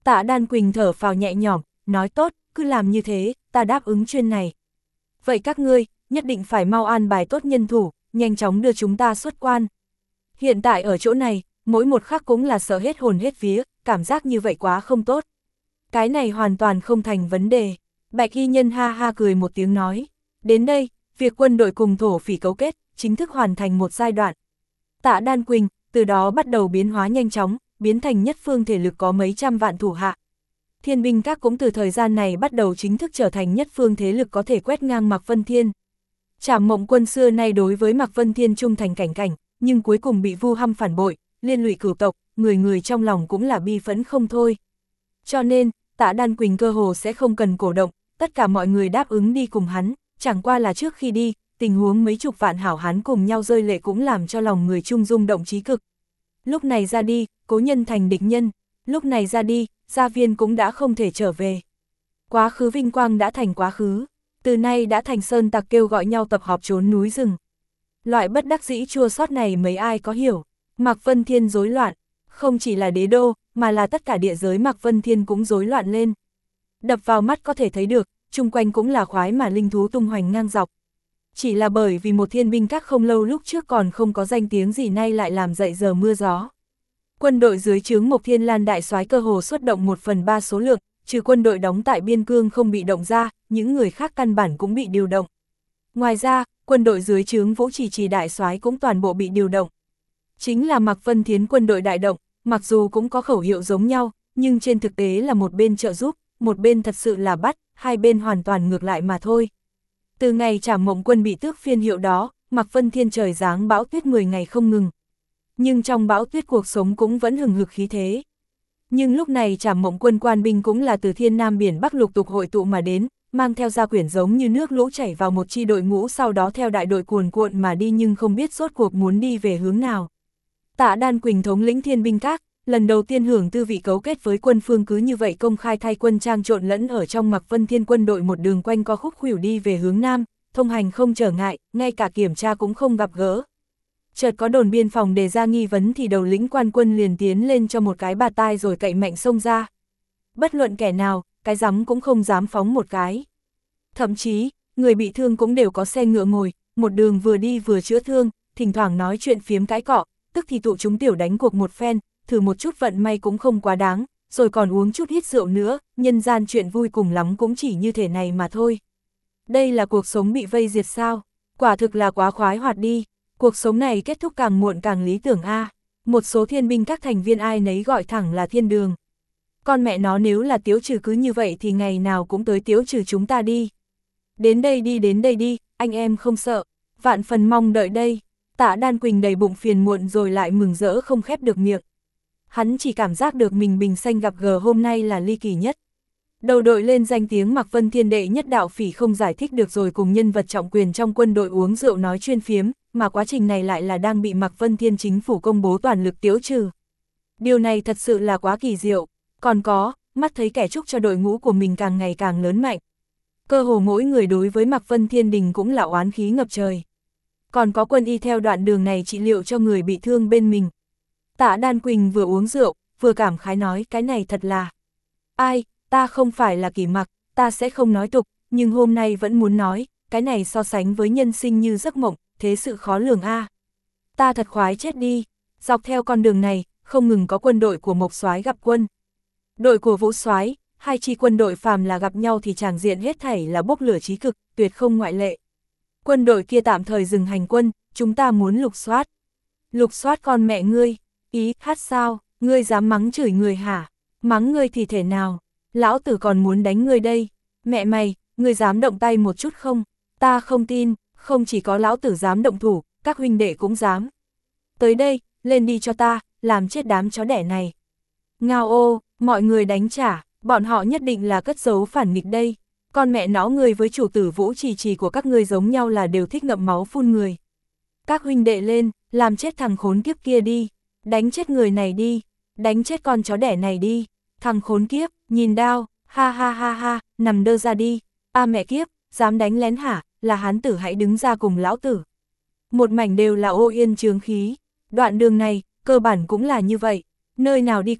Tạ Đan Quỳnh thở phào nhẹ nhõm, nói tốt, cứ làm như thế, ta đáp ứng chuyên này. Vậy các ngươi, nhất định phải mau an bài tốt nhân thủ, nhanh chóng đưa chúng ta xuất quan. Hiện tại ở chỗ này, mỗi một khắc cũng là sợ hết hồn hết vía, cảm giác như vậy quá không tốt. Cái này hoàn toàn không thành vấn đề. Bạch y nhân ha ha cười một tiếng nói. Đến đây, việc quân đội cùng thổ phỉ cấu kết, chính thức hoàn thành một giai đoạn. Tạ Đan Quỳnh, từ đó bắt đầu biến hóa nhanh chóng, biến thành nhất phương thể lực có mấy trăm vạn thủ hạ. Thiên binh các cũng từ thời gian này bắt đầu chính thức trở thành nhất phương thế lực có thể quét ngang Mạc Vân Thiên. Trảm Mộng Quân xưa nay đối với Mạc Vân Thiên trung thành cảnh cảnh, nhưng cuối cùng bị vu hăm phản bội, liên lụy cửu tộc, người người trong lòng cũng là bi phẫn không thôi. Cho nên, Tạ Đan Quỳnh cơ hồ sẽ không cần cổ động, tất cả mọi người đáp ứng đi cùng hắn, chẳng qua là trước khi đi, tình huống mấy chục vạn hảo hán cùng nhau rơi lệ cũng làm cho lòng người chung rung động chí cực. Lúc này ra đi, cố nhân thành địch nhân, lúc này ra đi, gia viên cũng đã không thể trở về. Quá khứ vinh quang đã thành quá khứ, từ nay đã thành sơn tặc kêu gọi nhau tập họp trốn núi rừng. Loại bất đắc dĩ chua xót này mấy ai có hiểu. Mạc Vân Thiên rối loạn, không chỉ là đế đô, mà là tất cả địa giới Mạc Vân Thiên cũng rối loạn lên. Đập vào mắt có thể thấy được, chung quanh cũng là khoái mà linh thú tung hoành ngang dọc. Chỉ là bởi vì một thiên binh các không lâu lúc trước còn không có danh tiếng gì nay lại làm dậy giờ mưa gió. Quân đội dưới trướng Mộc Thiên Lan đại soái cơ hồ xuất động một phần ba số lượng, trừ quân đội đóng tại biên cương không bị động ra, những người khác căn bản cũng bị điều động. Ngoài ra, quân đội dưới trướng Vũ Trì Trì đại soái cũng toàn bộ bị điều động. Chính là Mạc Vân Thiến quân đội đại động, mặc dù cũng có khẩu hiệu giống nhau, nhưng trên thực tế là một bên trợ giúp, một bên thật sự là bắt, hai bên hoàn toàn ngược lại mà thôi. Từ ngày Trảm Mộng Quân bị tước phiên hiệu đó, Mạc Vân Thiên trời giáng bão tuyết mười ngày không ngừng. Nhưng trong bão tuyết cuộc sống cũng vẫn hừng hực khí thế. Nhưng lúc này Trảm Mộng Quân quan binh cũng là từ thiên nam biển bắc lục tục hội tụ mà đến, mang theo gia quyển giống như nước lũ chảy vào một chi đội ngũ, sau đó theo đại đội cuồn cuộn mà đi, nhưng không biết rốt cuộc muốn đi về hướng nào. Tạ Đan Quỳnh thống lĩnh thiên binh các, lần đầu tiên hưởng tư vị cấu kết với quân phương, cứ như vậy công khai thay quân trang trộn lẫn ở trong Mạc Vân Thiên quân đội, một đường quanh co khúc khuỷu đi về hướng nam, thông hành không trở ngại, ngay cả kiểm tra cũng không gặp gỡ. Chợt có đồn biên phòng đề ra nghi vấn thì đầu lĩnh quan quân liền tiến lên cho một cái bạt tai rồi cậy mạnh xông ra. Bất luận kẻ nào, cái rắm cũng không dám phóng một cái. Thậm chí, người bị thương cũng đều có xe ngựa ngồi, một đường vừa đi vừa chữa thương, thỉnh thoảng nói chuyện phiếm cái cọ, tức thì tụ chúng tiểu đánh cuộc một phen, thử một chút vận may cũng không quá đáng, rồi còn uống chút ít rượu nữa, nhân gian chuyện vui cùng lắm cũng chỉ như thế này mà thôi. Đây là cuộc sống bị vây diệt sao? Quả thực là quá khoái hoạt đi, cuộc sống này kết thúc càng muộn càng lý tưởng a. Một số thiên binh các thành viên ai nấy gọi thẳng là thiên đường. Con mẹ nó, nếu là Tiếu Trừ cứ như vậy thì ngày nào cũng tới Tiếu Trừ chúng ta đi. Đến đây đi, đến đây đi, anh em không sợ, vạn phần mong đợi đây. Tạ Đan Quỳnh đầy bụng phiền muộn rồi lại mừng rỡ không khép được miệng. Hắn chỉ cảm giác được mình bình xanh gặp gỡ hôm nay là ly kỳ nhất. Đầu đội lên danh tiếng Mạc Vân Thiên đệ nhất đạo phỉ không giải thích được rồi cùng nhân vật trọng quyền trong quân đội uống rượu nói chuyên phiếm, mà quá trình này lại là đang bị Mạc Vân Thiên chính phủ công bố toàn lực Tiếu Trừ. Điều này thật sự là quá kỳ diệu, còn có, mắt thấy kẻ chúc cho đội ngũ của mình càng ngày càng lớn mạnh. Cơ hồ mỗi người đối với Mạc Vân Thiên Đình cũng là oán khí ngập trời. Còn có quân y theo đoạn đường này trị liệu cho người bị thương bên mình. Tạ Đan Quỳnh vừa uống rượu, vừa cảm khái nói cái này thật là... Ai, ta không phải là Kỷ Mặc, ta sẽ không nói tục, nhưng hôm nay vẫn muốn nói, cái này so sánh với nhân sinh như giấc mộng, thế sự khó lường a. Ta thật khoái chết đi, dọc theo con đường này, không ngừng có quân đội của Mộc Soái gặp quân. Đội của Vũ Soái, hai chi quân đội phàm là gặp nhau thì tràng diện hết thảy là bốc lửa chí cực, tuyệt không ngoại lệ. Quân đội kia tạm thời dừng hành quân, chúng ta muốn lục soát. Lục soát con mẹ ngươi, ý hát sao, ngươi dám mắng chửi người hả? Mắng ngươi thì thể nào? Lão tử còn muốn đánh ngươi đây. Mẹ mày, ngươi dám động tay một chút không? Ta không tin, không chỉ có lão tử dám động thủ, các huynh đệ cũng dám. Tới đây, lên đi cho ta, làm chết đám chó đẻ này. Ngao ô, mọi người đánh trả, bọn họ nhất định là cất giấu phản nghịch đây. Con mẹ nó, người với chủ tử Vũ Trì Trì của các ngươi giống nhau là đều thích ngậm máu phun người. Các huynh đệ lên, làm chết thằng khốn kiếp kia đi, đánh chết người này đi, đánh chết con chó đẻ này đi, thằng khốn kiếp, nhìn đao, ha ha ha ha, nằm đơ ra đi, a mẹ kiếp, dám đánh lén hả, là hán tử hãy đứng ra cùng lão tử. Một mảnh đều là ô yên chướng khí, đoạn đường này, cơ bản cũng là như vậy, nơi nào đi qua,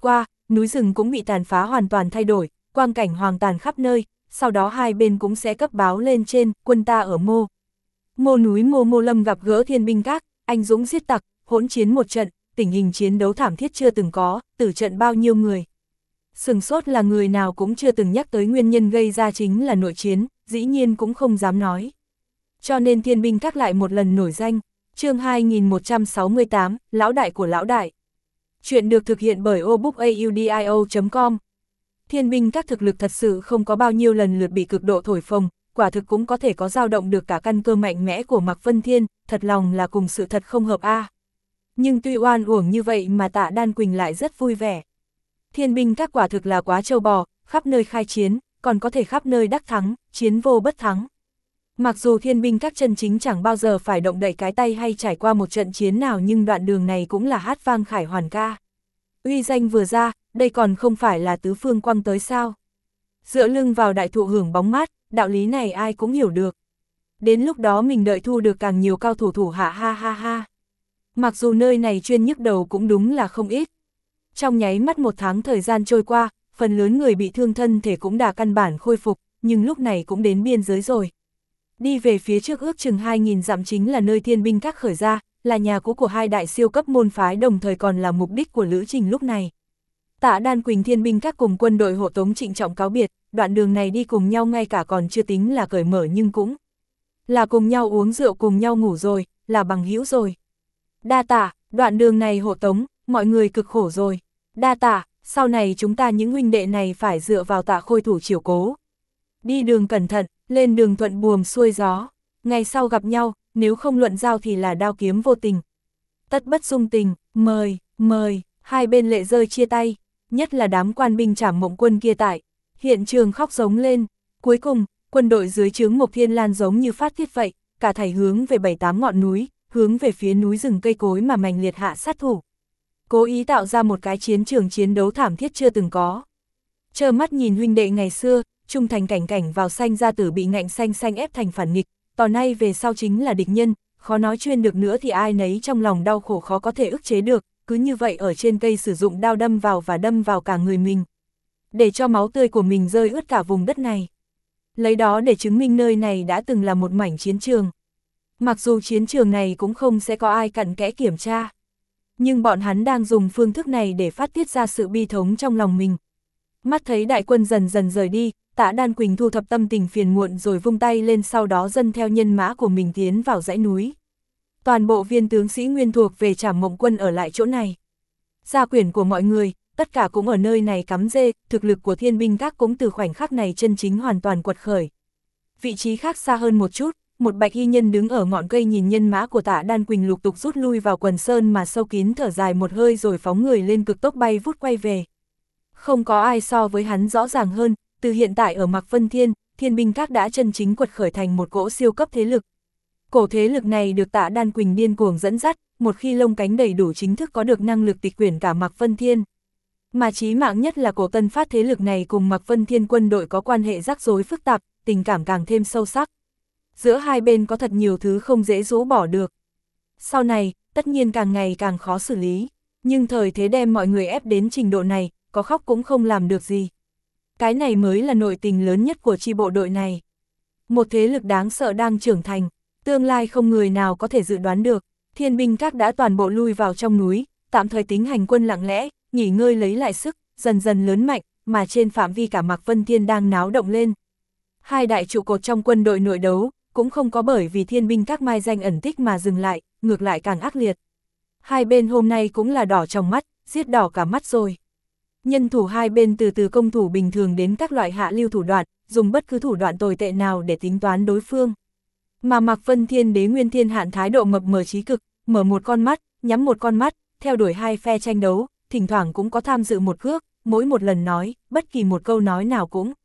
núi rừng cũng bị tàn phá hoàn toàn thay đổi, quang cảnh hoang tàn khắp nơi, sau đó hai bên cũng sẽ cấp báo lên trên, quân ta ở mô. Mô núi Mô Mô Lâm gặp gỡ thiên binh các, anh dũng giết tặc, hỗn chiến một trận, tình hình chiến đấu thảm thiết chưa từng có, tử trận bao nhiêu người. Sừng sốt là người nào cũng chưa từng nhắc tới nguyên nhân gây ra chính là nội chiến, dĩ nhiên cũng không dám nói. Cho nên thiên binh các lại một lần nổi danh. Chương hai nghìn một trăm sáu mươi tám, Lão Đại của Lão Đại. Chuyện được thực hiện bởi obookaudio chấm com. Thiên binh các thực lực thật sự không có bao nhiêu lần lượt bị cực độ thổi phồng, quả thực cũng có thể có dao động được cả căn cơ mạnh mẽ của Mạc Vân Thiên, thật lòng là cùng sự thật không hợp a. À. Nhưng tuy oan uổng như vậy mà Tạ Đan Quỳnh lại rất vui vẻ. Thiên binh các quả thực là quá trâu bò, khắp nơi khai chiến, còn có thể khắp nơi đắc thắng, chiến vô bất thắng. Mặc dù thiên binh các chân chính chẳng bao giờ phải động đậy cái tay hay trải qua một trận chiến nào, nhưng đoạn đường này cũng là hát vang khải hoàn ca. Uy danh vừa ra, đây còn không phải là tứ phương quăng tới sao. Dựa lưng vào đại thụ hưởng bóng mát, đạo lý này ai cũng hiểu được. Đến lúc đó mình đợi thu được càng nhiều cao thủ thủ hạ ha ha ha. Mặc dù nơi này chuyên nhức đầu cũng đúng là không ít. Trong nháy mắt một tháng thời gian trôi qua, phần lớn người bị thương thân thể cũng đã căn bản khôi phục, nhưng lúc này cũng đến biên giới rồi. Đi về phía trước ước chừng hai nghìn dặm chính là nơi thiên binh các khởi ra, là nhà cũ của hai đại siêu cấp môn phái, đồng thời còn là mục đích của lữ trình lúc này. Tạ Đan Quỳnh thiên binh các cùng quân đội hộ tống trịnh trọng cáo biệt, đoạn đường này đi cùng nhau ngay cả còn chưa tính là cởi mở nhưng cũng là cùng nhau uống rượu cùng nhau ngủ rồi, là bằng hữu rồi. Đa tạ, đoạn đường này hộ tống, mọi người cực khổ rồi. Đa tạ, sau này chúng ta những huynh đệ này phải dựa vào Tạ Khôi thủ chiếu cố. Đi đường cẩn thận, lên đường thuận buồm xuôi gió. Ngày sau gặp nhau, nếu không luận giao thì là đao kiếm vô tình. Tất bất dung tình, mời, mời, hai bên lệ rơi chia tay. Nhất là đám quan binh Trảm Mộng Quân kia tại hiện trường khóc giống lên. Cuối cùng, quân đội dưới trướng Mộc Thiên Lan giống như phát tiết vậy, cả thảy hướng về bảy tám ngọn núi, hướng về phía núi rừng cây cối mà mạnh liệt hạ sát thủ. Cố ý tạo ra một cái chiến trường chiến đấu thảm thiết chưa từng có. Trơ mắt nhìn huynh đệ ngày xưa, trung thành cảnh cảnh vào xanh gia tử bị ngạnh xanh xanh ép thành phản nghịch, tỏ nay về sau chính là địch nhân, khó nói chuyên được nữa thì ai nấy trong lòng đau khổ khó có thể ức chế được, cứ như vậy ở trên cây sử dụng đao đâm vào và đâm vào cả người mình. Để cho máu tươi của mình rơi ướt cả vùng đất này. Lấy đó để chứng minh nơi này đã từng là một mảnh chiến trường. Mặc dù chiến trường này cũng không sẽ có ai cặn kẽ kiểm tra. Nhưng bọn hắn đang dùng phương thức này để phát tiết ra sự bi thống trong lòng mình. Mắt thấy đại quân dần dần rời đi, Tạ Đan Quỳnh thu thập tâm tình phiền muộn rồi vung tay lên, sau đó dâng theo nhân mã của mình tiến vào dãy núi. Toàn bộ viên tướng sĩ nguyên thuộc về Trảm Mộng Quân ở lại chỗ này. Gia quyển của mọi người, tất cả cũng ở nơi này cắm rễ, thực lực của thiên binh các cũng từ khoảnh khắc này chân chính hoàn toàn quật khởi. Vị trí khác xa hơn một chút, một bạch y nhân đứng ở ngọn cây nhìn nhân mã của Tạ Đan Quỳnh lục tục rút lui vào quần sơn mà sâu kín thở dài một hơi rồi phóng người lên cực tốc bay vút quay về. Không có ai so với hắn rõ ràng hơn, từ hiện tại ở Mạc Vân Thiên, thiên binh các đã chân chính quật khởi thành một cỗ siêu cấp thế lực. Cổ thế lực này được Tạ Đan Quỳnh điên cuồng dẫn dắt, một khi lông cánh đầy đủ chính thức có được năng lực tịch quyển cả Mạc Vân Thiên. Mà chí mạng nhất là cổ tân phát thế lực này cùng Mạc Vân Thiên quân đội có quan hệ rắc rối phức tạp, tình cảm càng thêm sâu sắc. Giữa hai bên có thật nhiều thứ không dễ rũ bỏ được. Sau này, tất nhiên càng ngày càng khó xử lý, nhưng thời thế đem mọi người ép đến trình độ này, có khóc cũng không làm được gì. Cái này mới là nội tình lớn nhất của chi bộ đội này. Một thế lực đáng sợ đang trưởng thành, tương lai không người nào có thể dự đoán được. Thiên binh các đã toàn bộ lui vào trong núi, tạm thời tính hành quân lặng lẽ, nghỉ ngơi lấy lại sức, dần dần lớn mạnh, mà trên phạm vi cả Mạc Vân Thiên đang náo động lên. Hai đại trụ cột trong quân đội nội đấu, cũng không có bởi vì thiên binh các mai danh ẩn tích mà dừng lại, ngược lại càng ác liệt. Hai bên hôm nay cũng là đỏ trong mắt, giết đỏ cả mắt rồi. Nhân thủ hai bên từ từ công thủ bình thường đến các loại hạ lưu thủ đoạn, dùng bất cứ thủ đoạn tồi tệ nào để tính toán đối phương. Mà Mạc Vân Thiên Đế Nguyên Thiên Hạn thái độ mập mờ trí cực, mở một con mắt, nhắm một con mắt, theo đuổi hai phe tranh đấu, thỉnh thoảng cũng có tham dự một cước, mỗi một lần nói, bất kỳ một câu nói nào cũng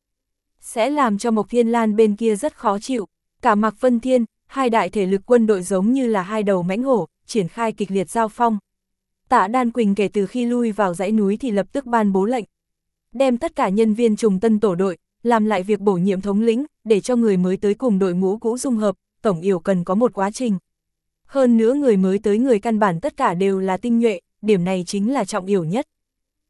sẽ làm cho Mộc Thiên Lan bên kia rất khó chịu. Cả Mạc Vân Thiên, hai đại thể lực quân đội giống như là hai đầu mãnh hổ, triển khai kịch liệt giao phong. Tạ Đan Quỳnh kể từ khi lui vào dãy núi thì lập tức ban bố lệnh, đem tất cả nhân viên trùng tân tổ đội, làm lại việc bổ nhiệm thống lĩnh, để cho người mới tới cùng đội ngũ cũ dung hợp, tổng yểu cần có một quá trình. Hơn nữa người mới tới người căn bản tất cả đều là tinh nhuệ, điểm này chính là trọng yểu nhất.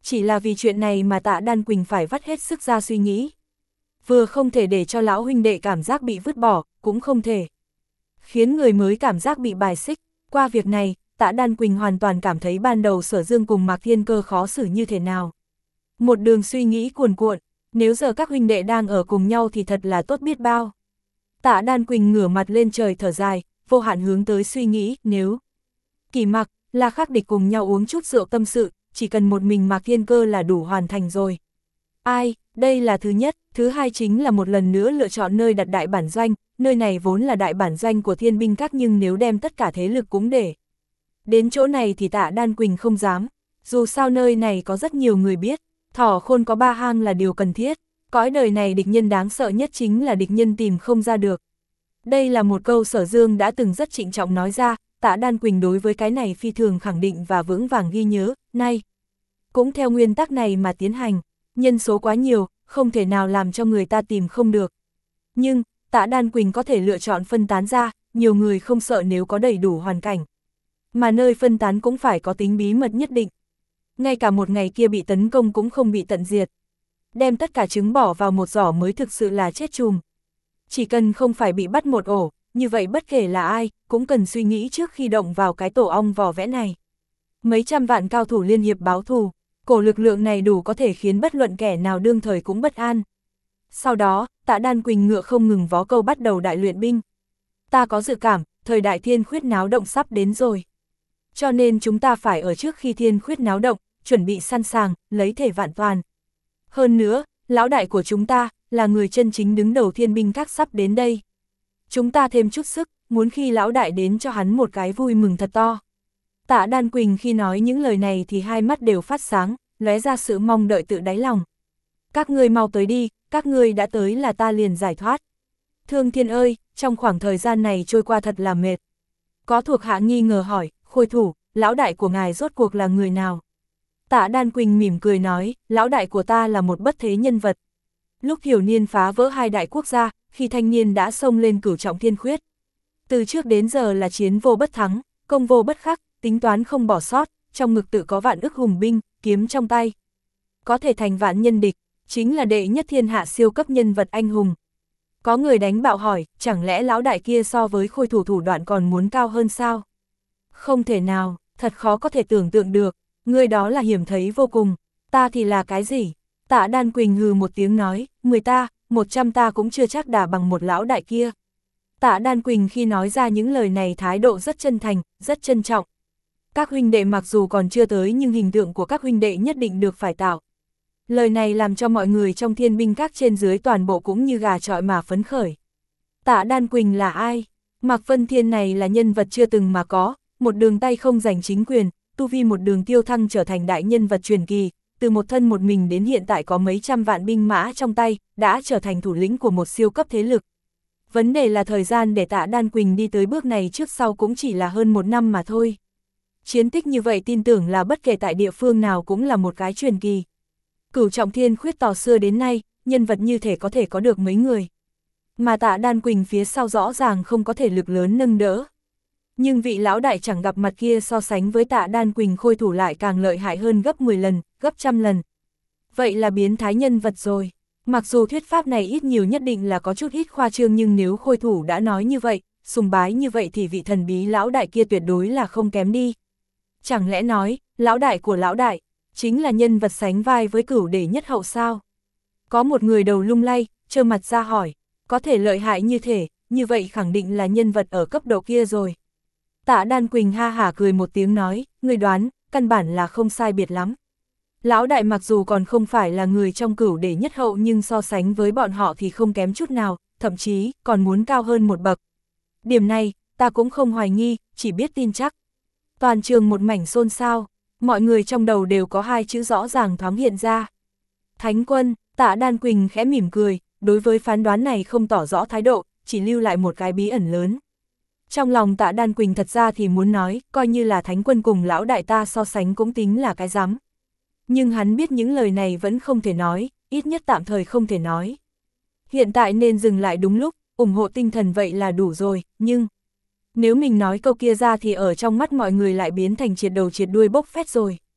Chỉ là vì chuyện này mà Tạ Đan Quỳnh phải vắt hết sức ra suy nghĩ. Vừa không thể để cho lão huynh đệ cảm giác bị vứt bỏ, cũng không thể khiến người mới cảm giác bị bài xích. Qua việc này, Tạ Đan Quỳnh hoàn toàn cảm thấy ban đầu Sở Dương cùng Mạc Thiên Cơ khó xử như thế nào. Một đường suy nghĩ cuồn cuộn, nếu giờ các huynh đệ đang ở cùng nhau thì thật là tốt biết bao. Tạ Đan Quỳnh ngửa mặt lên trời thở dài, vô hạn hướng tới suy nghĩ, nếu Kỳ Mặc, La Khắc Địch cùng nhau uống chút rượu tâm sự, chỉ cần một mình Mạc Thiên Cơ là đủ hoàn thành rồi. Ai, đây là thứ nhất, thứ hai chính là một lần nữa lựa chọn nơi đặt đại bản doanh, nơi này vốn là đại bản doanh của Thiên Binh Các nhưng nếu đem tất cả thế lực cũng để đến chỗ này thì Tạ Đan Quỳnh không dám, dù sao nơi này có rất nhiều người biết, thỏ khôn có ba hang là điều cần thiết, cõi đời này địch nhân đáng sợ nhất chính là địch nhân tìm không ra được. Đây là một câu Sở Dương đã từng rất trịnh trọng nói ra, Tạ Đan Quỳnh đối với cái này phi thường khẳng định và vững vàng ghi nhớ, nay cũng theo nguyên tắc này mà tiến hành, nhân số quá nhiều, không thể nào làm cho người ta tìm không được. Nhưng, Tạ Đan Quỳnh có thể lựa chọn phân tán ra, nhiều người không sợ nếu có đầy đủ hoàn cảnh. Mà nơi phân tán cũng phải có tính bí mật nhất định. Ngay cả một ngày kia bị tấn công cũng không bị tận diệt. Đem tất cả trứng bỏ vào một giỏ mới thực sự là chết chùm. Chỉ cần không phải bị bắt một ổ, như vậy bất kể là ai, cũng cần suy nghĩ trước khi động vào cái tổ ong vò vẽ này. Mấy trăm vạn cao thủ liên hiệp báo thù, cổ lực lượng này đủ có thể khiến bất luận kẻ nào đương thời cũng bất an. Sau đó, Tạ Đan Quỳnh ngựa không ngừng vó câu bắt đầu đại luyện binh. Ta có dự cảm, thời đại thiên khuyết náo động sắp đến rồi. Cho nên chúng ta phải ở trước khi thiên khuyết náo động, chuẩn bị sẵn sàng, lấy thể vạn toàn. Hơn nữa, lão đại của chúng ta, là người chân chính đứng đầu Thiên Binh Các sắp đến đây. Chúng ta thêm chút sức, muốn khi lão đại đến cho hắn một cái vui mừng thật to. Tạ Đan Quỳnh khi nói những lời này thì hai mắt đều phát sáng, lóe ra sự mong đợi tự đáy lòng. Các ngươi mau tới đi, các ngươi đã tới là ta liền giải thoát. Thương Thiên ơi, trong khoảng thời gian này trôi qua thật là mệt. Có thuộc hạ nghi ngờ hỏi, Khôi thủ, lão đại của ngài rốt cuộc là người nào? Tạ Đan Quỳnh mỉm cười nói, lão đại của ta là một bất thế nhân vật. Lúc thiểu niên phá vỡ hai đại quốc gia, khi thanh niên đã xông lên cửu trọng thiên khuyết. Từ trước đến giờ là chiến vô bất thắng, công vô bất khắc, tính toán không bỏ sót, trong ngực tự có vạn ức hùng binh, kiếm trong tay. Có thể thành vạn nhân địch, chính là đệ nhất thiên hạ siêu cấp nhân vật anh hùng. Có người đánh bạo hỏi, chẳng lẽ lão đại kia so với Khôi thủ thủ đoạn còn muốn cao hơn sao? Không thể nào, thật khó có thể tưởng tượng được, người đó là hiểm thấy vô cùng, ta thì là cái gì? Tạ Đan Quỳnh hừ một tiếng nói, mười ta, một trăm ta cũng chưa chắc đả bằng một lão đại kia. Tạ Đan Quỳnh khi nói ra những lời này thái độ rất chân thành, rất trân trọng. Các huynh đệ mặc dù còn chưa tới nhưng hình tượng của các huynh đệ nhất định được phải tạo. Lời này làm cho mọi người trong Thiên Binh Các trên dưới toàn bộ cũng như gà chọi mà phấn khởi. Tạ Đan Quỳnh là ai? Mạc Vân Thiên này là nhân vật chưa từng mà có, một đường tay không giành chính quyền, tu vi một đường tiêu thăng trở thành đại nhân vật truyền kỳ, từ một thân một mình đến hiện tại có mấy trăm vạn binh mã trong tay, đã trở thành thủ lĩnh của một siêu cấp thế lực. Vấn đề là thời gian để Tạ Đan Quỳnh đi tới bước này trước sau cũng chỉ là hơn một năm mà thôi. Chiến tích như vậy tin tưởng là bất kể tại địa phương nào cũng là một cái truyền kỳ. Cửu trọng thiên khuyết tỏ xưa đến nay, nhân vật như thể có thể có được mấy người. Mà Tạ Đan Quỳnh phía sau rõ ràng không có thể lực lớn nâng đỡ. Nhưng vị lão đại chẳng gặp mặt kia so sánh với Tạ Đan Quỳnh Khôi thủ lại càng lợi hại hơn gấp mười lần, gấp trăm lần. Vậy là biến thái nhân vật rồi. Mặc dù thuyết pháp này ít nhiều nhất định là có chút ít khoa trương nhưng nếu Khôi thủ đã nói như vậy, sùng bái như vậy thì vị thần bí lão đại kia tuyệt đối là không kém đi. Chẳng lẽ nói, lão đại của lão đại, chính là nhân vật sánh vai với Cửu Đế nhất hậu sao? Có một người đầu lung lay, trơ mặt ra hỏi, có thể lợi hại như thế, như vậy khẳng định là nhân vật ở cấp độ kia rồi. Tạ Đan Quỳnh ha hả cười một tiếng nói, người đoán, căn bản là không sai biệt lắm. Lão đại mặc dù còn không phải là người trong Cửu Đế nhất hậu nhưng so sánh với bọn họ thì không kém chút nào, thậm chí còn muốn cao hơn một bậc. Điểm này, ta cũng không hoài nghi, chỉ biết tin chắc. Toàn trường một mảnh xôn xao, mọi người trong đầu đều có hai chữ rõ ràng thoáng hiện ra. Thánh quân. Tạ Đan Quỳnh khẽ mỉm cười, đối với phán đoán này không tỏ rõ thái độ, chỉ lưu lại một cái bí ẩn lớn. Trong lòng Tạ Đan Quỳnh thật ra thì muốn nói, coi như là thánh quân cùng lão đại ta so sánh cũng tính là cái rắm. Nhưng hắn biết những lời này vẫn không thể nói, ít nhất tạm thời không thể nói. Hiện tại nên dừng lại đúng lúc, ủng hộ tinh thần vậy là đủ rồi, nhưng nếu mình nói câu kia ra thì ở trong mắt mọi người lại biến thành triệt đầu triệt đuôi bốc phét rồi.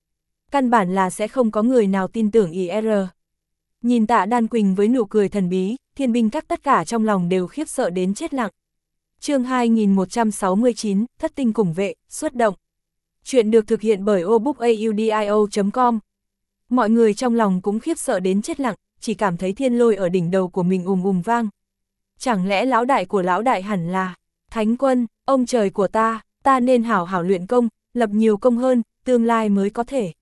căn bản là sẽ không có người nào tin tưởng i rờ. Nhìn Tạ Đan Quỳnh với nụ cười thần bí, thiên binh các tất cả trong lòng đều khiếp sợ đến chết lặng. Chương hai nghìn một trăm sáu mươi chín, Thất tinh củng vệ, xuất động. Chuyện được thực hiện bởi obookaudio chấm com. Mọi người trong lòng cũng khiếp sợ đến chết lặng, chỉ cảm thấy thiên lôi ở đỉnh đầu của mình ùm ùm vang. Chẳng lẽ lão đại của lão đại hẳn là Thánh Quân, ông trời của ta, ta nên hảo hảo luyện công, lập nhiều công hơn, tương lai mới có thể.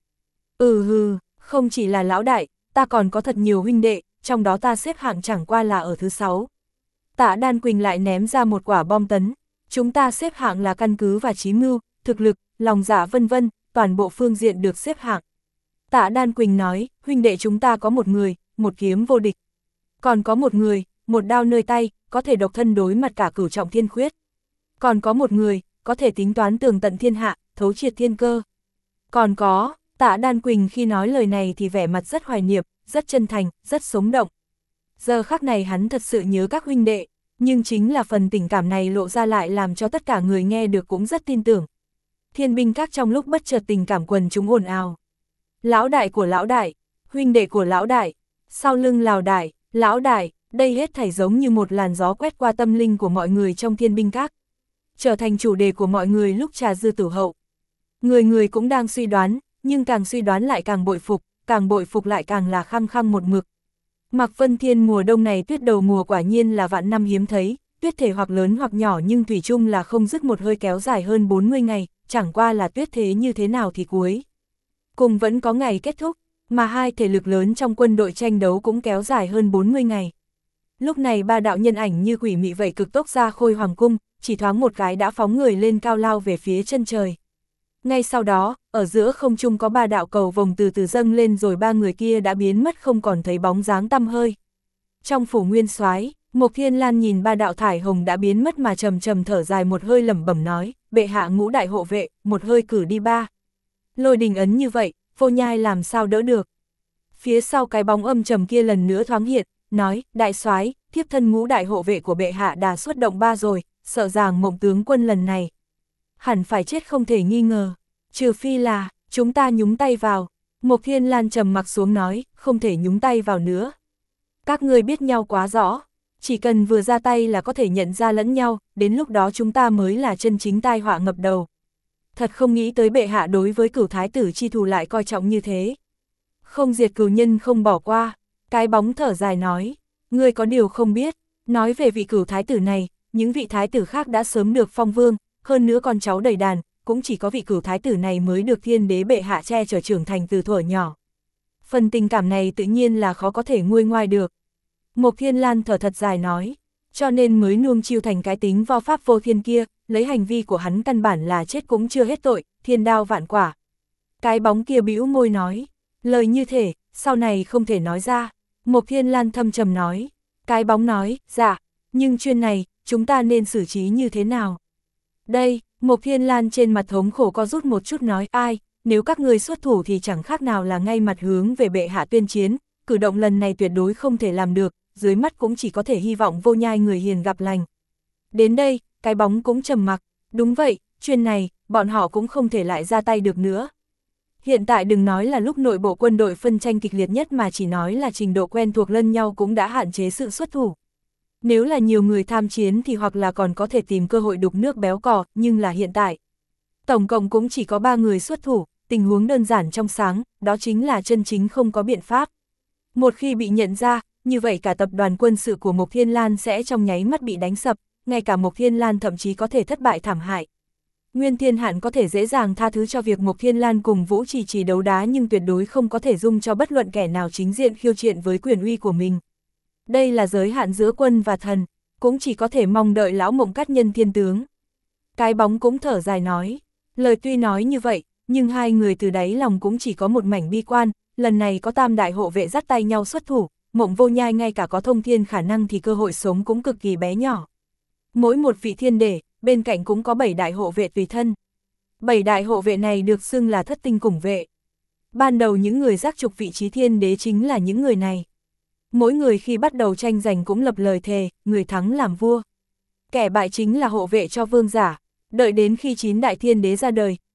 Ừ hừ, không chỉ là lão đại, ta còn có thật nhiều huynh đệ, trong đó ta xếp hạng chẳng qua là ở thứ sáu. Tạ Đan Quỳnh lại ném ra một quả bom tấn. Chúng ta xếp hạng là căn cứ và chí mưu, thực lực, lòng dạ vân vân, toàn bộ phương diện được xếp hạng. Tạ Đan Quỳnh nói, huynh đệ chúng ta có một người, một kiếm vô địch. Còn có một người, một đao nơi tay, có thể độc thân đối mặt cả cửu trọng thiên khuyết. Còn có một người, có thể tính toán tường tận thiên hạ, thấu triệt thiên cơ. Còn có, Tạ Đan Quỳnh khi nói lời này thì vẻ mặt rất hoài niệm, rất chân thành, rất sống động. Giờ khắc này hắn thật sự nhớ các huynh đệ, nhưng chính là phần tình cảm này lộ ra lại làm cho tất cả người nghe được cũng rất tin tưởng. Thiên binh các trong lúc bất chợt tình cảm quần chúng ồn ào. Lão đại của lão đại, huynh đệ của lão đại, sau lưng Lào đại, lão đại, đây hết thảy giống như một làn gió quét qua tâm linh của mọi người trong thiên binh các. Trở thành chủ đề của mọi người lúc trà dư tử hậu. Người người cũng đang suy đoán, nhưng càng suy đoán lại càng bội phục, càng bội phục lại càng là khăng khăng một mực. Mạc Vân Thiên mùa đông này tuyết đầu mùa quả nhiên là vạn năm hiếm thấy, tuyết thể hoặc lớn hoặc nhỏ nhưng thủy chung là không dứt một hơi kéo dài hơn bốn mươi ngày, chẳng qua là tuyết thế như thế nào thì cuối. Cùng vẫn có ngày kết thúc, mà hai thể lực lớn trong quân đội tranh đấu cũng kéo dài hơn bốn mươi ngày. Lúc này ba đạo nhân ảnh như quỷ mị vậy cực tốc ra Khôi Hoàng cung, chỉ thoáng một cái đã phóng người lên cao lao về phía chân trời. Ngay sau đó, ở giữa không trung có ba đạo cầu vồng từ từ dâng lên rồi ba người kia đã biến mất không còn thấy bóng dáng tăm hơi. Trong phủ nguyên soái, Mộc Thiên Lan nhìn ba đạo thải hồng đã biến mất mà trầm trầm thở dài một hơi lẩm bẩm nói, bệ hạ ngũ đại hộ vệ, một hơi cử đi ba. Lôi đình ấn như vậy, Vô Nhai làm sao đỡ được. Phía sau cái bóng âm trầm kia lần nữa thoáng hiện, nói, đại soái, thiếp thân ngũ đại hộ vệ của bệ hạ đã xuất động ba rồi, sợ rằng Mộng tướng quân lần này hẳn phải chết không thể nghi ngờ, trừ phi là chúng ta nhúng tay vào. Mộc Thiên Lan trầm mặc xuống nói, không thể nhúng tay vào nữa. Các ngươi biết nhau quá rõ, chỉ cần vừa ra tay là có thể nhận ra lẫn nhau, đến lúc đó chúng ta mới là chân chính tai họa ngập đầu. Thật không nghĩ tới bệ hạ đối với cửu thái tử chi thù lại coi trọng như thế. Không diệt cửu nhân không bỏ qua, cái bóng thở dài nói, ngươi có điều không biết, nói về vị cửu thái tử này, những vị thái tử khác đã sớm được phong vương, hơn nữa con cháu đầy đàn, cũng chỉ có vị cửu thái tử này mới được thiên đế bệ hạ che chở trưởng thành từ thuở nhỏ. Phần tình cảm này tự nhiên là khó có thể nguôi ngoai được. Mộc Thiên Lan thở thật dài nói, cho nên mới nuông chiêu thành cái tính vo pháp vô thiên kia, lấy hành vi của hắn căn bản là chết cũng chưa hết tội, thiên đao vạn quả. Cái bóng kia bĩu môi nói, lời như thế, sau này không thể nói ra. Mộc Thiên Lan thâm trầm nói, cái bóng nói, dạ, nhưng chuyện này, chúng ta nên xử trí như thế nào? Đây, Mộc Thiên Lan trên mặt thống khổ co rút một chút nói, ai, nếu các ngươi xuất thủ thì chẳng khác nào là ngay mặt hướng về bệ hạ tuyên chiến, cử động lần này tuyệt đối không thể làm được, dưới mắt cũng chỉ có thể hy vọng Vô Nhai người hiền gặp lành. Đến đây, cái bóng cũng trầm mặc, đúng vậy, chuyện này, bọn họ cũng không thể lại ra tay được nữa. Hiện tại đừng nói là lúc nội bộ quân đội phân tranh kịch liệt nhất mà chỉ nói là trình độ quen thuộc lẫn nhau cũng đã hạn chế sự xuất thủ. Nếu là nhiều người tham chiến thì hoặc là còn có thể tìm cơ hội đục nước béo cò, nhưng là hiện tại. Tổng cộng cũng chỉ có ba người xuất thủ, tình huống đơn giản trong sáng, đó chính là chân chính không có biện pháp. Một khi bị nhận ra, như vậy cả tập đoàn quân sự của Mộc Thiên Lan sẽ trong nháy mắt bị đánh sập, ngay cả Mộc Thiên Lan thậm chí có thể thất bại thảm hại. Nguyên Thiên Hạn có thể dễ dàng tha thứ cho việc Mộc Thiên Lan cùng Vũ Trì Trì đấu đá nhưng tuyệt đối không có thể dung cho bất luận kẻ nào chính diện khiêu chuyện với quyền uy của mình. Đây là giới hạn giữa quân và thần, cũng chỉ có thể mong đợi lão Mộng Cát Nhân thiên tướng. Cái bóng cũng thở dài nói, lời tuy nói như vậy, nhưng hai người từ đáy lòng cũng chỉ có một mảnh bi quan, lần này có tam đại hộ vệ dắt tay nhau xuất thủ, Mộng Vô Nhai ngay cả có thông thiên khả năng thì cơ hội sống cũng cực kỳ bé nhỏ. Mỗi một vị thiên đế, bên cạnh cũng có bảy đại hộ vệ tùy thân. Bảy đại hộ vệ này được xưng là thất tinh củng vệ. Ban đầu những người giác trục vị trí thiên đế chính là những người này. Mỗi người khi bắt đầu tranh giành cũng lập lời thề, người thắng làm vua. Kẻ bại chính là hộ vệ cho vương giả. Đợi đến khi chín đại thiên đế ra đời,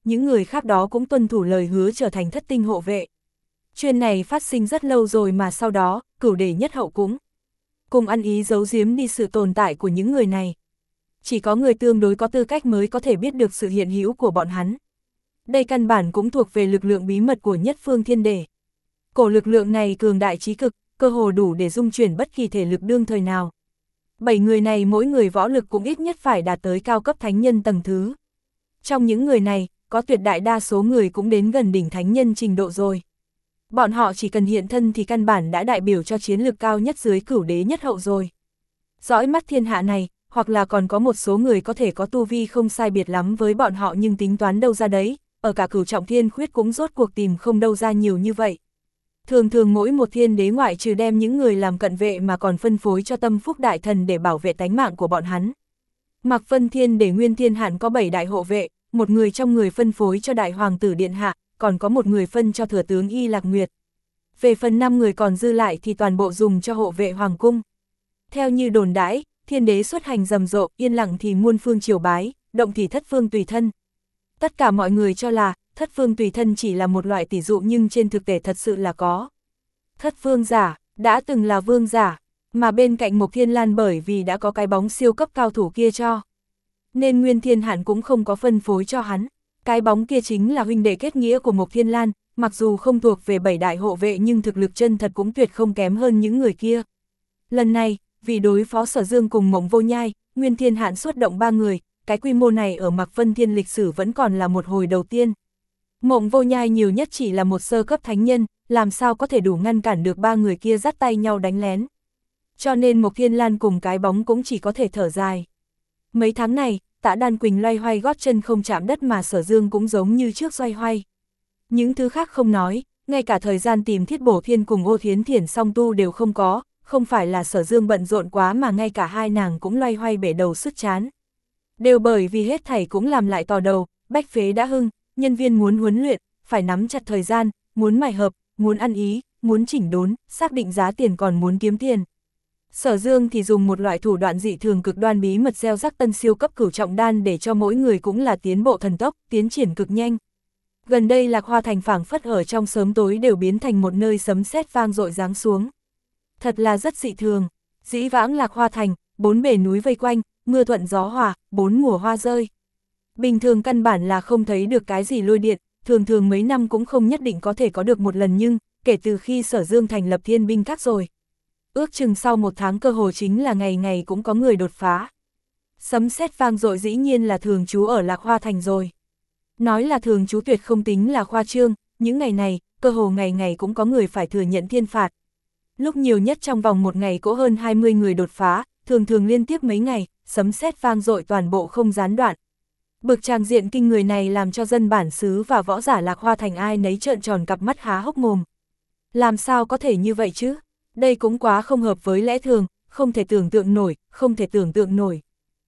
những người khác đó cũng tuân thủ lời hứa trở thành thất tinh hộ vệ. Chuyện này phát sinh rất lâu rồi mà sau đó, Cửu Đế nhất hậu cũng cùng ăn ý giấu giếm đi sự tồn tại của những người này. Chỉ có người tương đối có tư cách mới có thể biết được sự hiện hữu của bọn hắn. Đây căn bản cũng thuộc về lực lượng bí mật của Nhất Phương Thiên Đế. Cổ lực lượng này cường đại trí cực, cơ hồ đủ để dung chuyển bất kỳ thể lực đương thời nào. Bảy người này mỗi người võ lực cũng ít nhất phải đạt tới cao cấp thánh nhân tầng thứ. Trong những người này, có tuyệt đại đa số người cũng đến gần đỉnh thánh nhân trình độ rồi. Bọn họ chỉ cần hiện thân thì căn bản đã đại biểu cho chiến lực cao nhất dưới Cửu Đế nhất hậu rồi. Dõi mắt thiên hạ này, hoặc là còn có một số người có thể có tu vi không sai biệt lắm với bọn họ nhưng tính toán đâu ra đấy, ở cả Cửu Trọng Thiên Khuyết cũng rốt cuộc tìm không đâu ra nhiều như vậy. Thường thường mỗi một thiên đế ngoại trừ đem những người làm cận vệ mà còn phân phối cho tâm phúc đại thần để bảo vệ tánh mạng của bọn hắn. Mạc Vân Thiên để Nguyên Thiên Hàn có bảy đại hộ vệ, một người trong người phân phối cho đại hoàng tử điện hạ, còn có một người phân cho thừa tướng Y Lạc Nguyệt. Về phần năm người còn dư lại thì toàn bộ dùng cho hộ vệ hoàng cung. Theo như đồn đãi, thiên đế xuất hành rầm rộ, yên lặng thì muôn phương triều bái, động thì thất phương tùy thân. Tất cả mọi người cho là thất phương tùy thân chỉ là một loại tỷ dụ nhưng trên thực tế thật sự là có. Thất vương giả, đã từng là vương giả, mà bên cạnh Mộc Thiên Lan bởi vì đã có cái bóng siêu cấp cao thủ kia cho. Nên Nguyên Thiên Hàn cũng không có phân phối cho hắn. Cái bóng kia chính là huynh đệ kết nghĩa của Mộc Thiên Lan, mặc dù không thuộc về bảy đại hộ vệ nhưng thực lực chân thật cũng tuyệt không kém hơn những người kia. Lần này, vì đối phó Sở Dương cùng Mộng Vô Nhai, Nguyên Thiên Hàn xuất động ba người, cái quy mô này ở Mạc Vân Thiên lịch sử vẫn còn là một hồi đầu tiên. Mộng Vô Nhai nhiều nhất chỉ là một sơ cấp thánh nhân, làm sao có thể đủ ngăn cản được ba người kia dắt tay nhau đánh lén. Cho nên Mộc Thiên Lan cùng cái bóng cũng chỉ có thể thở dài. Mấy tháng này, Tạ Đan Quỳnh loay hoay gót chân không chạm đất mà Sở Dương cũng giống như trước loay hoay. Những thứ khác không nói, ngay cả thời gian tìm Thiết Bổ Thiên cùng Ô Thiến Thiển song tu đều không có, không phải là Sở Dương bận rộn quá mà ngay cả hai nàng cũng loay hoay bể đầu sứt chán. Đều bởi vì hết thảy cũng làm lại tò đầu, bách phế đã hưng, nhân viên muốn huấn luyện, phải nắm chặt thời gian, muốn mài hợp, muốn ăn ý, muốn chỉnh đốn, xác định giá tiền còn muốn kiếm tiền. Sở Dương thì dùng một loại thủ đoạn dị thường cực đoan bí mật gieo rắc tân siêu cấp cửu trọng đan để cho mỗi người cũng là tiến bộ thần tốc, tiến triển cực nhanh. Gần đây Lạc Hoa Thành phảng phất ở trong sớm tối đều biến thành một nơi sấm sét vang dội giáng xuống. Thật là rất dị thường, dĩ vãng Lạc Hoa Thành, bốn bể núi vây quanh, mưa thuận gió hòa, bốn mùa hoa rơi. Bình thường căn bản là không thấy được cái gì lôi điện, thường thường mấy năm cũng không nhất định có thể có được một lần nhưng, kể từ khi Sở Dương thành lập Thiên Binh Các rồi. Ước chừng sau một tháng cơ hồ chính là ngày ngày cũng có người đột phá. Sấm sét vang dội dĩ nhiên là thường trú ở Lạc Hoa Thành rồi. Nói là thường trú tuyệt không tính là khoa trương, những ngày này, cơ hồ ngày ngày cũng có người phải thừa nhận thiên phạt. Lúc nhiều nhất trong vòng một ngày có hơn hai mươi người đột phá, thường thường liên tiếp mấy ngày, sấm sét vang dội toàn bộ không gián đoạn. Bực tràng diện kinh người này làm cho dân bản xứ và võ giả Lạc Hoa Thành ai nấy trợn tròn cặp mắt há hốc mồm. Làm sao có thể như vậy chứ? Đây cũng quá không hợp với lẽ thường, không thể tưởng tượng nổi, không thể tưởng tượng nổi.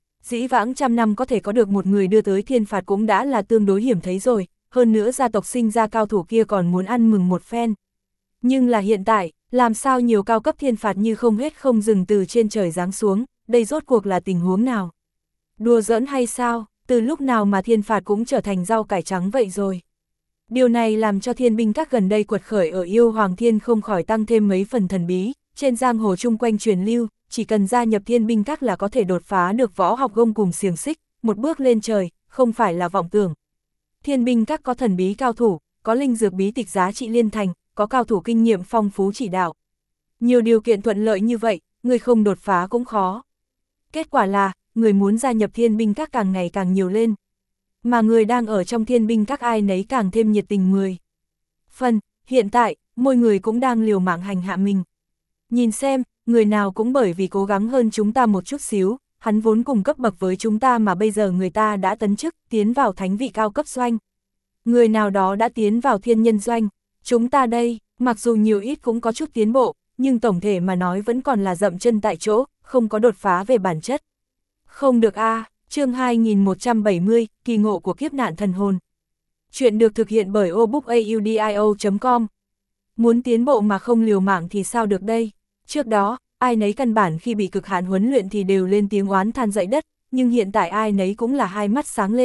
Dĩ vãng trăm năm có thể có được một người đưa tới thiên phạt cũng đã là tương đối hiểm thấy rồi, hơn nữa gia tộc sinh ra cao thủ kia còn muốn ăn mừng một phen. Nhưng là hiện tại, làm sao nhiều cao cấp thiên phạt như không hết không dừng từ trên trời giáng xuống, đây rốt cuộc là tình huống nào? Đùa giỡn hay sao, từ lúc nào mà thiên phạt cũng trở thành rau cải trắng vậy rồi? Điều này làm cho Thiên Binh Các gần đây quật khởi ở Yêu Hoàng Thiên không khỏi tăng thêm mấy phần thần bí, trên giang hồ chung quanh truyền lưu, chỉ cần gia nhập Thiên Binh Các là có thể đột phá được võ học gông cùng xiềng xích, một bước lên trời, không phải là vọng tưởng. Thiên Binh Các có thần bí cao thủ, có linh dược bí tịch giá trị liên thành, có cao thủ kinh nghiệm phong phú chỉ đạo. Nhiều điều kiện thuận lợi như vậy, người không đột phá cũng khó. Kết quả là, người muốn gia nhập Thiên Binh Các càng ngày càng nhiều lên. Mà người đang ở trong Thiên Binh Các ai nấy càng thêm nhiệt tình người. Phần, hiện tại, mỗi người cũng đang liều mạng hành hạ mình. Nhìn xem, người nào cũng bởi vì cố gắng hơn chúng ta một chút xíu, hắn vốn cùng cấp bậc với chúng ta mà bây giờ người ta đã tấn chức, tiến vào thánh vị cao cấp doanh. Người nào đó đã tiến vào thiên nhân doanh. Chúng ta đây, mặc dù nhiều ít cũng có chút tiến bộ, nhưng tổng thể mà nói vẫn còn là dậm chân tại chỗ, không có đột phá về bản chất. Không được a. À, chương hai nghìn một trăm bảy mươi, kỳ ngộ của kiếp nạn thần hồn. Chuyện được thực hiện bởi obookaudio chấm com. Muốn tiến bộ mà không liều mạng thì sao được đây? Trước đó, ai nấy căn bản khi bị cực hạn huấn luyện thì đều lên tiếng oán than dậy đất, nhưng hiện tại ai nấy cũng là hai mắt sáng lên,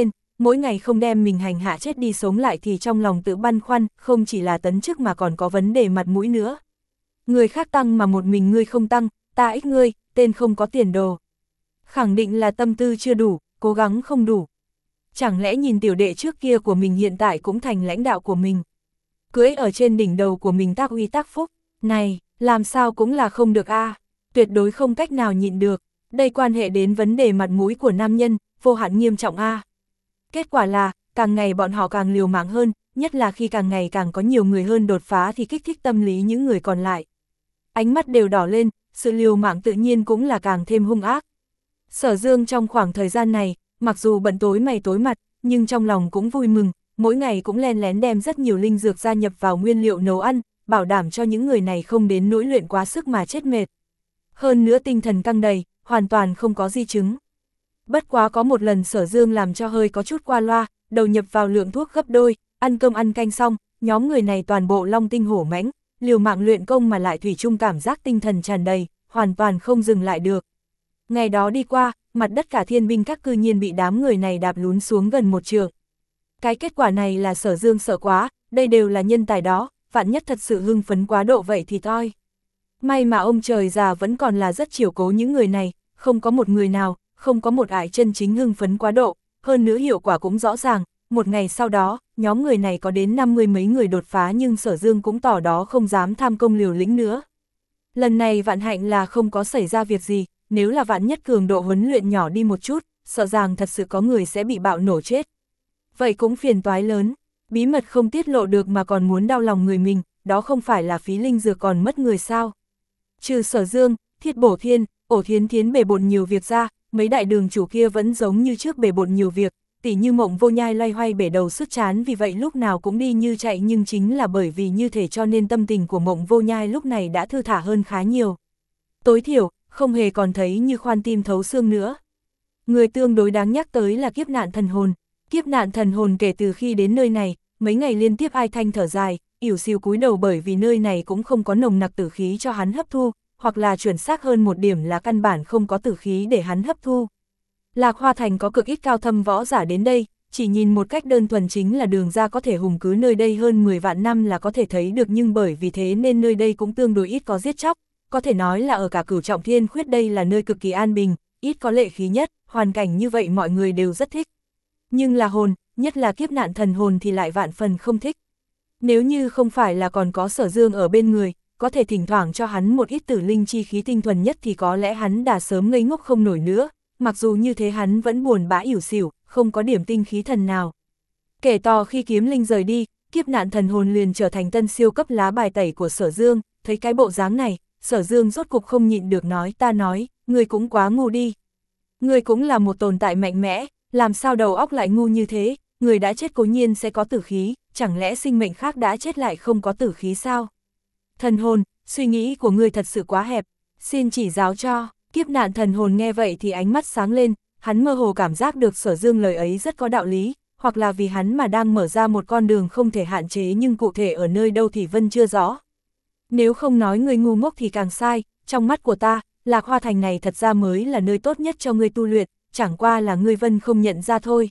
mỗi ngày không đem mình hành hạ chết đi sống lại thì trong lòng tự băn khoăn, không chỉ là tấn chức mà còn có vấn đề mặt mũi nữa. Người khác tăng mà một mình ngươi không tăng, ta ích ngươi, tên không có tiền đồ. Khẳng định là tâm tư chưa đủ, cố gắng không đủ. Chẳng lẽ nhìn tiểu đệ trước kia của mình hiện tại cũng thành lãnh đạo của mình. Cưỡi ở trên đỉnh đầu của mình tác uy tác phúc, này, làm sao cũng là không được a, tuyệt đối không cách nào nhịn được. Đây quan hệ đến vấn đề mặt mũi của nam nhân, vô hạn nghiêm trọng a. Kết quả là, càng ngày bọn họ càng liều mạng hơn, nhất là khi càng ngày càng có nhiều người hơn đột phá thì kích thích tâm lý những người còn lại. Ánh mắt đều đỏ lên, sự liều mạng tự nhiên cũng là càng thêm hung ác. Sở Dương trong khoảng thời gian này, mặc dù bận tối mày tối mặt, nhưng trong lòng cũng vui mừng, mỗi ngày cũng len lén đem rất nhiều linh dược gia nhập vào nguyên liệu nấu ăn, bảo đảm cho những người này không đến nỗi luyện quá sức mà chết mệt. Hơn nữa tinh thần căng đầy, hoàn toàn không có di chứng. Bất quá có một lần Sở Dương làm cho hơi có chút qua loa, đầu nhập vào lượng thuốc gấp đôi, ăn cơm ăn canh xong, nhóm người này toàn bộ long tinh hổ mãnh, liều mạng luyện công mà lại thủy chung cảm giác tinh thần tràn đầy, hoàn toàn không dừng lại được. Ngày đó đi qua, mặt đất cả thiên binh các cư nhiên bị đám người này đạp lún xuống gần một trượng. Cái kết quả này là Sở Dương sợ quá, đây đều là nhân tài đó, vạn nhất thật sự hưng phấn quá độ vậy thì thôi. May mà ông trời già vẫn còn là rất chiều cố những người này, không có một người nào, không có một ai chân chính hưng phấn quá độ, hơn nữa hiệu quả cũng rõ ràng. Một ngày sau đó, nhóm người này có đến năm mươi mấy người đột phá nhưng Sở Dương cũng tỏ đó không dám tham công liều lĩnh nữa. Lần này vạn hạnh là không có xảy ra việc gì, nếu là vạn nhất cường độ huấn luyện nhỏ đi một chút, sợ rằng thật sự có người sẽ bị bạo nổ chết. Vậy cũng phiền toái lớn, bí mật không tiết lộ được mà còn muốn đau lòng người mình, đó không phải là phí linh dược còn mất người sao. Trừ Sở Dương, Thiết Bổ Thiên, Ổ Thiến Thiến bề bộn nhiều việc ra, mấy đại đường chủ kia vẫn giống như trước bề bộn nhiều việc, tỉ như Mộng Vô Nhai loay hoay bể đầu sứt chán vì vậy lúc nào cũng đi như chạy nhưng chính là bởi vì như thế cho nên tâm tình của Mộng Vô Nhai lúc này đã thư thả hơn khá nhiều. Tối thiểu, không hề còn thấy như khoan tim thấu xương nữa. Người tương đối đáng nhắc tới là kiếp nạn thần hồn. Kiếp nạn thần hồn kể từ khi đến nơi này, mấy ngày liên tiếp ai thanh thở dài, ỉu xìu cúi đầu bởi vì nơi này cũng không có nồng nặc tử khí cho hắn hấp thu, hoặc là chuẩn xác hơn một điểm là căn bản không có tử khí để hắn hấp thu. Lạc Hoa Thành có cực ít cao thâm võ giả đến đây, chỉ nhìn một cách đơn thuần chính là đường ra có thể hùng cứ nơi đây hơn mười vạn năm là có thể thấy được nhưng bởi vì thế nên nơi đây cũng tương đối ít có giết chóc, có thể nói là ở cả Cửu Trọng Thiên Khuyết đây là nơi cực kỳ an bình, ít có lệ khí nhất, hoàn cảnh như vậy mọi người đều rất thích. Nhưng là hồn, nhất là kiếp nạn thần hồn thì lại vạn phần không thích. Nếu như không phải là còn có Sở Dương ở bên người, có thể thỉnh thoảng cho hắn một ít tử linh chi khí tinh thuần nhất thì có lẽ hắn đã sớm ngây ngốc không nổi nữa, mặc dù như thế hắn vẫn buồn bã ỉu xỉu, không có điểm tinh khí thần nào. Kể to khi kiếm linh rời đi, kiếp nạn thần hồn liền trở thành tân siêu cấp lá bài tẩy của Sở Dương, thấy cái bộ dáng này, Sở Dương rốt cục không nhịn được nói ta nói, ngươi cũng quá ngu đi. Ngươi cũng là một tồn tại mạnh mẽ, làm sao đầu óc lại ngu như thế, người đã chết cố nhiên sẽ có tử khí, chẳng lẽ sinh mệnh khác đã chết lại không có tử khí sao? Thần hồn, suy nghĩ của ngươi thật sự quá hẹp, xin chỉ giáo cho. Kiếp nạn thần hồn nghe vậy thì ánh mắt sáng lên, hắn mơ hồ cảm giác được Sở Dương lời ấy rất có đạo lý, hoặc là vì hắn mà đang mở ra một con đường không thể hạn chế nhưng cụ thể ở nơi đâu thì Vân chưa rõ. Nếu không nói ngươi ngu ngốc thì càng sai, trong mắt của ta, Lạc Hoa Thành này thật ra mới là nơi tốt nhất cho ngươi tu luyện, chẳng qua là ngươi Vân không nhận ra thôi.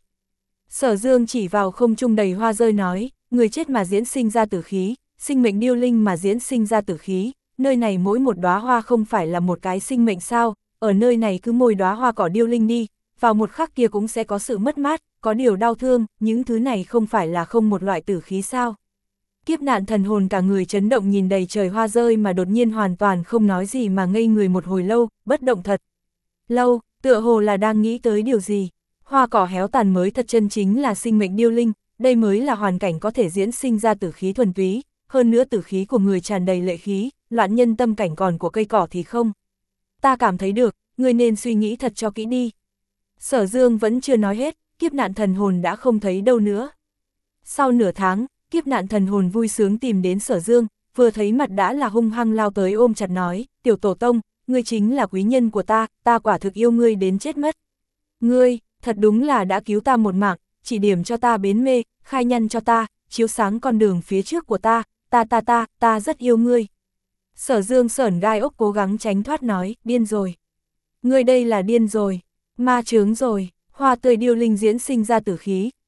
Sở Dương chỉ vào không trung đầy hoa rơi nói, người chết mà diễn sinh ra tử khí, sinh mệnh điêu linh mà diễn sinh ra tử khí, nơi này mỗi một đóa hoa không phải là một cái sinh mệnh sao, ở nơi này cứ môi đóa hoa cỏ điêu linh đi, vào một khắc kia cũng sẽ có sự mất mát, có điều đau thương, những thứ này không phải là không một loại tử khí sao. Kiếp nạn thần hồn cả người chấn động nhìn đầy trời hoa rơi mà đột nhiên hoàn toàn không nói gì mà ngây người một hồi lâu, bất động thật. Lâu, tựa hồ là đang nghĩ tới điều gì. Hoa cỏ héo tàn mới thật chân chính là sinh mệnh điêu linh, đây mới là hoàn cảnh có thể diễn sinh ra tử khí thuần túy, hơn nữa tử khí của người tràn đầy lệ khí, loạn nhân tâm cảnh còn của cây cỏ thì không. Ta cảm thấy được, người nên suy nghĩ thật cho kỹ đi. Sở Dương vẫn chưa nói hết, kiếp nạn thần hồn đã không thấy đâu nữa. Sau nửa tháng, kiếp nạn thần hồn vui sướng tìm đến Sở Dương, vừa thấy mặt đã là hung hăng lao tới ôm chặt nói, tiểu tổ tông, ngươi chính là quý nhân của ta, ta quả thực yêu ngươi đến chết mất. Ngươi, thật đúng là đã cứu ta một mạng, chỉ điểm cho ta bến mê, khai nhân cho ta, chiếu sáng con đường phía trước của ta, ta ta ta, ta rất yêu ngươi. Sở Dương sởn gai ốc cố gắng tránh thoát nói, điên rồi. Ngươi đây là điên rồi, ma chướng rồi, hoa tươi điêu linh diễn sinh ra tử khí,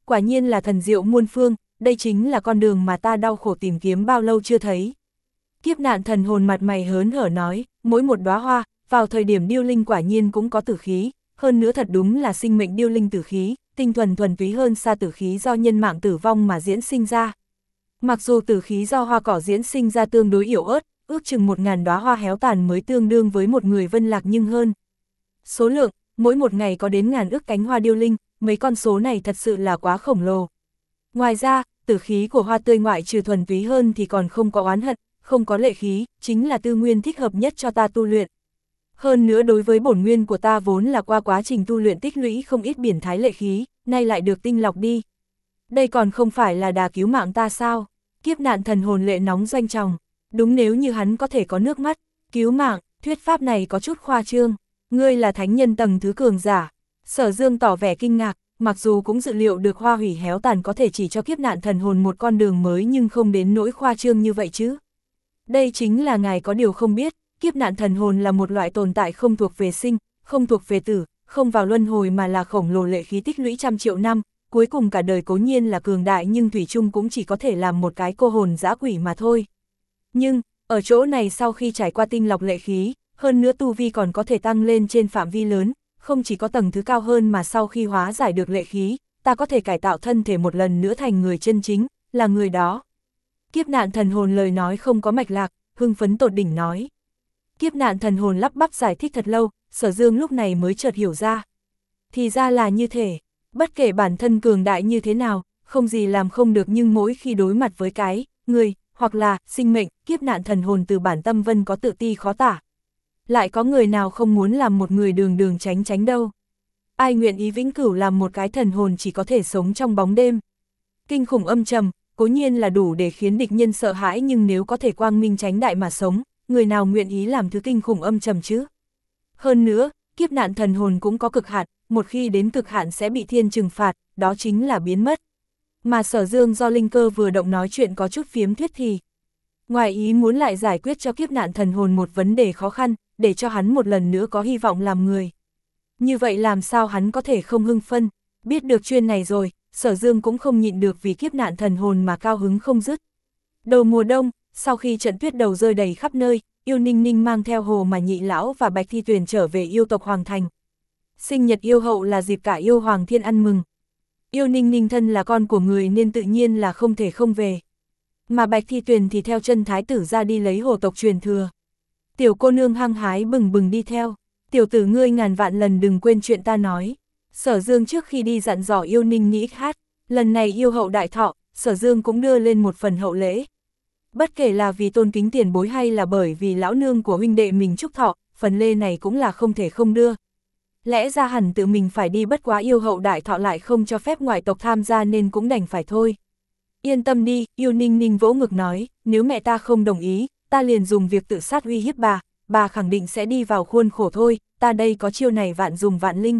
quả nhiên là thần diệu muôn phương, đây chính là con đường mà ta đau khổ tìm kiếm bao lâu chưa thấy. Kiếp nạn thần hồn mặt mày hớn hở nói, mỗi một đóa hoa, vào thời điểm điêu linh quả nhiên cũng có tử khí, hơn nữa thật đúng là sinh mệnh điêu linh tử khí, tinh thuần thuần túy hơn xa tử khí do nhân mạng tử vong mà diễn sinh ra. Mặc dù tử khí do hoa cỏ diễn sinh ra tương đối yếu ớt, ước chừng một ngàn đóa hoa héo tàn mới tương đương với một người vân lạc nhưng hơn. Số lượng, mỗi một ngày có đến ngàn ước cánh hoa điêu linh, mấy con số này thật sự là quá khổng lồ. Ngoài ra, tử khí của hoa tươi ngoại trừ thuần túy hơn thì còn không có oán hận, không có lệ khí, chính là tư nguyên thích hợp nhất cho ta tu luyện. Hơn nữa đối với bổn nguyên của ta vốn là qua quá trình tu luyện tích lũy không ít biển thái lệ khí, nay lại được tinh lọc đi. Đây còn không phải là đà cứu mạng ta sao? Kiếp nạn thần hồn lệ nóng doanh tròng. Đúng, nếu như hắn có thể có nước mắt, cứu mạng, thuyết pháp này có chút khoa trương. Ngươi là thánh nhân tầng thứ cường giả. Sở Dương tỏ vẻ kinh ngạc, mặc dù cũng dự liệu được hoa hủy héo tàn có thể chỉ cho kiếp nạn thần hồn một con đường mới nhưng không đến nỗi khoa trương như vậy chứ. Đây chính là ngài có điều không biết, kiếp nạn thần hồn là một loại tồn tại không thuộc về sinh, không thuộc về tử, không vào luân hồi mà là khổng lồ lệ khí tích lũy trăm triệu năm, cuối cùng cả đời cố nhiên là cường đại nhưng thủy chung cũng chỉ có thể làm một cái cô hồn dã quỷ mà thôi. Nhưng, ở chỗ này sau khi trải qua tinh lọc lệ khí, hơn nữa tu vi còn có thể tăng lên trên phạm vi lớn, không chỉ có tầng thứ cao hơn mà sau khi hóa giải được lệ khí, ta có thể cải tạo thân thể một lần nữa thành người chân chính, là người đó. Kiếp nạn thần hồn lời nói không có mạch lạc, hưng phấn tột đỉnh nói. Kiếp nạn thần hồn lắp bắp giải thích thật lâu, Sở Dương lúc này mới chợt hiểu ra. Thì ra là như thế, bất kể bản thân cường đại như thế nào, không gì làm không được nhưng mỗi khi đối mặt với cái, người, hoặc là, sinh mệnh, kiếp nạn thần hồn từ bản tâm vân có tự ti khó tả. Lại có người nào không muốn làm một người đường đường tránh tránh đâu. Ai nguyện ý vĩnh cửu làm một cái thần hồn chỉ có thể sống trong bóng đêm. Kinh khủng âm trầm, cố nhiên là đủ để khiến địch nhân sợ hãi nhưng nếu có thể quang minh tránh đại mà sống, người nào nguyện ý làm thứ kinh khủng âm trầm chứ. Hơn nữa, kiếp nạn thần hồn cũng có cực hạn, một khi đến cực hạn sẽ bị thiên trừng phạt, đó chính là biến mất. Mà Sở Dương do linh cơ vừa động nói chuyện có chút phiếm thuyết thì. Ngoài ý muốn lại giải quyết cho kiếp nạn thần hồn một vấn đề khó khăn, để cho hắn một lần nữa có hy vọng làm người. Như vậy làm sao hắn có thể không hưng phân, biết được chuyên này rồi, Sở Dương cũng không nhịn được vì kiếp nạn thần hồn mà cao hứng không dứt. Đầu mùa đông, sau khi trận tuyết đầu rơi đầy khắp nơi, Yêu Ninh Ninh mang theo Hồ Mà Nhị Lão và Bạch Thi Tuyền trở về yêu tộc Hoàng Thành. Sinh nhật yêu hậu là dịp cả yêu Hoàng Thiên ăn mừng. Yêu Ninh Ninh thân là con của người nên tự nhiên là không thể không về. Mà Bạch Thi Tuyền thì theo chân thái tử ra đi lấy hồ tộc truyền thừa. Tiểu cô nương hăng hái bừng bừng đi theo. Tiểu tử ngươi ngàn vạn lần đừng quên chuyện ta nói. Sở Dương trước khi đi dặn dò Yêu Ninh nghĩ hát. Lần này yêu hậu đại thọ, Sở Dương cũng đưa lên một phần hậu lễ. Bất kể là vì tôn kính tiền bối hay là bởi vì lão nương của huynh đệ mình chúc thọ, phần lễ này cũng là không thể không đưa. Lẽ ra hẳn tự mình phải đi, bất quá yêu hậu đại thọ lại không cho phép ngoại tộc tham gia nên cũng đành phải thôi. Yên tâm đi, Yêu Ninh Ninh vỗ ngực nói, nếu mẹ ta không đồng ý, ta liền dùng việc tự sát uy hiếp bà, bà khẳng định sẽ đi vào khuôn khổ thôi, ta đây có chiêu này vạn dùng vạn linh.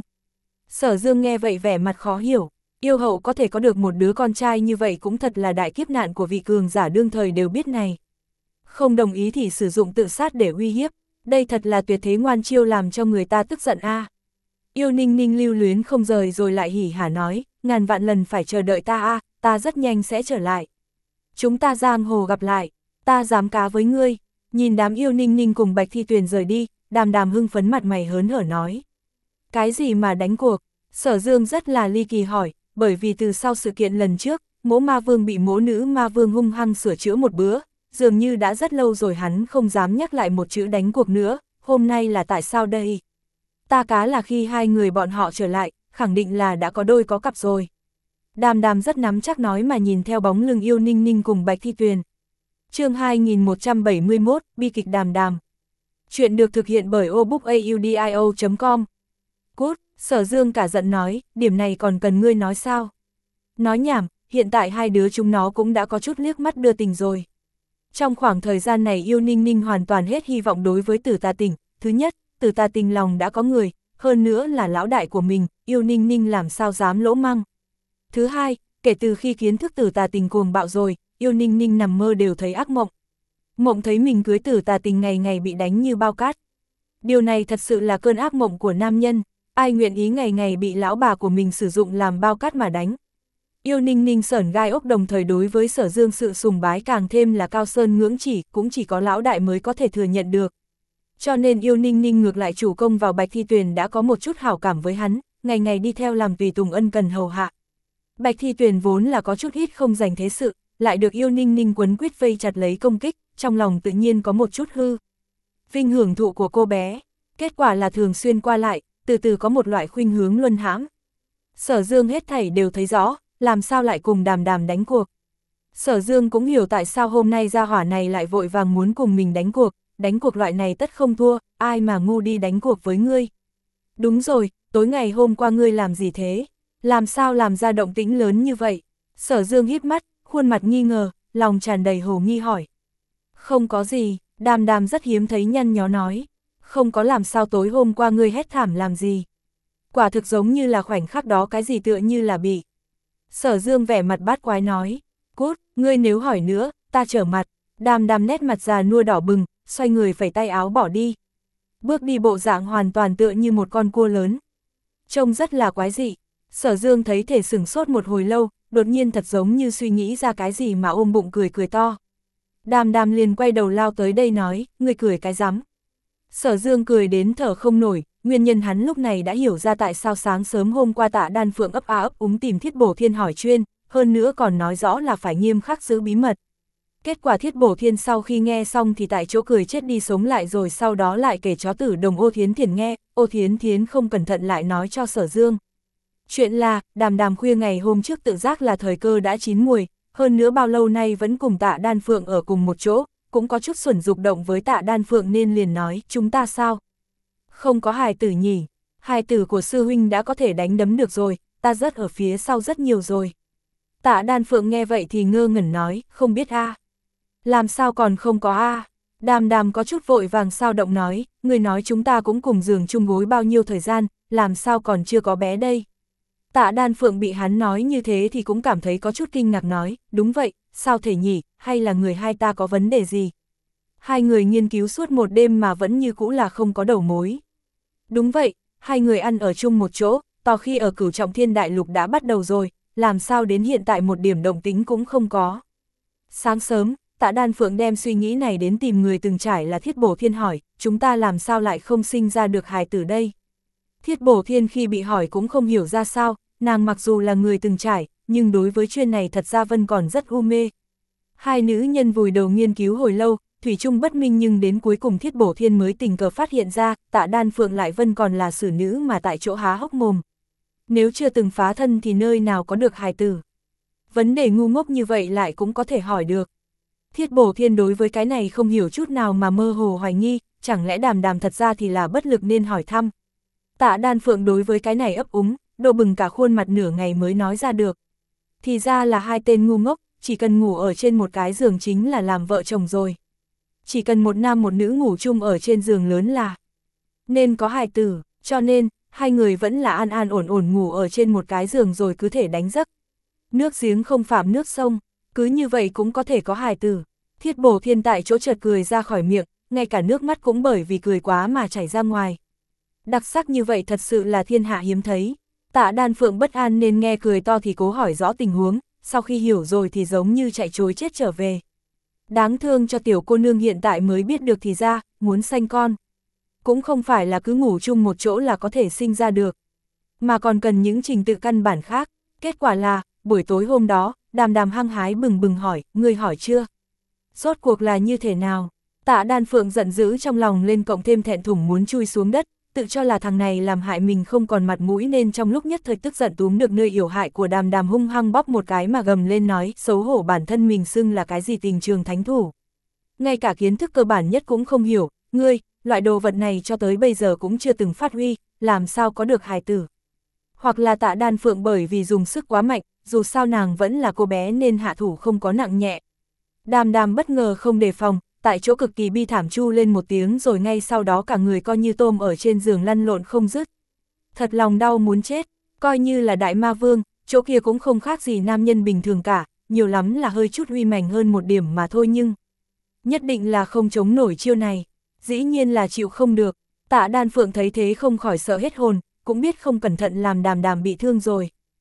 Sở Dương nghe vậy vẻ mặt khó hiểu, yêu hậu có thể có được một đứa con trai như vậy cũng thật là đại kiếp nạn của vị cường giả đương thời đều biết này. Không đồng ý thì sử dụng tự sát để uy hiếp, đây thật là tuyệt thế ngoan chiêu làm cho người ta tức giận a. À. Yêu Ninh Ninh lưu luyến không rời rồi lại hỉ hả nói, ngàn vạn lần phải chờ đợi ta a, à, ta rất nhanh sẽ trở lại. Chúng ta giang hồ gặp lại, ta dám cá với ngươi. Nhìn đám Yêu Ninh Ninh cùng Bạch Thi Tuyền rời đi, Đàm Đàm hưng phấn mặt mày hớn hở nói. Cái gì mà đánh cuộc? Sở Dương rất là ly kỳ hỏi, bởi vì từ sau sự kiện lần trước, Mỗ Ma Vương bị Mỗ Nữ Ma Vương hung hăng sửa chữa một bữa, dường như đã rất lâu rồi hắn không dám nhắc lại một chữ đánh cuộc nữa, hôm nay là tại sao đây? Ta cá là khi hai người bọn họ trở lại, khẳng định là đã có đôi có cặp rồi. Đàm Đàm rất nắm chắc nói mà nhìn theo bóng lưng Yêu Ninh Ninh cùng Bạch Thi Tuyền. Chương hai nghìn một trăm bảy mươi mốt, bi kịch Đàm Đàm. Chuyện được thực hiện bởi obookaudio chấm com. Cút, Sở Dương cả giận nói, điểm này còn cần ngươi nói sao? Nói nhảm, hiện tại hai đứa chúng nó cũng đã có chút liếc mắt đưa tình rồi. Trong khoảng thời gian này Yêu Ninh Ninh hoàn toàn hết hy vọng đối với Tử Tà Tình. Thứ nhất, Tử Tà Tình lòng đã có người, hơn nữa là lão đại của mình, Yêu Ninh Ninh làm sao dám lỗ măng. Thứ hai, kể từ khi kiến thức Tử Tà Tình cuồng bạo rồi, Yêu Ninh Ninh nằm mơ đều thấy ác mộng. Mộng thấy mình cưới Tử Tà Tình ngày ngày bị đánh như bao cát. Điều này thật sự là cơn ác mộng của nam nhân, ai nguyện ý ngày ngày bị lão bà của mình sử dụng làm bao cát mà đánh. Yêu Ninh Ninh sởn gai ốc, đồng thời đối với Sở Dương sự sùng bái càng thêm là cao sơn ngưỡng chỉ, cũng chỉ có lão đại mới có thể thừa nhận được. Cho nên Yêu Ninh Ninh ngược lại chủ công vào Bạch Thi Tuyền đã có một chút hảo cảm với hắn, ngày ngày đi theo làm tùy tùng ân cần hầu hạ. Bạch Thi Tuyền vốn là có chút ít không dành thế sự, lại được Yêu Ninh Ninh quấn quýt vây chặt lấy công kích, trong lòng tự nhiên có một chút hư vinh hưởng thụ của cô bé. Kết quả là thường xuyên qua lại, từ từ có một loại khuynh hướng luân hãm. Sở Dương hết thảy đều thấy rõ, làm sao lại cùng Đàm Đàm đánh cuộc. Sở Dương cũng hiểu tại sao hôm nay gia hỏa này lại vội vàng muốn cùng mình đánh cuộc, đánh cuộc loại này tất không thua, ai mà ngu đi đánh cuộc với ngươi. Đúng rồi, tối ngày hôm qua ngươi làm gì thế? Làm sao làm ra động tĩnh lớn như vậy? Sở Dương híp mắt, khuôn mặt nghi ngờ, lòng tràn đầy hồ nghi hỏi. Không có gì, Đàm Đàm rất hiếm thấy nhăn nhó nói. Không có, làm sao tối hôm qua ngươi hét thảm làm gì? Quả thực giống như là khoảnh khắc đó cái gì tựa như là bị. Sở Dương vẻ mặt bát quái nói. Cút, ngươi nếu hỏi nữa, ta trở mặt. Đàm Đàm nét mặt già nua đỏ bừng, xoay người phẩy tay áo bỏ đi. Bước đi bộ dạng hoàn toàn tựa như một con cua lớn. Trông rất là quái dị. Sở Dương thấy thể sửng sốt một hồi lâu, đột nhiên thật giống như suy nghĩ ra cái gì mà ôm bụng cười cười to. Đàm Đàm liền quay đầu lao tới đây nói, ngươi cười cái rắm. Sở Dương cười đến thở không nổi, nguyên nhân hắn lúc này đã hiểu ra tại sao sáng sớm hôm qua Tạ Đan Phượng ấp a ấp úng tìm Thiết Bổ Thiên hỏi chuyên, hơn nữa còn nói rõ là phải nghiêm khắc giữ bí mật. Kết quả Thiết Bổ Thiên sau khi nghe xong thì tại chỗ cười chết đi sống lại, rồi sau đó lại kể chó tử đồng Ô Thiến Thiển nghe, Ô Thiến Thiến không cẩn thận lại nói cho Sở Dương. Chuyện là, Đàm Đàm khuya ngày hôm trước tự giác là thời cơ đã chín muồi, hơn nữa bao lâu nay vẫn cùng Tạ Đan Phượng ở cùng một chỗ, cũng có chút xuẩn dục động với Tạ Đan Phượng nên liền nói, chúng ta sao? Không có hài tử nhỉ, hài tử của sư huynh đã có thể đánh đấm được rồi, ta rất ở phía sau rất nhiều rồi. Tạ Đan Phượng nghe vậy thì ngơ ngẩn nói, không biết a. Làm sao còn không có a? Đàm Đàm có chút vội vàng sao động nói, người nói chúng ta cũng cùng giường chung gối bao nhiêu thời gian, làm sao còn chưa có bé đây? Tạ Đan Phượng bị hắn nói như thế thì cũng cảm thấy có chút kinh ngạc nói, đúng vậy, sao thể nhỉ, hay là người hai ta có vấn đề gì? Hai người nghiên cứu suốt một đêm mà vẫn như cũ là không có đầu mối. Đúng vậy, hai người ăn ở chung một chỗ, to khi ở Cửu Trọng Thiên Đại Lục đã bắt đầu rồi, làm sao đến hiện tại một điểm động tính cũng không có. Sáng sớm, Tạ Đan Phượng đem suy nghĩ này đến tìm người từng trải là Thiết Bổ Thiên hỏi, chúng ta làm sao lại không sinh ra được hài tử đây? Thiết Bổ Thiên khi bị hỏi cũng không hiểu ra sao, nàng mặc dù là người từng trải, nhưng đối với chuyện này thật ra vẫn còn rất u mê. Hai nữ nhân vùi đầu nghiên cứu hồi lâu, thủy chung bất minh, nhưng đến cuối cùng Thiết Bổ Thiên mới tình cờ phát hiện ra, Tạ Đan Phượng lại vẫn còn là xử nữ mà tại chỗ há hốc mồm. Nếu chưa từng phá thân thì nơi nào có được hài tử? Vấn đề ngu ngốc như vậy lại cũng có thể hỏi được. Thiết Bổ Thiên đối với cái này không hiểu chút nào mà mơ hồ hoài nghi, chẳng lẽ Đàm Đàm thật ra thì là bất lực nên hỏi thăm. Tạ Đan Phượng đối với cái này ấp úng, độ bừng cả khuôn mặt nửa ngày mới nói ra được. Thì ra là hai tên ngu ngốc, chỉ cần ngủ ở trên một cái giường chính là làm vợ chồng rồi. Chỉ cần một nam một nữ ngủ chung ở trên giường lớn là nên có hài tử, cho nên hai người vẫn là an an ổn ổn ngủ ở trên một cái giường rồi cứ thể đánh giấc. Nước giếng không phạm nước sông, cứ như vậy cũng có thể có hài tử. Thiết Bổ Thiên tại chỗ chợt cười ra khỏi miệng, ngay cả nước mắt cũng bởi vì cười quá mà chảy ra ngoài. Đặc sắc như vậy thật sự là thiên hạ hiếm thấy. Tạ Đan Phượng bất an nên nghe cười to thì cố hỏi rõ tình huống, sau khi hiểu rồi thì giống như chạy trối chết trở về. Đáng thương cho tiểu cô nương hiện tại mới biết được thì ra, muốn sanh con. Cũng không phải là cứ ngủ chung một chỗ là có thể sinh ra được, mà còn cần những trình tự căn bản khác. Kết quả là, buổi tối hôm đó, Đàm Đàm hăng hái bừng bừng hỏi, ngươi hỏi chưa? Rốt cuộc là như thế nào? Tạ Đan Phượng giận dữ trong lòng lên, cộng thêm thẹn thùng muốn chui xuống đất, tự cho là thằng này làm hại mình không còn mặt mũi nên trong lúc nhất thời tức giận túm được nơi yểu hại của Đàm Đàm hung hăng bóp một cái mà gầm lên nói, xấu hổ bản thân mình xưng là cái gì tình trường thánh thủ. Ngay cả kiến thức cơ bản nhất cũng không hiểu, ngươi, loại đồ vật này cho tới bây giờ cũng chưa từng phát huy, làm sao có được hài tử. Hoặc là Tạ Đan Phượng bởi vì dùng sức quá mạnh, dù sao nàng vẫn là cô bé nên hạ thủ không có nặng nhẹ. Đàm Đàm bất ngờ không đề phòng, tại chỗ cực kỳ bi thảm chu lên một tiếng, rồi ngay sau đó cả người coi như tôm ở trên giường lăn lộn không dứt. Thật lòng đau muốn chết, coi như là đại ma vương, chỗ kia cũng không khác gì nam nhân bình thường cả, nhiều lắm là hơi chút uy mảnh hơn một điểm mà thôi, nhưng nhất định là không chống nổi chiêu này, dĩ nhiên là chịu không được. Tạ Đan Phượng thấy thế không khỏi sợ hết hồn, cũng biết không cẩn thận làm Đàm Đàm bị thương rồi.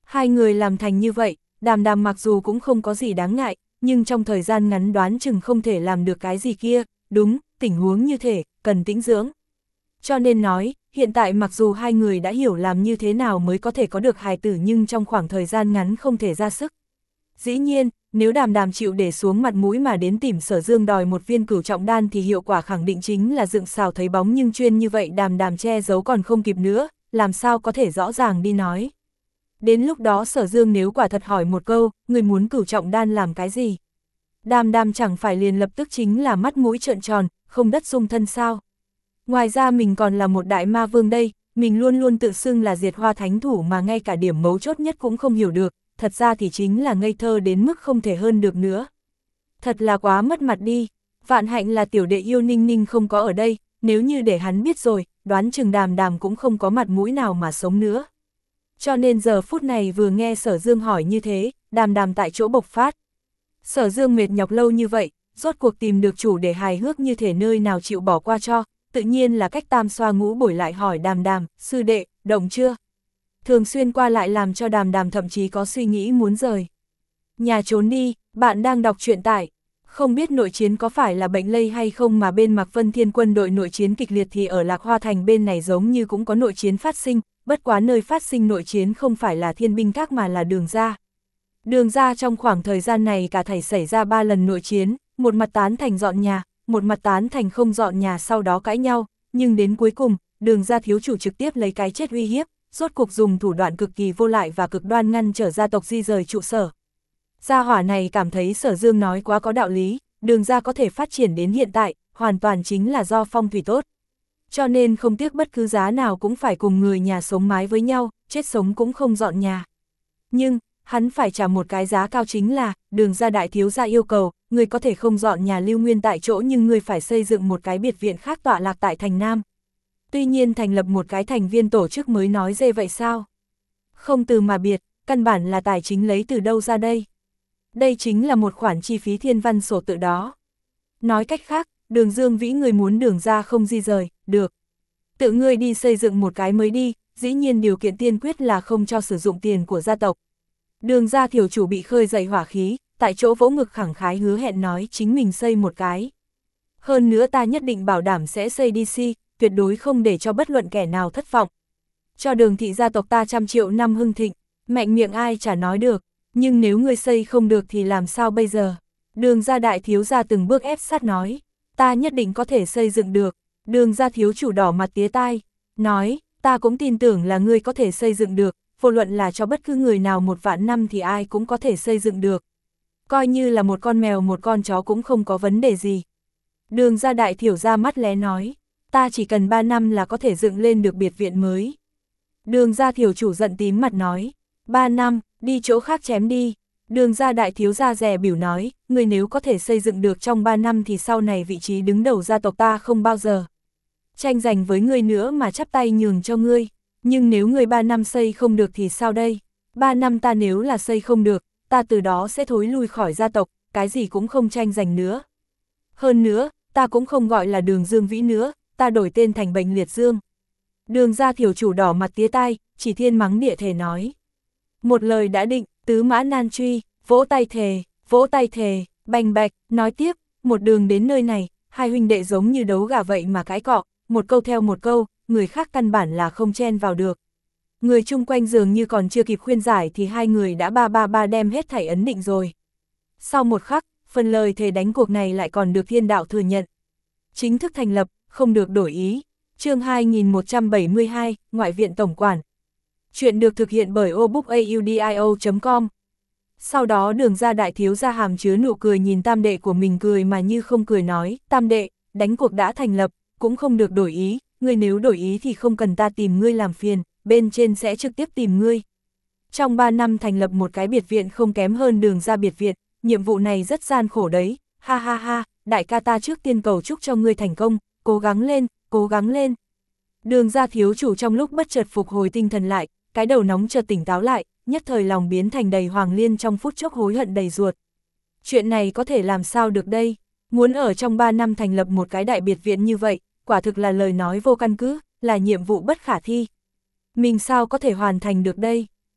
Hai người làm thành như vậy, Đàm Đàm mặc dù cũng không có gì đáng ngại, nhưng trong thời gian ngắn đoán chừng không thể làm được cái gì kia, đúng, tình huống như thể, cần tĩnh dưỡng. Cho nên nói, hiện tại mặc dù hai người đã hiểu làm như thế nào mới có thể có được hài tử nhưng trong khoảng thời gian ngắn không thể ra sức. Dĩ nhiên, nếu Đàm Đàm chịu để xuống mặt mũi mà đến tìm Sở Dương đòi một viên cửu trọng đan thì hiệu quả khẳng định chính là dựng xào thấy bóng, nhưng chuyên như vậy Đàm Đàm che giấu còn không kịp nữa, làm sao có thể rõ ràng đi nói. Đến lúc đó Sở Dương nếu quả thật hỏi một câu, người muốn cửu trọng đan làm cái gì? Đàm Đàm chẳng phải liền lập tức chính là mắt mũi trợn tròn, không đất dung thân sao? Ngoài ra mình còn là một đại ma vương đây, mình luôn luôn tự xưng là diệt hoa thánh thủ mà ngay cả điểm mấu chốt nhất cũng không hiểu được, thật ra thì chính là ngây thơ đến mức không thể hơn được nữa. Thật là quá mất mặt đi, vạn hạnh là tiểu đệ yêu Ninh Ninh không có ở đây, nếu như để hắn biết rồi, đoán chừng Đàm Đàm cũng không có mặt mũi nào mà sống nữa. Cho nên giờ phút này vừa nghe Sở Dương hỏi như thế, Đàm Đàm tại chỗ bộc phát. Sở Dương mệt nhọc lâu như vậy, rốt cuộc tìm được chủ để hài hước như thể nơi nào chịu bỏ qua cho, tự nhiên là cách tam xoa ngũ bổi lại hỏi Đàm Đàm, sư đệ, động chưa? Thường xuyên qua lại làm cho Đàm Đàm thậm chí có suy nghĩ muốn rời. Nhà trốn đi, bạn đang đọc truyện tại. Không biết nội chiến có phải là bệnh lây hay không mà bên Mạc Vân Thiên quân đội nội chiến kịch liệt thì ở Lạc Hoa Thành bên này giống như cũng có nội chiến phát sinh, bất quá nơi phát sinh nội chiến không phải là Thiên Binh Các mà là Đường Gia. Đường Gia trong khoảng thời gian này cả thảy xảy ra ba lần nội chiến, một mặt tán thành dọn nhà, một mặt tán thành không dọn nhà, sau đó cãi nhau, nhưng đến cuối cùng, Đường Gia thiếu chủ trực tiếp lấy cái chết uy hiếp, rốt cuộc dùng thủ đoạn cực kỳ vô lại và cực đoan ngăn trở gia tộc di rời trụ sở. Gia hỏa này cảm thấy Sở Dương nói quá có đạo lý, Đường Gia có thể phát triển đến hiện tại, hoàn toàn chính là do phong thủy tốt. Cho nên không tiếc bất cứ giá nào cũng phải cùng người nhà sống mái với nhau, chết sống cũng không dọn nhà. Nhưng, hắn phải trả một cái giá cao, chính là, Đường Gia đại thiếu gia yêu cầu, người có thể không dọn nhà lưu nguyên tại chỗ nhưng người phải xây dựng một cái biệt viện khác tọa lạc tại thành Nam. Tuy nhiên thành lập một cái thành viên tổ chức mới nói dễ vậy sao? Không từ mà biệt, căn bản là tài chính lấy từ đâu ra đây? Đây chính là một khoản chi phí thiên văn sổ tự đó. Nói cách khác, Đường Dương Vĩ người muốn Đường Gia không di rời, được. Tự ngươi đi xây dựng một cái mới đi, dĩ nhiên điều kiện tiên quyết là không cho sử dụng tiền của gia tộc. Đường Gia thiếu chủ bị khơi dậy hỏa khí, tại chỗ vỗ ngực khẳng khái hứa hẹn nói chính mình xây một cái. Hơn nữa ta nhất định bảo đảm sẽ xây đê xê, tuyệt đối không để cho bất luận kẻ nào thất vọng. Cho Đường thị gia tộc ta trăm triệu năm hưng thịnh, mạnh miệng ai chả nói được, nhưng nếu ngươi xây không được thì làm sao bây giờ? Đường Gia đại thiếu gia từng bước ép sát nói, ta nhất định có thể xây dựng được. Đường Gia thiếu chủ đỏ mặt tía tai, nói, ta cũng tin tưởng là ngươi có thể xây dựng được, vô luận là cho bất cứ người nào một vạn năm thì ai cũng có thể xây dựng được. Coi như là một con mèo một con chó cũng không có vấn đề gì. Đường Gia đại thiểu gia mắt lé nói, ta chỉ cần ba năm là có thể dựng lên được biệt viện mới. Đường Gia thiểu chủ giận tím mặt nói, ba năm, đi chỗ khác chém đi. Đường Gia đại thiếu gia dè biểu nói, người nếu có thể xây dựng được trong ba năm thì sau này vị trí đứng đầu gia tộc ta không bao giờ tranh giành với ngươi nữa mà chắp tay nhường cho ngươi. Nhưng nếu người ba năm xây không được thì sao đây? Ba năm ta nếu là xây không được, ta từ đó sẽ thối lui khỏi gia tộc, cái gì cũng không tranh giành nữa. Hơn nữa, ta cũng không gọi là Đường Dương Vĩ nữa, ta đổi tên thành Bệnh Liệt Dương. Đường Gia thiểu chủ đỏ mặt tía tai, chỉ thiên mắng địa thể nói. Một lời đã định, tứ mã nan truy, vỗ tay thề, vỗ tay thề, bành bạch, nói tiếp, một đường đến nơi này, hai huynh đệ giống như đấu gà vậy mà cãi cọ, một câu theo một câu, người khác căn bản là không chen vào được. Người chung quanh dường như còn chưa kịp khuyên giải thì hai người đã ba ba ba đem hết thảy ấn định rồi. Sau một khắc, phần lời thề đánh cuộc này lại còn được thiên đạo thừa nhận. Chính thức thành lập, không được đổi ý. Chương hai nghìn một trăm bảy mươi hai, Ngoại viện Tổng quản. Chuyện được thực hiện bởi obookaudio chấm com. Sau đó Đường Gia đại thiếu gia hàm chứa nụ cười nhìn tam đệ của mình cười mà như không cười nói, tam đệ, đánh cuộc đã thành lập, cũng không được đổi ý, ngươi nếu đổi ý thì không cần ta tìm ngươi làm phiền, bên trên sẽ trực tiếp tìm ngươi. Trong ba năm thành lập một cái biệt viện không kém hơn Đường Gia biệt viện, nhiệm vụ này rất gian khổ đấy, ha ha ha, đại ca ta trước tiên cầu chúc cho ngươi thành công, cố gắng lên, cố gắng lên. Đường Gia thiếu chủ trong lúc bất chợt phục hồi tinh thần lại, cái đầu nóng chợt tỉnh táo lại, nhất thời lòng biến thành đầy hoàng liên, trong phút chốc hối hận đầy ruột. Chuyện này có thể làm sao được đây? Muốn ở trong ba năm thành lập một cái đại biệt viện như vậy, quả thực là lời nói vô căn cứ, là nhiệm vụ bất khả thi. Mình sao có thể hoàn thành được đây?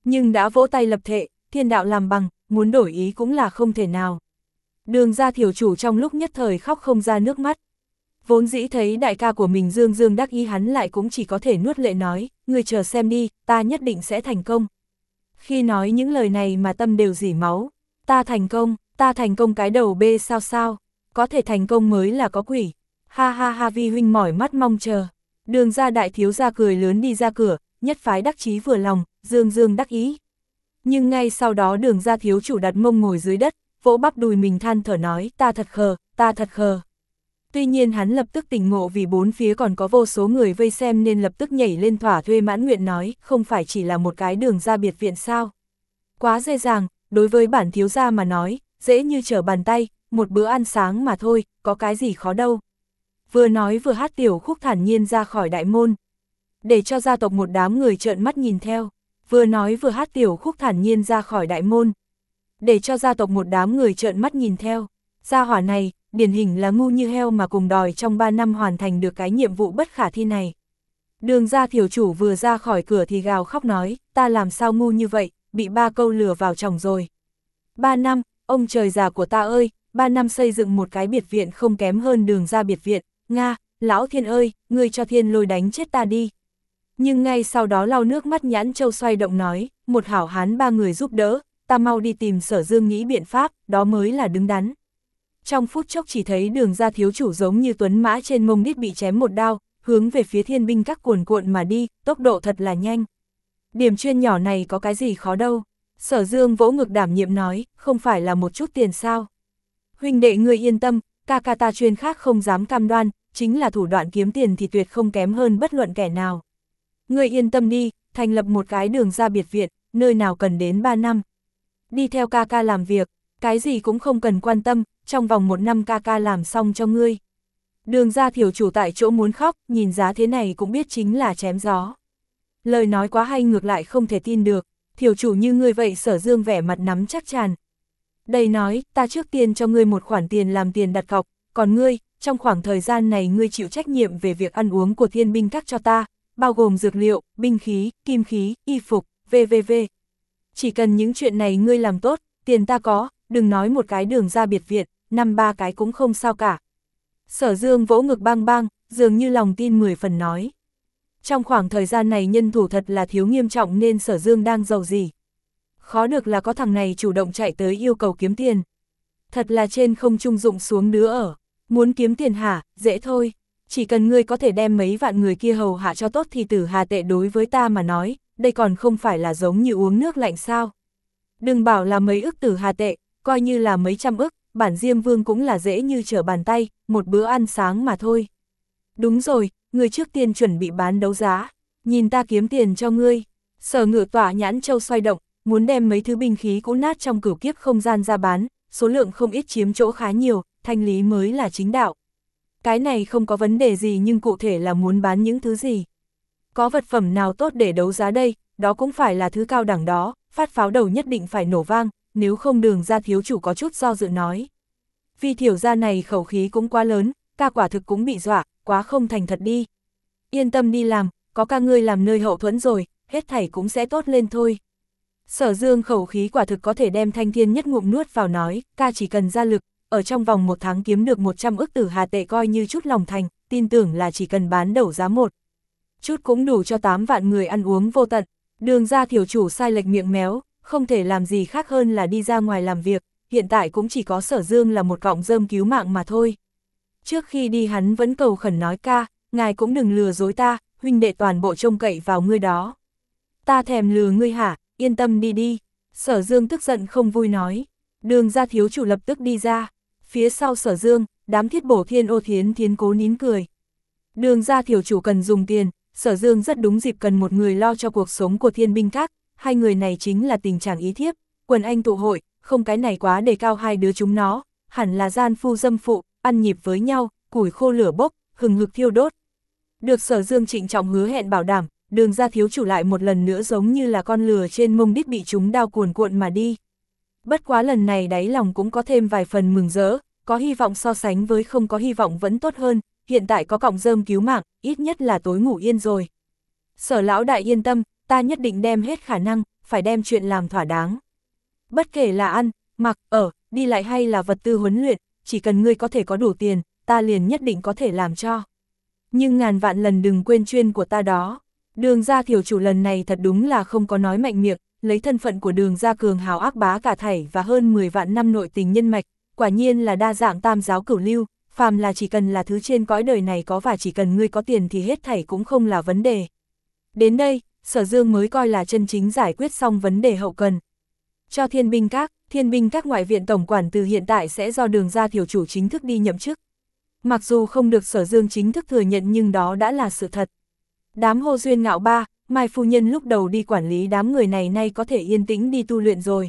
Nhưng đã vỗ tay lập thệ, thiên đạo làm bằng, muốn đổi ý cũng là không thể nào. Đường ra thiểu chủ trong lúc nhất thời khóc không ra nước mắt. Vốn dĩ thấy đại ca của mình dương dương đắc ý, hắn lại cũng chỉ có thể nuốt lệ nói, người chờ xem đi, ta nhất định sẽ thành công. Khi nói những lời này mà tâm đều rỉ máu, ta thành công, ta thành công cái đầu bê sao sao, có thể thành công mới là có quỷ. Ha ha ha, Vi huynh mỏi mắt mong chờ. Đường ra đại thiếu gia cười lớn đi ra cửa, nhất phái đắc chí vừa lòng, dương dương đắc ý. Nhưng ngay sau đó đường ra thiếu chủ đặt mông ngồi dưới đất, vỗ bắp đùi mình than thở nói, ta thật khờ, ta thật khờ. Tuy nhiên hắn lập tức tỉnh ngộ vì bốn phía còn có vô số người vây xem nên lập tức nhảy lên thỏa thuê mãn nguyện nói, không phải chỉ là một cái đường ra biệt viện sao. Quá dễ dàng, đối với bản thiếu gia mà nói, dễ như trở bàn tay, một bữa ăn sáng mà thôi, có cái gì khó đâu. Vừa nói vừa hát tiểu khúc thản nhiên ra khỏi đại môn, để cho gia tộc một đám người trợn mắt nhìn theo. Vừa nói vừa hát tiểu khúc thản nhiên ra khỏi đại môn, để cho gia tộc một đám người trợn mắt nhìn theo. Gia hỏa này, điển hình là ngu như heo mà cùng đòi trong ba năm hoàn thành được cái nhiệm vụ bất khả thi này. Đường ra thiểu chủ vừa ra khỏi cửa thì gào khóc nói, ta làm sao ngu như vậy, bị ba câu lừa vào chồng rồi. Ba năm, ông trời già của ta ơi, ba năm xây dựng một cái biệt viện không kém hơn đường ra biệt viện, Nga, lão thiên ơi, ngươi cho thiên lôi đánh chết ta đi. Nhưng ngay sau đó lau nước mắt nhãn châu xoay động nói, một hảo hán ba người giúp đỡ, ta mau đi tìm Sở Dương nghĩ biện pháp, đó mới là đứng đắn. Trong phút chốc chỉ thấy đường ra thiếu chủ giống như tuấn mã trên mông đít bị chém một đao, hướng về phía thiên binh các cuồn cuộn mà đi, tốc độ thật là nhanh. Điểm chuyên nhỏ này có cái gì khó đâu. Sở Dương vỗ ngực đảm nhiệm nói, không phải là một chút tiền sao. Huynh đệ ngươi yên tâm, ca ca ta chuyên khác không dám cam đoan, chính là thủ đoạn kiếm tiền thì tuyệt không kém hơn bất luận kẻ nào. Ngươi yên tâm đi, thành lập một cái đường ra biệt viện, nơi nào cần đến ba năm. Đi theo ca ca làm việc, cái gì cũng không cần quan tâm, trong vòng một năm ca ca làm xong cho ngươi. Đường ra thiểu chủ tại chỗ muốn khóc, nhìn giá thế này cũng biết chính là chém gió. Lời nói quá hay ngược lại không thể tin được, thiểu chủ như ngươi vậy. Sở Dương vẻ mặt nắm chắc tràn. Đây nói, ta trước tiên cho ngươi một khoản tiền làm tiền đặt cọc, còn ngươi, trong khoảng thời gian này ngươi chịu trách nhiệm về việc ăn uống của thiên binh các cho ta, bao gồm dược liệu, binh khí, kim khí, y phục, vân vân. Chỉ cần những chuyện này ngươi làm tốt, tiền ta có, đừng nói một cái đường ra biệt viện, năm ba cái cũng không sao cả. Sở Dương vỗ ngực bang bang, dường như lòng tin mười phần nói. Trong khoảng thời gian này nhân thủ thật là thiếu nghiêm trọng nên Sở Dương đang giàu gì. Khó được là có thằng này chủ động chạy tới yêu cầu kiếm tiền. Thật là trên không trung dụng xuống đứa ở. Muốn kiếm tiền hả, dễ thôi. Chỉ cần ngươi có thể đem mấy vạn người kia hầu hạ cho tốt thì tử hà tệ đối với ta mà nói, đây còn không phải là giống như uống nước lạnh sao. Đừng bảo là mấy ức tử hà tệ, coi như là mấy trăm ức, bản Diêm Vương cũng là dễ như trở bàn tay, một bữa ăn sáng mà thôi. Đúng rồi, ngươi trước tiên chuẩn bị bán đấu giá, nhìn ta kiếm tiền cho ngươi. Sở Ngự tỏa nhãn châu xoay động, muốn đem mấy thứ binh khí cũ nát trong cửu kiếp không gian ra bán, số lượng không ít chiếm chỗ khá nhiều, thanh lý mới là chính đạo. Cái này không có vấn đề gì nhưng cụ thể là muốn bán những thứ gì. Có vật phẩm nào tốt để đấu giá đây, đó cũng phải là thứ cao đẳng đó, phát pháo đầu nhất định phải nổ vang, nếu không đường ra thiếu chủ có chút do dự nói. Vì thiểu gia này khẩu khí cũng quá lớn, ca quả thực cũng bị dọa, quá không thành thật đi. Yên tâm đi làm, có ca ngươi làm nơi hậu thuẫn rồi, hết thảy cũng sẽ tốt lên thôi. Sở Dương khẩu khí quả thực có thể đem Thanh Thiên nhất ngụm nuốt vào nói, ca chỉ cần ra lực, ở trong vòng một tháng kiếm được một trăm ức tử hà tệ coi như chút lòng thành, tin tưởng là chỉ cần bán đấu giá một chút cũng đủ cho tám vạn người ăn uống vô tận. Đường ra thiểu chủ sai lệch miệng méo, không thể làm gì khác hơn là đi ra ngoài làm việc, hiện tại cũng chỉ có Sở Dương là một cọng rơm cứu mạng mà thôi. Trước khi đi hắn vẫn cầu khẩn nói ca, ngài cũng đừng lừa dối ta, huynh đệ toàn bộ trông cậy vào ngươi đó. Ta thèm lừa ngươi hả, yên tâm đi đi. Sở Dương tức giận không vui nói. Đường ra thiếu chủ lập tức đi ra. Phía sau Sở Dương, đám thiết bổ thiên ô thiến thiến cố nín cười. Đường ra thiếu chủ cần dùng tiền, Sở Dương rất đúng dịp cần một người lo cho cuộc sống của thiên binh các. Hai người này chính là tình trạng ý thiếp, quần anh tụ hội, không cái này quá đề cao hai đứa chúng nó, hẳn là gian phu dâm phụ, ăn nhịp với nhau, củi khô lửa bốc, hừng hực thiêu đốt. Được Sở Dương trịnh trọng hứa hẹn bảo đảm, đường ra thiếu chủ lại một lần nữa giống như là con lừa trên mông đít bị chúng đao cuồn cuộn mà đi. Bất quá lần này đáy lòng cũng có thêm vài phần mừng rỡ, có hy vọng so sánh với không có hy vọng vẫn tốt hơn, hiện tại có cọng rơm cứu mạng, ít nhất là tối ngủ yên rồi. Sở lão đại yên tâm, ta nhất định đem hết khả năng, phải đem chuyện làm thỏa đáng. Bất kể là ăn, mặc, ở, đi lại hay là vật tư huấn luyện, chỉ cần ngươi có thể có đủ tiền, ta liền nhất định có thể làm cho. Nhưng ngàn vạn lần đừng quên chuyên của ta đó. Đường gia thiếu chủ lần này thật đúng là không có nói mạnh miệng, lấy thân phận của đường gia cường hào ác bá cả thảy và hơn mười vạn năm nội tình nhân mạch, quả nhiên là đa dạng tam giáo cửu lưu, phàm là chỉ cần là thứ trên cõi đời này có và chỉ cần ngươi có tiền thì hết thảy cũng không là vấn đề. Đến đây, Sở Dương mới coi là chân chính giải quyết xong vấn đề hậu cần. Cho Thiên binh các, Thiên binh các ngoại viện tổng quản từ hiện tại sẽ do đường gia thiếu chủ chính thức đi nhậm chức. Mặc dù không được Sở Dương chính thức thừa nhận nhưng đó đã là sự thật. Đám Hồ Duyên Ngạo Ba, Mai phu nhân lúc đầu đi quản lý đám người này nay có thể yên tĩnh đi tu luyện rồi.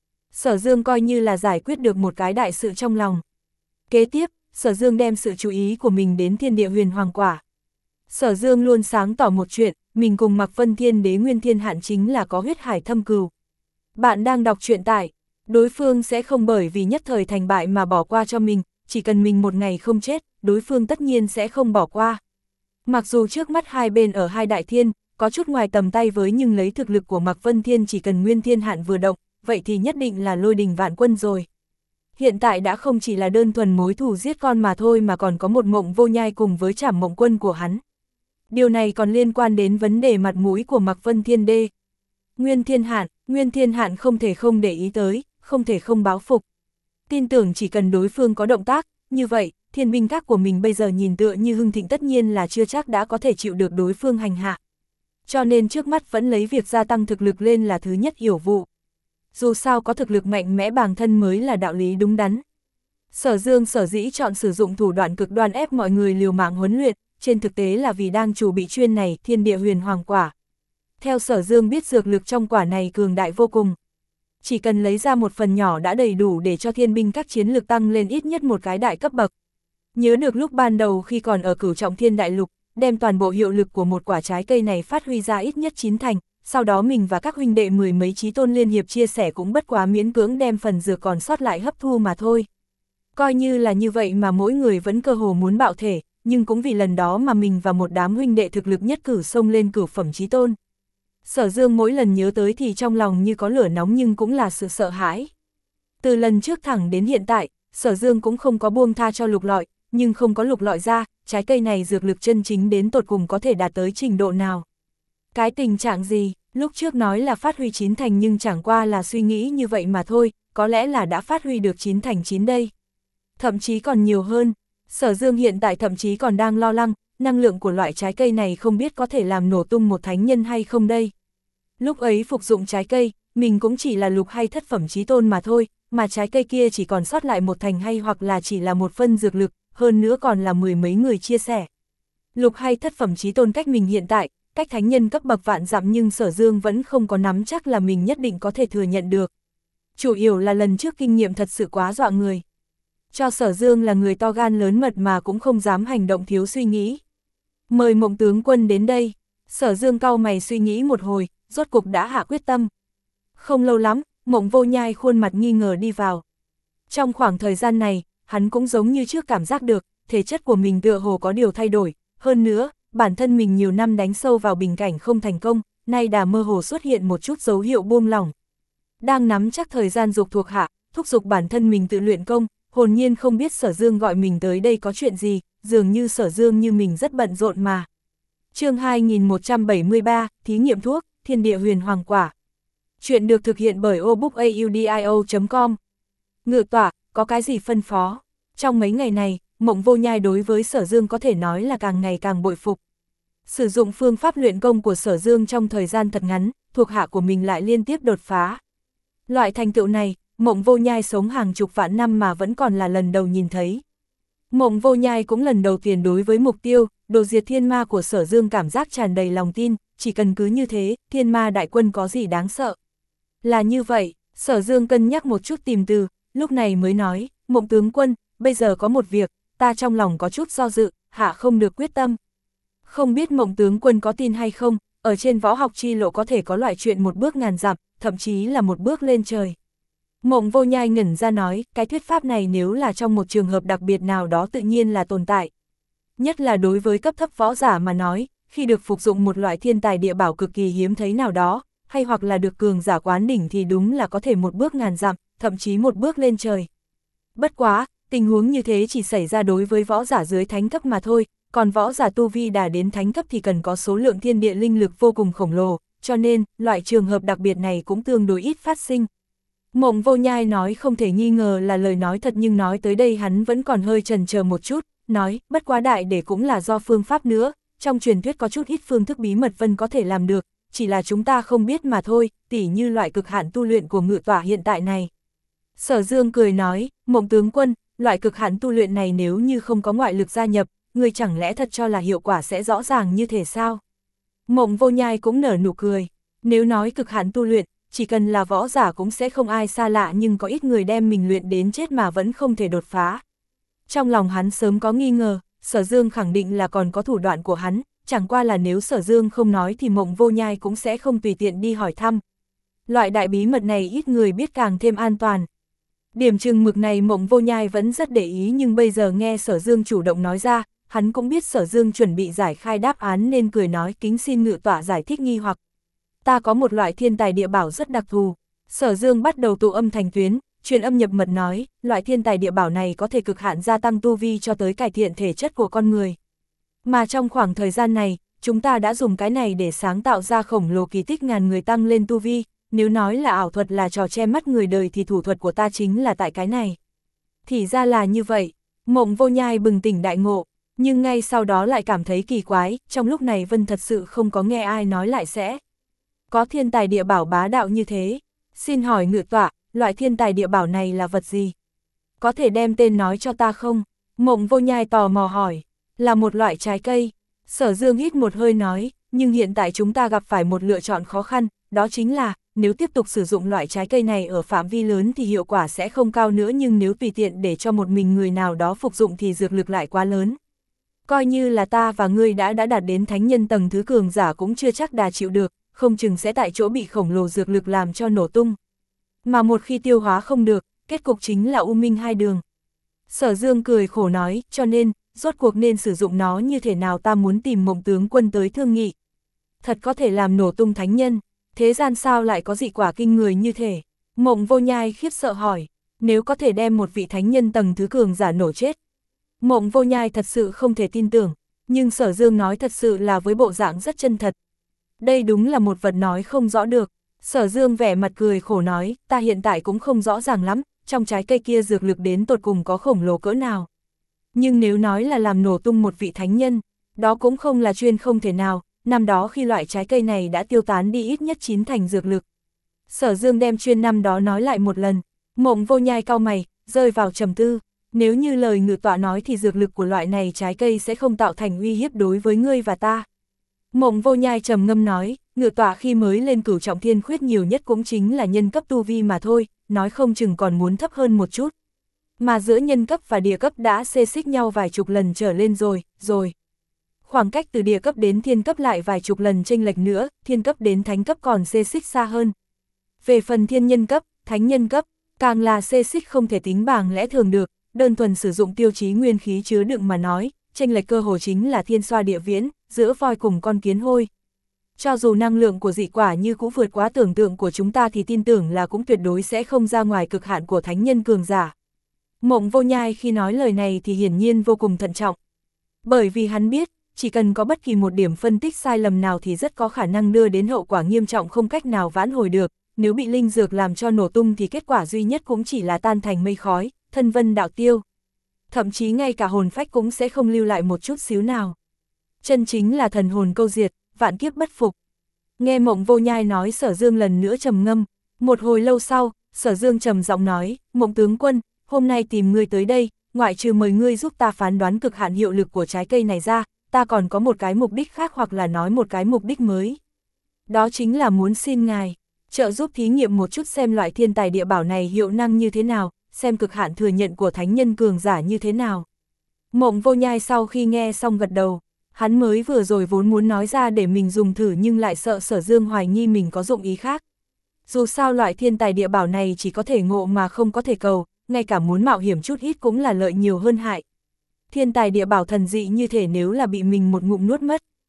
Sở Dương coi như là giải quyết được một cái đại sự trong lòng. Kế tiếp, Sở Dương đem sự chú ý của mình đến thiên địa huyền hoàng quả. Sở Dương luôn sáng tỏ một chuyện, mình cùng Mạc Vân Thiên Đế Nguyên Thiên Hạn chính là có huyết hải thâm cừu. Bạn đang đọc truyện tại, đối phương sẽ không bởi vì nhất thời thành bại mà bỏ qua cho mình, chỉ cần mình một ngày không chết, đối phương tất nhiên sẽ không bỏ qua. Mặc dù trước mắt hai bên ở hai đại thiên, có chút ngoài tầm tay với nhưng lấy thực lực của Mạc Vân Thiên chỉ cần Nguyên Thiên Hạn vừa động, vậy thì nhất định là lôi đình vạn quân rồi. Hiện tại đã không chỉ là đơn thuần mối thù giết con mà thôi mà còn có một Mộng Vô Nhai cùng với Trảm Mộng Quân của hắn. Điều này còn liên quan đến vấn đề mặt mũi của Mạc Vân Thiên Đê. Nguyên Thiên Hạn, Nguyên Thiên Hạn không thể không để ý tới, không thể không báo phục. Tin tưởng chỉ cần đối phương có động tác, như vậy, thiên binh các của mình bây giờ nhìn tựa như hưng thịnh tất nhiên là chưa chắc đã có thể chịu được đối phương hành hạ. Cho nên trước mắt vẫn lấy việc gia tăng thực lực lên là thứ nhất yểu vụ. Dù sao có thực lực mạnh mẽ bản thân mới là đạo lý đúng đắn. Sở Dương sở dĩ chọn sử dụng thủ đoạn cực đoan ép mọi người liều mạng huấn luyện, trên thực tế là vì đang chủ bị chuyên này thiên địa huyền hoàng quả. Theo Sở Dương biết dược lực trong quả này cường đại vô cùng. Chỉ cần lấy ra một phần nhỏ đã đầy đủ để cho thiên binh các chiến lực tăng lên ít nhất một cái đại cấp bậc. Nhớ được lúc ban đầu khi còn ở Cửu Trọng Thiên Đại Lục, đem toàn bộ hiệu lực của một quả trái cây này phát huy ra ít nhất chín thành, sau đó mình và các huynh đệ mười mấy chí tôn liên hiệp chia sẻ cũng bất quá miễn cưỡng đem phần dược còn sót lại hấp thu mà thôi. Coi như là như vậy mà mỗi người vẫn cơ hồ muốn bạo thể, nhưng cũng vì lần đó mà mình và một đám huynh đệ thực lực nhất cử xông lên cửu phẩm chí tôn. Sở Dương mỗi lần nhớ tới thì trong lòng như có lửa nóng nhưng cũng là sự sợ hãi. Từ lần trước thẳng đến hiện tại, Sở Dương cũng không có buông tha cho lục lọi, nhưng không có lục lọi ra, trái cây này dược lực chân chính đến tột cùng có thể đạt tới trình độ nào. Cái tình trạng gì, lúc trước nói là phát huy chín thành nhưng chẳng qua là suy nghĩ như vậy mà thôi, có lẽ là đã phát huy được chín thành chín đây. Thậm chí còn nhiều hơn, Sở Dương hiện tại thậm chí còn đang lo lắng, năng lượng của loại trái cây này không biết có thể làm nổ tung một thánh nhân hay không đây. Lúc ấy phục dụng trái cây, mình cũng chỉ là lục hay thất phẩm chí tôn mà thôi, mà trái cây kia chỉ còn sót lại một thành hay hoặc là chỉ là một phân dược lực, hơn nữa còn là mười mấy người chia sẻ. Lục hay thất phẩm chí tôn cách mình hiện tại, cách thánh nhân cấp bậc vạn dặm nhưng Sở Dương vẫn không có nắm chắc là mình nhất định có thể thừa nhận được. Chủ yếu là lần trước kinh nghiệm thật sự quá dọa người. Cho Sở Dương là người to gan lớn mật mà cũng không dám hành động thiếu suy nghĩ. Mời Mộng tướng quân đến đây. Sở Dương cau mày suy nghĩ một hồi, rốt cục đã hạ quyết tâm. Không lâu lắm, Mộng Vô Nhai khuôn mặt nghi ngờ đi vào. Trong khoảng thời gian này, hắn cũng giống như trước cảm giác được, thể chất của mình tựa hồ có điều thay đổi. Hơn nữa, bản thân mình nhiều năm đánh sâu vào bình cảnh không thành công, nay đã mơ hồ xuất hiện một chút dấu hiệu buông lỏng. Đang nắm chắc thời gian dục thuộc hạ, thúc giục bản thân mình tự luyện công, hồn nhiên không biết Sở Dương gọi mình tới đây có chuyện gì, dường như Sở Dương như mình rất bận rộn mà. Chương hai nghìn một trăm bảy mươi ba, thí nghiệm thuốc, thiên địa huyền hoàng quả. Chuyện được thực hiện bởi obookaudio chấm com. Ngự tọa, có cái gì phân phó? Trong mấy ngày này, Mộng Vô Nhai đối với Sở Dương có thể nói là càng ngày càng bội phục. Sử dụng phương pháp luyện công của Sở Dương trong thời gian thật ngắn, thuộc hạ của mình lại liên tiếp đột phá. Loại thành tựu này, Mộng Vô Nhai sống hàng chục vạn năm mà vẫn còn là lần đầu nhìn thấy. Mộng Vô Nhai cũng lần đầu tiên đối với mục tiêu, đồ diệt thiên ma của Sở Dương cảm giác tràn đầy lòng tin, chỉ cần cứ như thế, thiên ma đại quân có gì đáng sợ. Là như vậy, Sở Dương cân nhắc một chút tìm từ, lúc này mới nói, Mộng tướng quân, bây giờ có một việc, ta trong lòng có chút do dự, hạ không được quyết tâm. Không biết Mộng tướng quân có tin hay không, ở trên võ học chi lộ có thể có loại chuyện một bước ngàn dặm, thậm chí là một bước lên trời. Mộng Vô Nhai ngẩn ra nói, cái thuyết pháp này nếu là trong một trường hợp đặc biệt nào đó tự nhiên là tồn tại. Nhất là đối với cấp thấp võ giả mà nói, khi được phục dụng một loại thiên tài địa bảo cực kỳ hiếm thấy nào đó, hay hoặc là được cường giả quán đỉnh thì đúng là có thể một bước ngàn dặm, thậm chí một bước lên trời. Bất quá, tình huống như thế chỉ xảy ra đối với võ giả dưới thánh cấp mà thôi, còn võ giả tu vi đã đến thánh cấp thì cần có số lượng thiên địa linh lực vô cùng khổng lồ, cho nên, loại trường hợp đặc biệt này cũng tương đối ít phát sinh. Mộng Vô Nhai nói không thể nghi ngờ là lời nói thật, nhưng nói tới đây hắn vẫn còn hơi chần chờ một chút, nói, bất quá đại để cũng là do phương pháp nữa, trong truyền thuyết có chút ít phương thức bí mật Vân có thể làm được, chỉ là chúng ta không biết mà thôi, tỉ như loại cực hạn tu luyện của Ngự Tỏa hiện tại này. Sở Dương cười nói, Mộng tướng quân, loại cực hạn tu luyện này nếu như không có ngoại lực gia nhập, người chẳng lẽ thật cho là hiệu quả sẽ rõ ràng như thế sao? Mộng Vô Nhai cũng nở nụ cười, nếu nói cực hạn tu luyện, chỉ cần là võ giả cũng sẽ không ai xa lạ, nhưng có ít người đem mình luyện đến chết mà vẫn không thể đột phá. Trong lòng hắn sớm có nghi ngờ, Sở Dương khẳng định là còn có thủ đoạn của hắn, chẳng qua là nếu Sở Dương không nói thì Mộng Vô Nhai cũng sẽ không tùy tiện đi hỏi thăm. Loại đại bí mật này ít người biết càng thêm an toàn. Điểm chừng mực này Mộng Vô Nhai vẫn rất để ý, nhưng bây giờ nghe Sở Dương chủ động nói ra, hắn cũng biết Sở Dương chuẩn bị giải khai đáp án nên cười nói, kính xin Ngự Tỏa giải thích nghi hoặc. Ta có một loại thiên tài địa bảo rất đặc thù. Sở Dương bắt đầu tụ âm thành tuyến, truyền âm nhập mật nói, loại thiên tài địa bảo này có thể cực hạn gia tăng tu vi cho tới cải thiện thể chất của con người. Mà trong khoảng thời gian này, chúng ta đã dùng cái này để sáng tạo ra khổng lồ kỳ tích ngàn người tăng lên tu vi, nếu nói là ảo thuật là trò che mắt người đời thì thủ thuật của ta chính là tại cái này. Thì ra là như vậy, Mộng Vô Nhai bừng tỉnh đại ngộ, nhưng ngay sau đó lại cảm thấy kỳ quái, trong lúc này Vân thật sự không có nghe ai nói lại sẽ có thiên tài địa bảo bá đạo như thế. Xin hỏi Ngự Tọa, loại thiên tài địa bảo này là vật gì? Có thể đem tên nói cho ta không? Mộng Vô Nhai tò mò hỏi. Là một loại trái cây. Sở Dương hít một hơi nói, nhưng hiện tại chúng ta gặp phải một lựa chọn khó khăn, đó chính là, nếu tiếp tục sử dụng loại trái cây này ở phạm vi lớn thì hiệu quả sẽ không cao nữa, nhưng nếu tùy tiện để cho một mình người nào đó phục dụng thì dược lực lại quá lớn. Coi như là ta và ngươi đã đã đạt đến thánh nhân tầng thứ cường giả cũng chưa chắc đà chịu được, không chừng sẽ tại chỗ bị khổng lồ dược lực làm cho nổ tung. Mà một khi tiêu hóa không được, kết cục chính là u minh hai đường. Sở Dương cười khổ nói, cho nên, rốt cuộc nên sử dụng nó như thế nào ta muốn tìm Mộng tướng quân tới thương nghị. Thật có thể làm nổ tung thánh nhân, thế gian sao lại có dị quả kinh người như thế? Mộng Vô Nhai khiếp sợ hỏi, nếu có thể đem một vị thánh nhân tầng thứ cường giả nổ chết. Mộng Vô Nhai thật sự không thể tin tưởng, nhưng Sở Dương nói thật sự là với bộ dạng rất chân thật. Đây đúng là một vật nói không rõ được. Sở Dương vẻ mặt cười khổ nói, ta hiện tại cũng không rõ ràng lắm, trong trái cây kia dược lực đến tột cùng có khổng lồ cỡ nào. Nhưng nếu nói là làm nổ tung một vị thánh nhân, đó cũng không là chuyên không thể nào, năm đó khi loại trái cây này đã tiêu tán đi ít nhất chín thành dược lực. Sở Dương đem chuyên năm đó nói lại một lần, Mộng Vô Nhai cau mày, rơi vào trầm tư, nếu như lời Ngự Tọa nói thì dược lực của loại này trái cây sẽ không tạo thành uy hiếp đối với ngươi và ta. Mộng Vô Nhai trầm ngâm nói, Ngự Tọa khi mới lên cửu trọng thiên khuyết nhiều nhất cũng chính là nhân cấp tu vi mà thôi, nói không chừng còn muốn thấp hơn một chút. Mà giữa nhân cấp và địa cấp đã xê xích nhau vài chục lần trở lên rồi, rồi. Khoảng cách từ địa cấp đến thiên cấp lại vài chục lần chênh lệch nữa, thiên cấp đến thánh cấp còn xê xích xa hơn. Về phần thiên nhân cấp, thánh nhân cấp, càng là xê xích không thể tính bằng lẽ thường được, đơn thuần sử dụng tiêu chí nguyên khí chứa đựng mà nói, chênh lệch cơ hồ chính là thiên xoa địa viễn, giữa voi cùng con kiến hôi. Cho dù năng lượng của dị quả như cũng vượt quá tưởng tượng của chúng ta thì tin tưởng là cũng tuyệt đối sẽ không ra ngoài cực hạn của thánh nhân cường giả. Mộng Vô Nhai khi nói lời này thì hiển nhiên vô cùng thận trọng. Bởi vì hắn biết, chỉ cần có bất kỳ một điểm phân tích sai lầm nào thì rất có khả năng đưa đến hậu quả nghiêm trọng không cách nào vãn hồi được, nếu bị linh dược làm cho nổ tung thì kết quả duy nhất cũng chỉ là tan thành mây khói, thân vân đạo tiêu. Thậm chí ngay cả hồn phách cũng sẽ không lưu lại một chút xíu nào. Chân chính là thần hồn câu diệt, vạn kiếp bất phục. Nghe Mộng Vô Nhai nói, Sở Dương lần nữa trầm ngâm, một hồi lâu sau, Sở Dương trầm giọng nói, Mộng tướng quân, hôm nay tìm ngươi tới đây, ngoại trừ mời ngươi giúp ta phán đoán cực hạn hiệu lực của trái cây này ra, ta còn có một cái mục đích khác, hoặc là nói một cái mục đích mới. Đó chính là muốn xin ngài trợ giúp thí nghiệm một chút xem loại thiên tài địa bảo này hiệu năng như thế nào, xem cực hạn thừa nhận của thánh nhân cường giả như thế nào. Mộng Vô Nhai sau khi nghe xong gật đầu, hắn mới vừa rồi vốn muốn nói ra để mình dùng thử nhưng lại sợ Sở Dương hoài nghi mình có dụng ý khác. Dù sao loại thiên tài địa bảo này chỉ có thể ngộ mà không có thể cầu, ngay cả muốn mạo hiểm chút ít cũng là lợi nhiều hơn hại. Thiên tài địa bảo thần dị như thể nếu là bị mình một ngụm nuốt mất,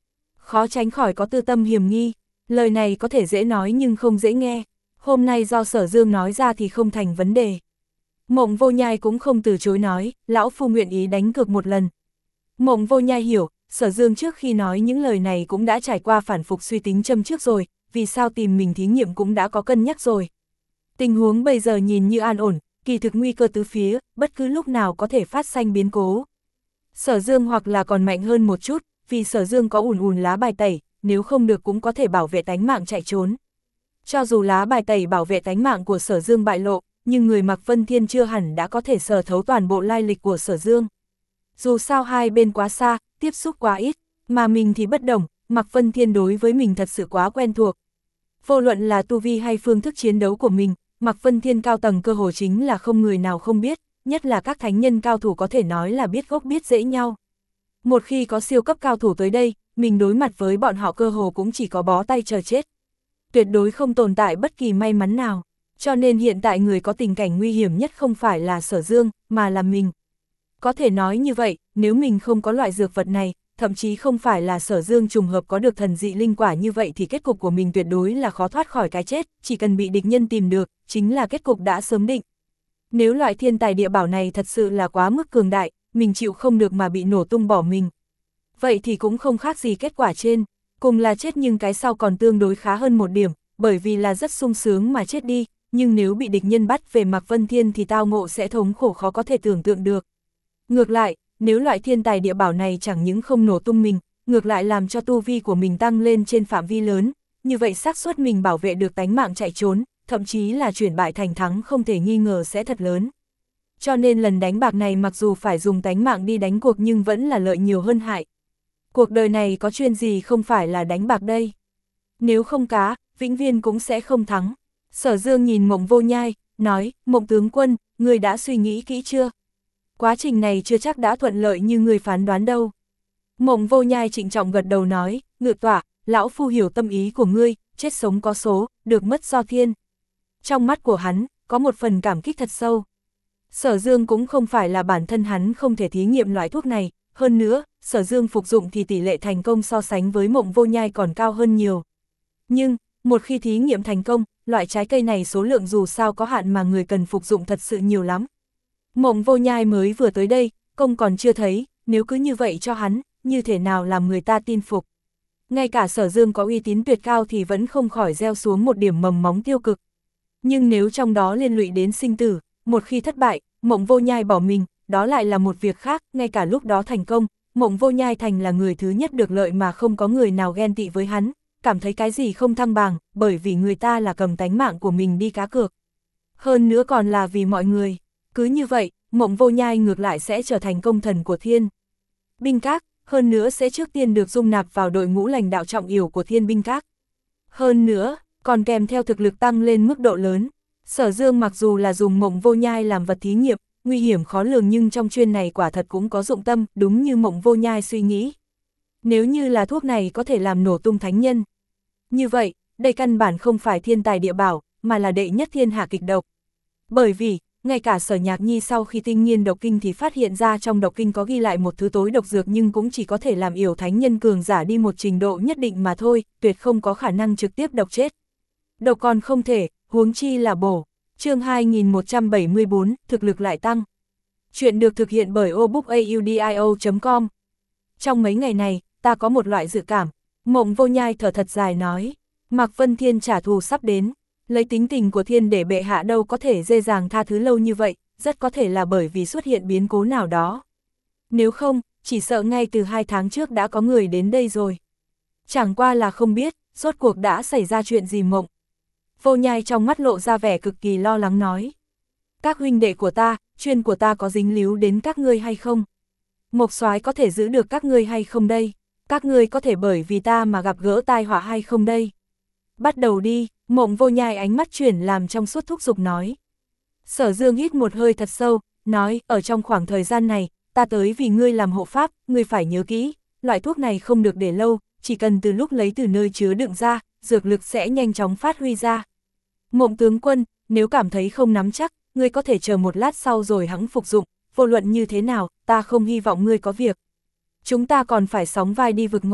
khó tránh khỏi có tư tâm hiểm nghi, lời này có thể dễ nói nhưng không dễ nghe, hôm nay do Sở Dương nói ra thì không thành vấn đề. Mộng Vô Nhai cũng không từ chối nói, lão phu nguyện ý đánh cược một lần. Mộng Vô Nhai hiểu, Sở Dương trước khi nói những lời này cũng đã trải qua phản phục suy tính châm trước rồi, vì sao tìm mình thí nghiệm cũng đã có cân nhắc rồi. Tình huống bây giờ nhìn như an ổn, kỳ thực nguy cơ tứ phía, bất cứ lúc nào có thể phát sinh biến cố. Sở Dương hoặc là còn mạnh hơn một chút, vì Sở Dương có ùn ùn lá bài tẩy, nếu không được cũng có thể bảo vệ tánh mạng chạy trốn. Cho dù lá bài tẩy bảo vệ tánh mạng của Sở Dương bại lộ, nhưng người Mạc Vân Thiên chưa hẳn đã có thể sờ thấu toàn bộ lai lịch của Sở Dương. Dù sao hai bên quá xa, tiếp xúc quá ít, mà mình thì bất đồng, Mạc Vân Thiên đối với mình thật sự quá quen thuộc. Vô luận là tu vi hay phương thức chiến đấu của mình, Mạc Vân Thiên cao tầng cơ hồ chính là không người nào không biết, nhất là các thánh nhân cao thủ có thể nói là biết gốc biết rễ nhau. Một khi có siêu cấp cao thủ tới đây, mình đối mặt với bọn họ cơ hồ cũng chỉ có bó tay chờ chết. Tuyệt đối không tồn tại bất kỳ may mắn nào, cho nên hiện tại người có tình cảnh nguy hiểm nhất không phải là Sở Dương, mà là mình. Có thể nói như vậy, nếu mình không có loại dược vật này, thậm chí không phải là Sở Dương trùng hợp có được thần dị linh quả như vậy thì kết cục của mình tuyệt đối là khó thoát khỏi cái chết, chỉ cần bị địch nhân tìm được, chính là kết cục đã sớm định. Nếu loại thiên tài địa bảo này thật sự là quá mức cường đại, mình chịu không được mà bị nổ tung bỏ mình. Vậy thì cũng không khác gì kết quả trên, cùng là chết nhưng cái sau còn tương đối khá hơn một điểm, bởi vì là rất sung sướng mà chết đi, nhưng nếu bị địch nhân bắt về Mạc Vân Thiên thì tao ngộ sẽ thống khổ khó có thể tưởng tượng được. Ngược lại, nếu loại thiên tài địa bảo này chẳng những không nổ tung mình, ngược lại làm cho tu vi của mình tăng lên trên phạm vi lớn, như vậy xác suất mình bảo vệ được tánh mạng chạy trốn, thậm chí là chuyển bại thành thắng không thể nghi ngờ sẽ thật lớn. Cho nên lần đánh bạc này mặc dù phải dùng tánh mạng đi đánh cuộc nhưng vẫn là lợi nhiều hơn hại. Cuộc đời này có chuyên gì không phải là đánh bạc đây. Nếu không cá, vĩnh viên cũng sẽ không thắng. Sở Dương nhìn Mộng Vô Nhai, nói, Mộng tướng quân, người đã suy nghĩ kỹ chưa? Quá trình này chưa chắc đã thuận lợi như người phán đoán đâu. Mộng Vô Nhai trịnh trọng gật đầu nói, ngự tọa, lão phu hiểu tâm ý của ngươi, chết sống có số, được mất do thiên. Trong mắt của hắn, có một phần cảm kích thật sâu. Sở Dương cũng không phải là bản thân hắn không thể thí nghiệm loại thuốc này, hơn nữa, Sở Dương phục dụng thì tỷ lệ thành công so sánh với Mộng Vô Nhai còn cao hơn nhiều. Nhưng, một khi thí nghiệm thành công, loại trái cây này số lượng dù sao có hạn mà người cần phục dụng thật sự nhiều lắm. Mộng Vô Nhai mới vừa tới đây, công còn chưa thấy, nếu cứ như vậy cho hắn, như thế nào làm người ta tin phục. Ngay cả Sở Dương có uy tín tuyệt cao thì vẫn không khỏi gieo xuống một điểm mầm móng tiêu cực. Nhưng nếu trong đó liên lụy đến sinh tử, một khi thất bại, Mộng Vô Nhai bỏ mình, đó lại là một việc khác, ngay cả lúc đó thành công, Mộng Vô Nhai thành là người thứ nhất được lợi mà không có người nào ghen tị với hắn, cảm thấy cái gì không thăng bằng, bởi vì người ta là cầm tánh mạng của mình đi cá cược. Hơn nữa còn là vì mọi người. Cứ như vậy, Mộng Vô Nhai ngược lại sẽ trở thành công thần của Thiên Binh Các, hơn nữa sẽ trước tiên được dung nạp vào đội ngũ lãnh đạo trọng yếu của Thiên Binh Các. Hơn nữa, còn kèm theo thực lực tăng lên mức độ lớn. Sở Dương mặc dù là dùng Mộng Vô Nhai làm vật thí nghiệm, nguy hiểm khó lường nhưng trong chuyên này quả thật cũng có dụng tâm, đúng như Mộng Vô Nhai suy nghĩ. Nếu như là thuốc này có thể làm nổ tung thánh nhân. Như vậy, đây căn bản không phải thiên tài địa bảo, mà là đệ nhất thiên hạ kịch độc. Bởi vì, ngay cả Sở Nhạc Nhi sau khi tinh nghiên độc kinh thì phát hiện ra trong độc kinh có ghi lại một thứ tối độc dược nhưng cũng chỉ có thể làm yểu thánh nhân cường giả đi một trình độ nhất định mà thôi, tuyệt không có khả năng trực tiếp độc chết. Độc còn không thể, huống chi là bổ. Chương hai nghìn một trăm bảy mươi bốn, thực lực lại tăng. Chuyện được thực hiện bởi obookaudio chấm com. Trong mấy ngày này, ta có một loại dự cảm. Mộng Vô Nhai thở thật dài nói, Mạc Vân Thiên trả thù sắp đến. Lấy tính tình của Thiên để bệ hạ đâu có thể dễ dàng tha thứ lâu như vậy, rất có thể là bởi vì xuất hiện biến cố nào đó. Nếu không, chỉ sợ ngay từ hai tháng trước đã có người đến đây rồi. Chẳng qua là không biết, rốt cuộc đã xảy ra chuyện gì. Mộng Vô Nhai trong mắt lộ ra vẻ cực kỳ lo lắng nói. Các huynh đệ của ta, chuyên của ta có dính líu đến các ngươi hay không? Mộc Soái có thể giữ được các ngươi hay không đây? Các ngươi có thể bởi vì ta mà gặp gỡ tai họa hay không đây? Bắt đầu đi. Mộng Vô Nhai ánh mắt chuyển làm trong suốt thúc giục nói. Sở Dương hít một hơi thật sâu, nói, ở trong khoảng thời gian này, ta tới vì ngươi làm hộ pháp, ngươi phải nhớ kỹ, loại thuốc này không được để lâu, chỉ cần từ lúc lấy từ nơi chứa đựng ra, dược lực sẽ nhanh chóng phát huy ra. Mộng tướng quân, nếu cảm thấy không nắm chắc, ngươi có thể chờ một lát sau rồi hẵng phục dụng, vô luận như thế nào, ta không hy vọng ngươi có việc. Chúng ta còn phải sóng vai đi vực ngoại,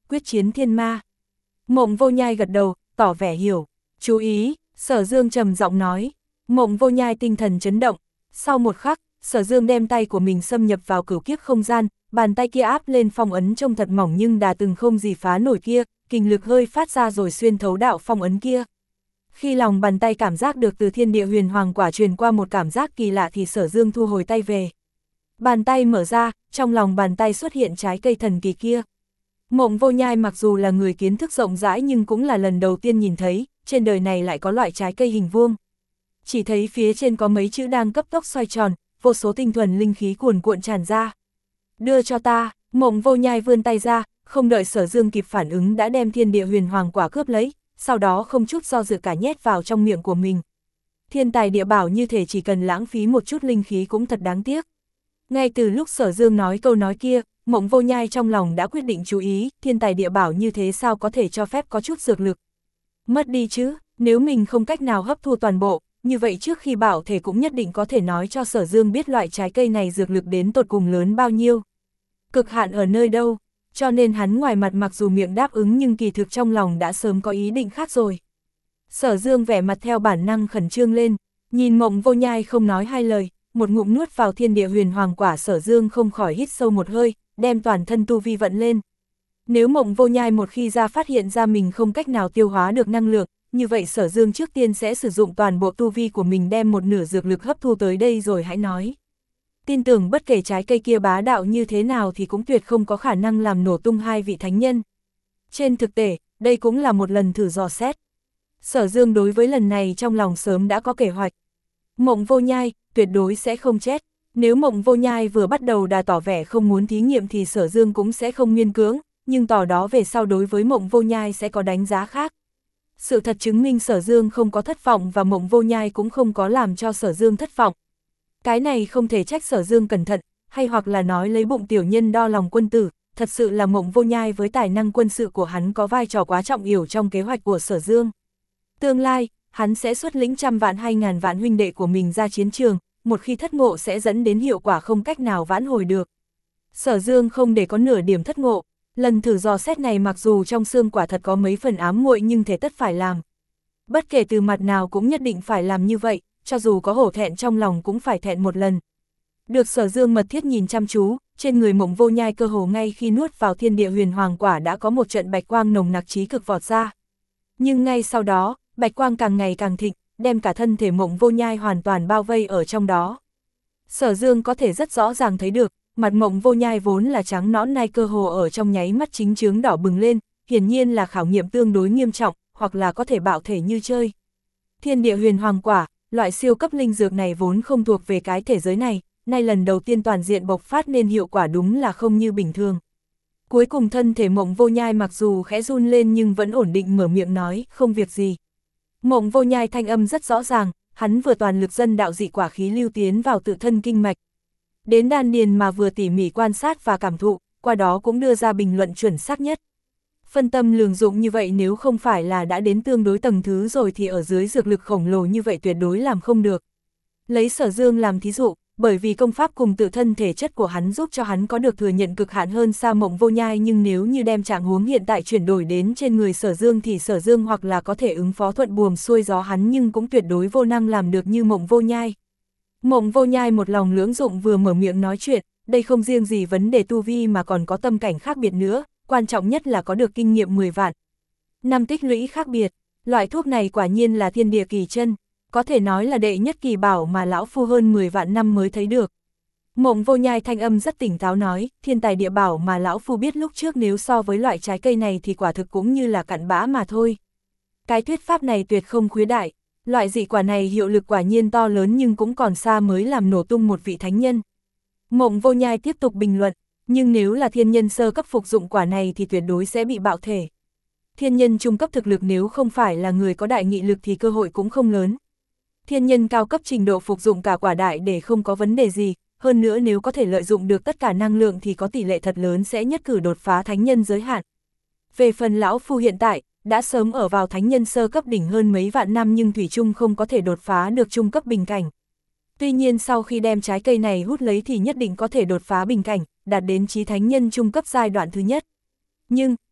quyết chiến thiên ma. Mộng Vô Nhai gật đầu, tỏ vẻ hiểu. Chú ý, Sở Dương trầm giọng nói. Mộng Vô Nhai tinh thần chấn động. Sau một khắc, Sở Dương đem tay của mình xâm nhập vào cửu kiếp không gian, bàn tay kia áp lên phong ấn trông thật mỏng nhưng đà từng không gì phá nổi kia, kình lực hơi phát ra rồi xuyên thấu đạo phong ấn kia. Khi lòng bàn tay cảm giác được từ thiên địa huyền hoàng quả truyền qua một cảm giác kỳ lạ thì Sở Dương thu hồi tay về. Bàn tay mở ra, trong lòng bàn tay xuất hiện trái cây thần kỳ kia. Mộng Vô Nhai mặc dù là người kiến thức rộng rãi nhưng cũng là lần đầu tiên nhìn thấy, trên đời này lại có loại trái cây hình vuông. Chỉ thấy phía trên có mấy chữ đang cấp tốc xoay tròn, vô số tinh thuần linh khí cuồn cuộn tràn ra. Đưa cho ta, Mộng Vô Nhai vươn tay ra, không đợi Sở Dương kịp phản ứng đã đem thiên địa huyền hoàng quả cướp lấy, sau đó không chút do dự cả nhét vào trong miệng của mình. Thiên tài địa bảo như thể chỉ cần lãng phí một chút linh khí cũng thật đáng tiếc. Ngay từ lúc Sở Dương nói câu nói kia, Mộng Vô Nhai trong lòng đã quyết định chú ý, thiên tài địa bảo như thế sao có thể cho phép có chút dược lực. Mất đi chứ, nếu mình không cách nào hấp thu toàn bộ, như vậy trước khi bảo thể cũng nhất định có thể nói cho Sở Dương biết loại trái cây này dược lực đến tột cùng lớn bao nhiêu. Cực hạn ở nơi đâu, cho nên hắn ngoài mặt mặc dù miệng đáp ứng nhưng kỳ thực trong lòng đã sớm có ý định khác rồi. Sở Dương vẻ mặt theo bản năng khẩn trương lên, nhìn Mộng Vô Nhai không nói hai lời, một ngụm nuốt vào thiên địa huyền hoàng quả. Sở Dương không khỏi hít sâu một hơi, đem toàn thân tu vi vận lên. Nếu Mộng Vô Nhai một khi ra phát hiện ra mình không cách nào tiêu hóa được năng lượng, như vậy Sở Dương trước tiên sẽ sử dụng toàn bộ tu vi của mình đem một nửa dược lực hấp thu tới đây rồi hãy nói. Tin tưởng bất kể trái cây kia bá đạo như thế nào thì cũng tuyệt không có khả năng làm nổ tung hai vị thánh nhân. Trên thực tế, đây cũng là một lần thử dò xét. Sở Dương đối với lần này trong lòng sớm đã có kế hoạch. Mộng Vô Nhai, tuyệt đối sẽ không chết. Nếu Mộng Vô Nhai vừa bắt đầu đã tỏ vẻ không muốn thí nghiệm thì Sở Dương cũng sẽ không miễn cưỡng, nhưng tỏ đó về sau đối với Mộng Vô Nhai sẽ có đánh giá khác. Sự thật chứng minh Sở Dương không có thất vọng và Mộng Vô Nhai cũng không có làm cho Sở Dương thất vọng. Cái này không thể trách Sở Dương cẩn thận, hay hoặc là nói lấy bụng tiểu nhân đo lòng quân tử, thật sự là Mộng Vô Nhai với tài năng quân sự của hắn có vai trò quá trọng yếu trong kế hoạch của Sở Dương. Tương lai, hắn sẽ xuất lĩnh trăm vạn hay ngàn vạn huynh đệ của mình ra chiến trường, một khi thất ngộ sẽ dẫn đến hiệu quả không cách nào vãn hồi được. Sở Dương không để có nửa điểm thất ngộ, lần thử dò xét này mặc dù trong xương quả thật có mấy phần ám muội nhưng thế tất phải làm. Bất kể từ mặt nào cũng nhất định phải làm như vậy, cho dù có hổ thẹn trong lòng cũng phải thẹn một lần. Được Sở Dương mật thiết nhìn chăm chú, trên người Mộng Vô Nhai cơ hồ ngay khi nuốt vào thiên địa huyền hoàng quả đã có một trận bạch quang nồng nặc chí cực vọt ra. Nhưng ngay sau đó, bạch quang càng ngày càng thịnh, đem cả thân thể Mộng Vô Nhai hoàn toàn bao vây ở trong đó. Sở Dương có thể rất rõ ràng thấy được, mặt Mộng Vô Nhai vốn là trắng nõn nay cơ hồ ở trong nháy mắt chính chướng đỏ bừng lên, hiển nhiên là khảo nghiệm tương đối nghiêm trọng, hoặc là có thể bạo thể như chơi. Thiên địa huyền hoàng quả, loại siêu cấp linh dược này vốn không thuộc về cái thể giới này, nay lần đầu tiên toàn diện bộc phát nên hiệu quả đúng là không như bình thường. Cuối cùng thân thể Mộng Vô Nhai mặc dù khẽ run lên nhưng vẫn ổn định mở miệng nói, không việc gì. Mộng Vô Nhai thanh âm rất rõ ràng, hắn vừa toàn lực dân đạo dị quả khí lưu tiến vào tự thân kinh mạch. Đến đan điền mà vừa tỉ mỉ quan sát và cảm thụ, qua đó cũng đưa ra bình luận chuẩn xác nhất. Phân tâm lường dụng như vậy nếu không phải là đã đến tương đối tầng thứ rồi thì ở dưới dược lực khổng lồ như vậy tuyệt đối làm không được. Lấy Sở Dương làm thí dụ, bởi vì công pháp cùng tự thân thể chất của hắn giúp cho hắn có được thừa nhận cực hạn hơn xa Mộng Vô Nhai, nhưng nếu như đem trạng huống hiện tại chuyển đổi đến trên người Sở Dương thì Sở Dương hoặc là có thể ứng phó thuận buồm xuôi gió hắn nhưng cũng tuyệt đối vô năng làm được như Mộng Vô Nhai. Mộng Vô Nhai một lòng lưỡng dụng vừa mở miệng nói chuyện, đây không riêng gì vấn đề tu vi mà còn có tâm cảnh khác biệt nữa, quan trọng nhất là có được kinh nghiệm mười vạn. Năm tích lũy khác biệt, loại thuốc này quả nhiên là thiên địa kỳ chân, có thể nói là đệ nhất kỳ bảo mà lão phu hơn mười vạn năm mới thấy được. Mộng Vô Nhai thanh âm rất tỉnh táo nói, thiên tài địa bảo mà lão phu biết lúc trước nếu so với loại trái cây này thì quả thực cũng như là cặn bã mà thôi. Cái thuyết pháp này tuyệt không khuấy đại, loại dị quả này hiệu lực quả nhiên to lớn nhưng cũng còn xa mới làm nổ tung một vị thánh nhân. Mộng Vô Nhai tiếp tục bình luận, nhưng nếu là thiên nhân sơ cấp phục dụng quả này thì tuyệt đối sẽ bị bạo thể. Thiên nhân trung cấp thực lực nếu không phải là người có đại nghị lực thì cơ hội cũng không lớn. Thiên nhân cao cấp trình độ phục dụng cả quả đại để không có vấn đề gì, hơn nữa nếu có thể lợi dụng được tất cả năng lượng thì có tỷ lệ thật lớn sẽ nhất cử đột phá thánh nhân giới hạn. Về phần lão phu hiện tại, đã sớm ở vào thánh nhân sơ cấp đỉnh hơn mấy vạn năm nhưng thủy chung không có thể đột phá được trung cấp bình cảnh. Tuy nhiên sau khi đem trái cây này hút lấy thì nhất định có thể đột phá bình cảnh, đạt đến chí thánh nhân trung cấp giai đoạn thứ nhất. Nhưng,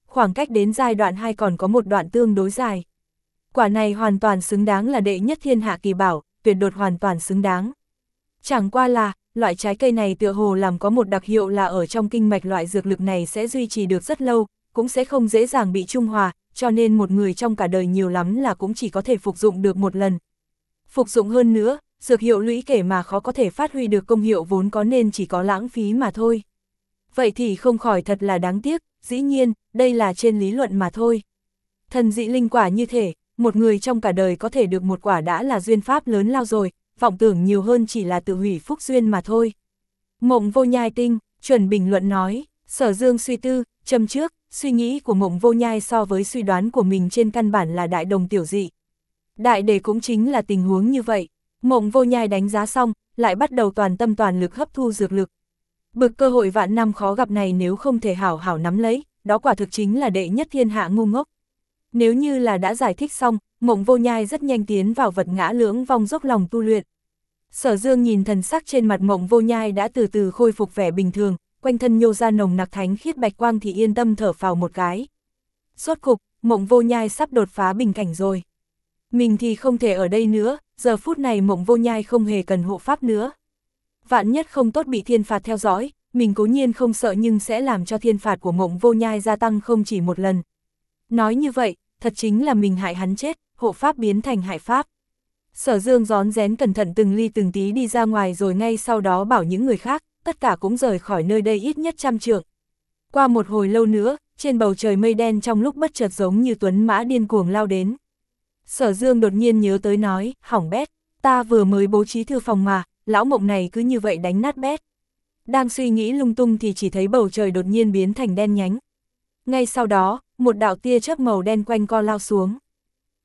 khoảng cách đến giai đoạn hai còn có một đoạn tương đối dài. Quả này hoàn toàn xứng đáng là đệ nhất thiên hạ kỳ bảo, tuyệt đột hoàn toàn xứng đáng. Chẳng qua là, loại trái cây này tựa hồ làm có một đặc hiệu là ở trong kinh mạch loại dược lực này sẽ duy trì được rất lâu, cũng sẽ không dễ dàng bị trung hòa, cho nên một người trong cả đời nhiều lắm là cũng chỉ có thể phục dụng được một lần. Phục dụng hơn nữa, dược hiệu lũy kể mà khó có thể phát huy được công hiệu vốn có nên chỉ có lãng phí mà thôi. Vậy thì không khỏi thật là đáng tiếc, dĩ nhiên, đây là trên lý luận mà thôi. Thần dị linh quả như thể, một người trong cả đời có thể được một quả đã là duyên pháp lớn lao rồi, vọng tưởng nhiều hơn chỉ là tự hủy phúc duyên mà thôi. Mộng Vô Nhai Tinh, chuẩn bình luận nói, Sở Dương suy tư, châm trước, suy nghĩ của Mộng Vô Nhai so với suy đoán của mình trên căn bản là đại đồng tiểu dị. Đại đề cũng chính là tình huống như vậy, Mộng Vô Nhai đánh giá xong, lại bắt đầu toàn tâm toàn lực hấp thu dược lực. Bực cơ hội vạn năm khó gặp này nếu không thể hảo hảo nắm lấy, đó quả thực chính là đệ nhất thiên hạ ngu ngốc. Nếu như là đã giải thích xong, Mộng Vô Nhai rất nhanh tiến vào vật ngã lưỡng vong dốc lòng tu luyện. Sở Dương nhìn thần sắc trên mặt Mộng Vô Nhai đã từ từ khôi phục vẻ bình thường, quanh thân nhô ra nồng nặc thánh khiết bạch quang thì yên tâm thở phào một cái. Rốt cục, Mộng Vô Nhai sắp đột phá bình cảnh rồi. Mình thì không thể ở đây nữa, giờ phút này Mộng Vô Nhai không hề cần hộ pháp nữa. Vạn nhất không tốt bị thiên phạt theo dõi, mình cố nhiên không sợ nhưng sẽ làm cho thiên phạt của Mộng Vô Nhai gia tăng không chỉ một lần. Nói như vậy, thật chính là mình hại hắn chết, hộ pháp biến thành hại pháp. Sở Dương rón rén cẩn thận từng ly từng tí đi ra ngoài rồi ngay sau đó bảo những người khác, tất cả cũng rời khỏi nơi đây ít nhất trăm trượng. Qua một hồi lâu nữa, trên bầu trời mây đen trong lúc bất chợt giống như tuấn mã điên cuồng lao đến. Sở Dương đột nhiên nhớ tới nói, hỏng bét, ta vừa mới bố trí thư phòng mà, lão Mộng này cứ như vậy đánh nát bét. Đang suy nghĩ lung tung thì chỉ thấy bầu trời đột nhiên biến thành đen nhánh. Ngay sau đó, một đạo tia chớp màu đen quanh co lao xuống.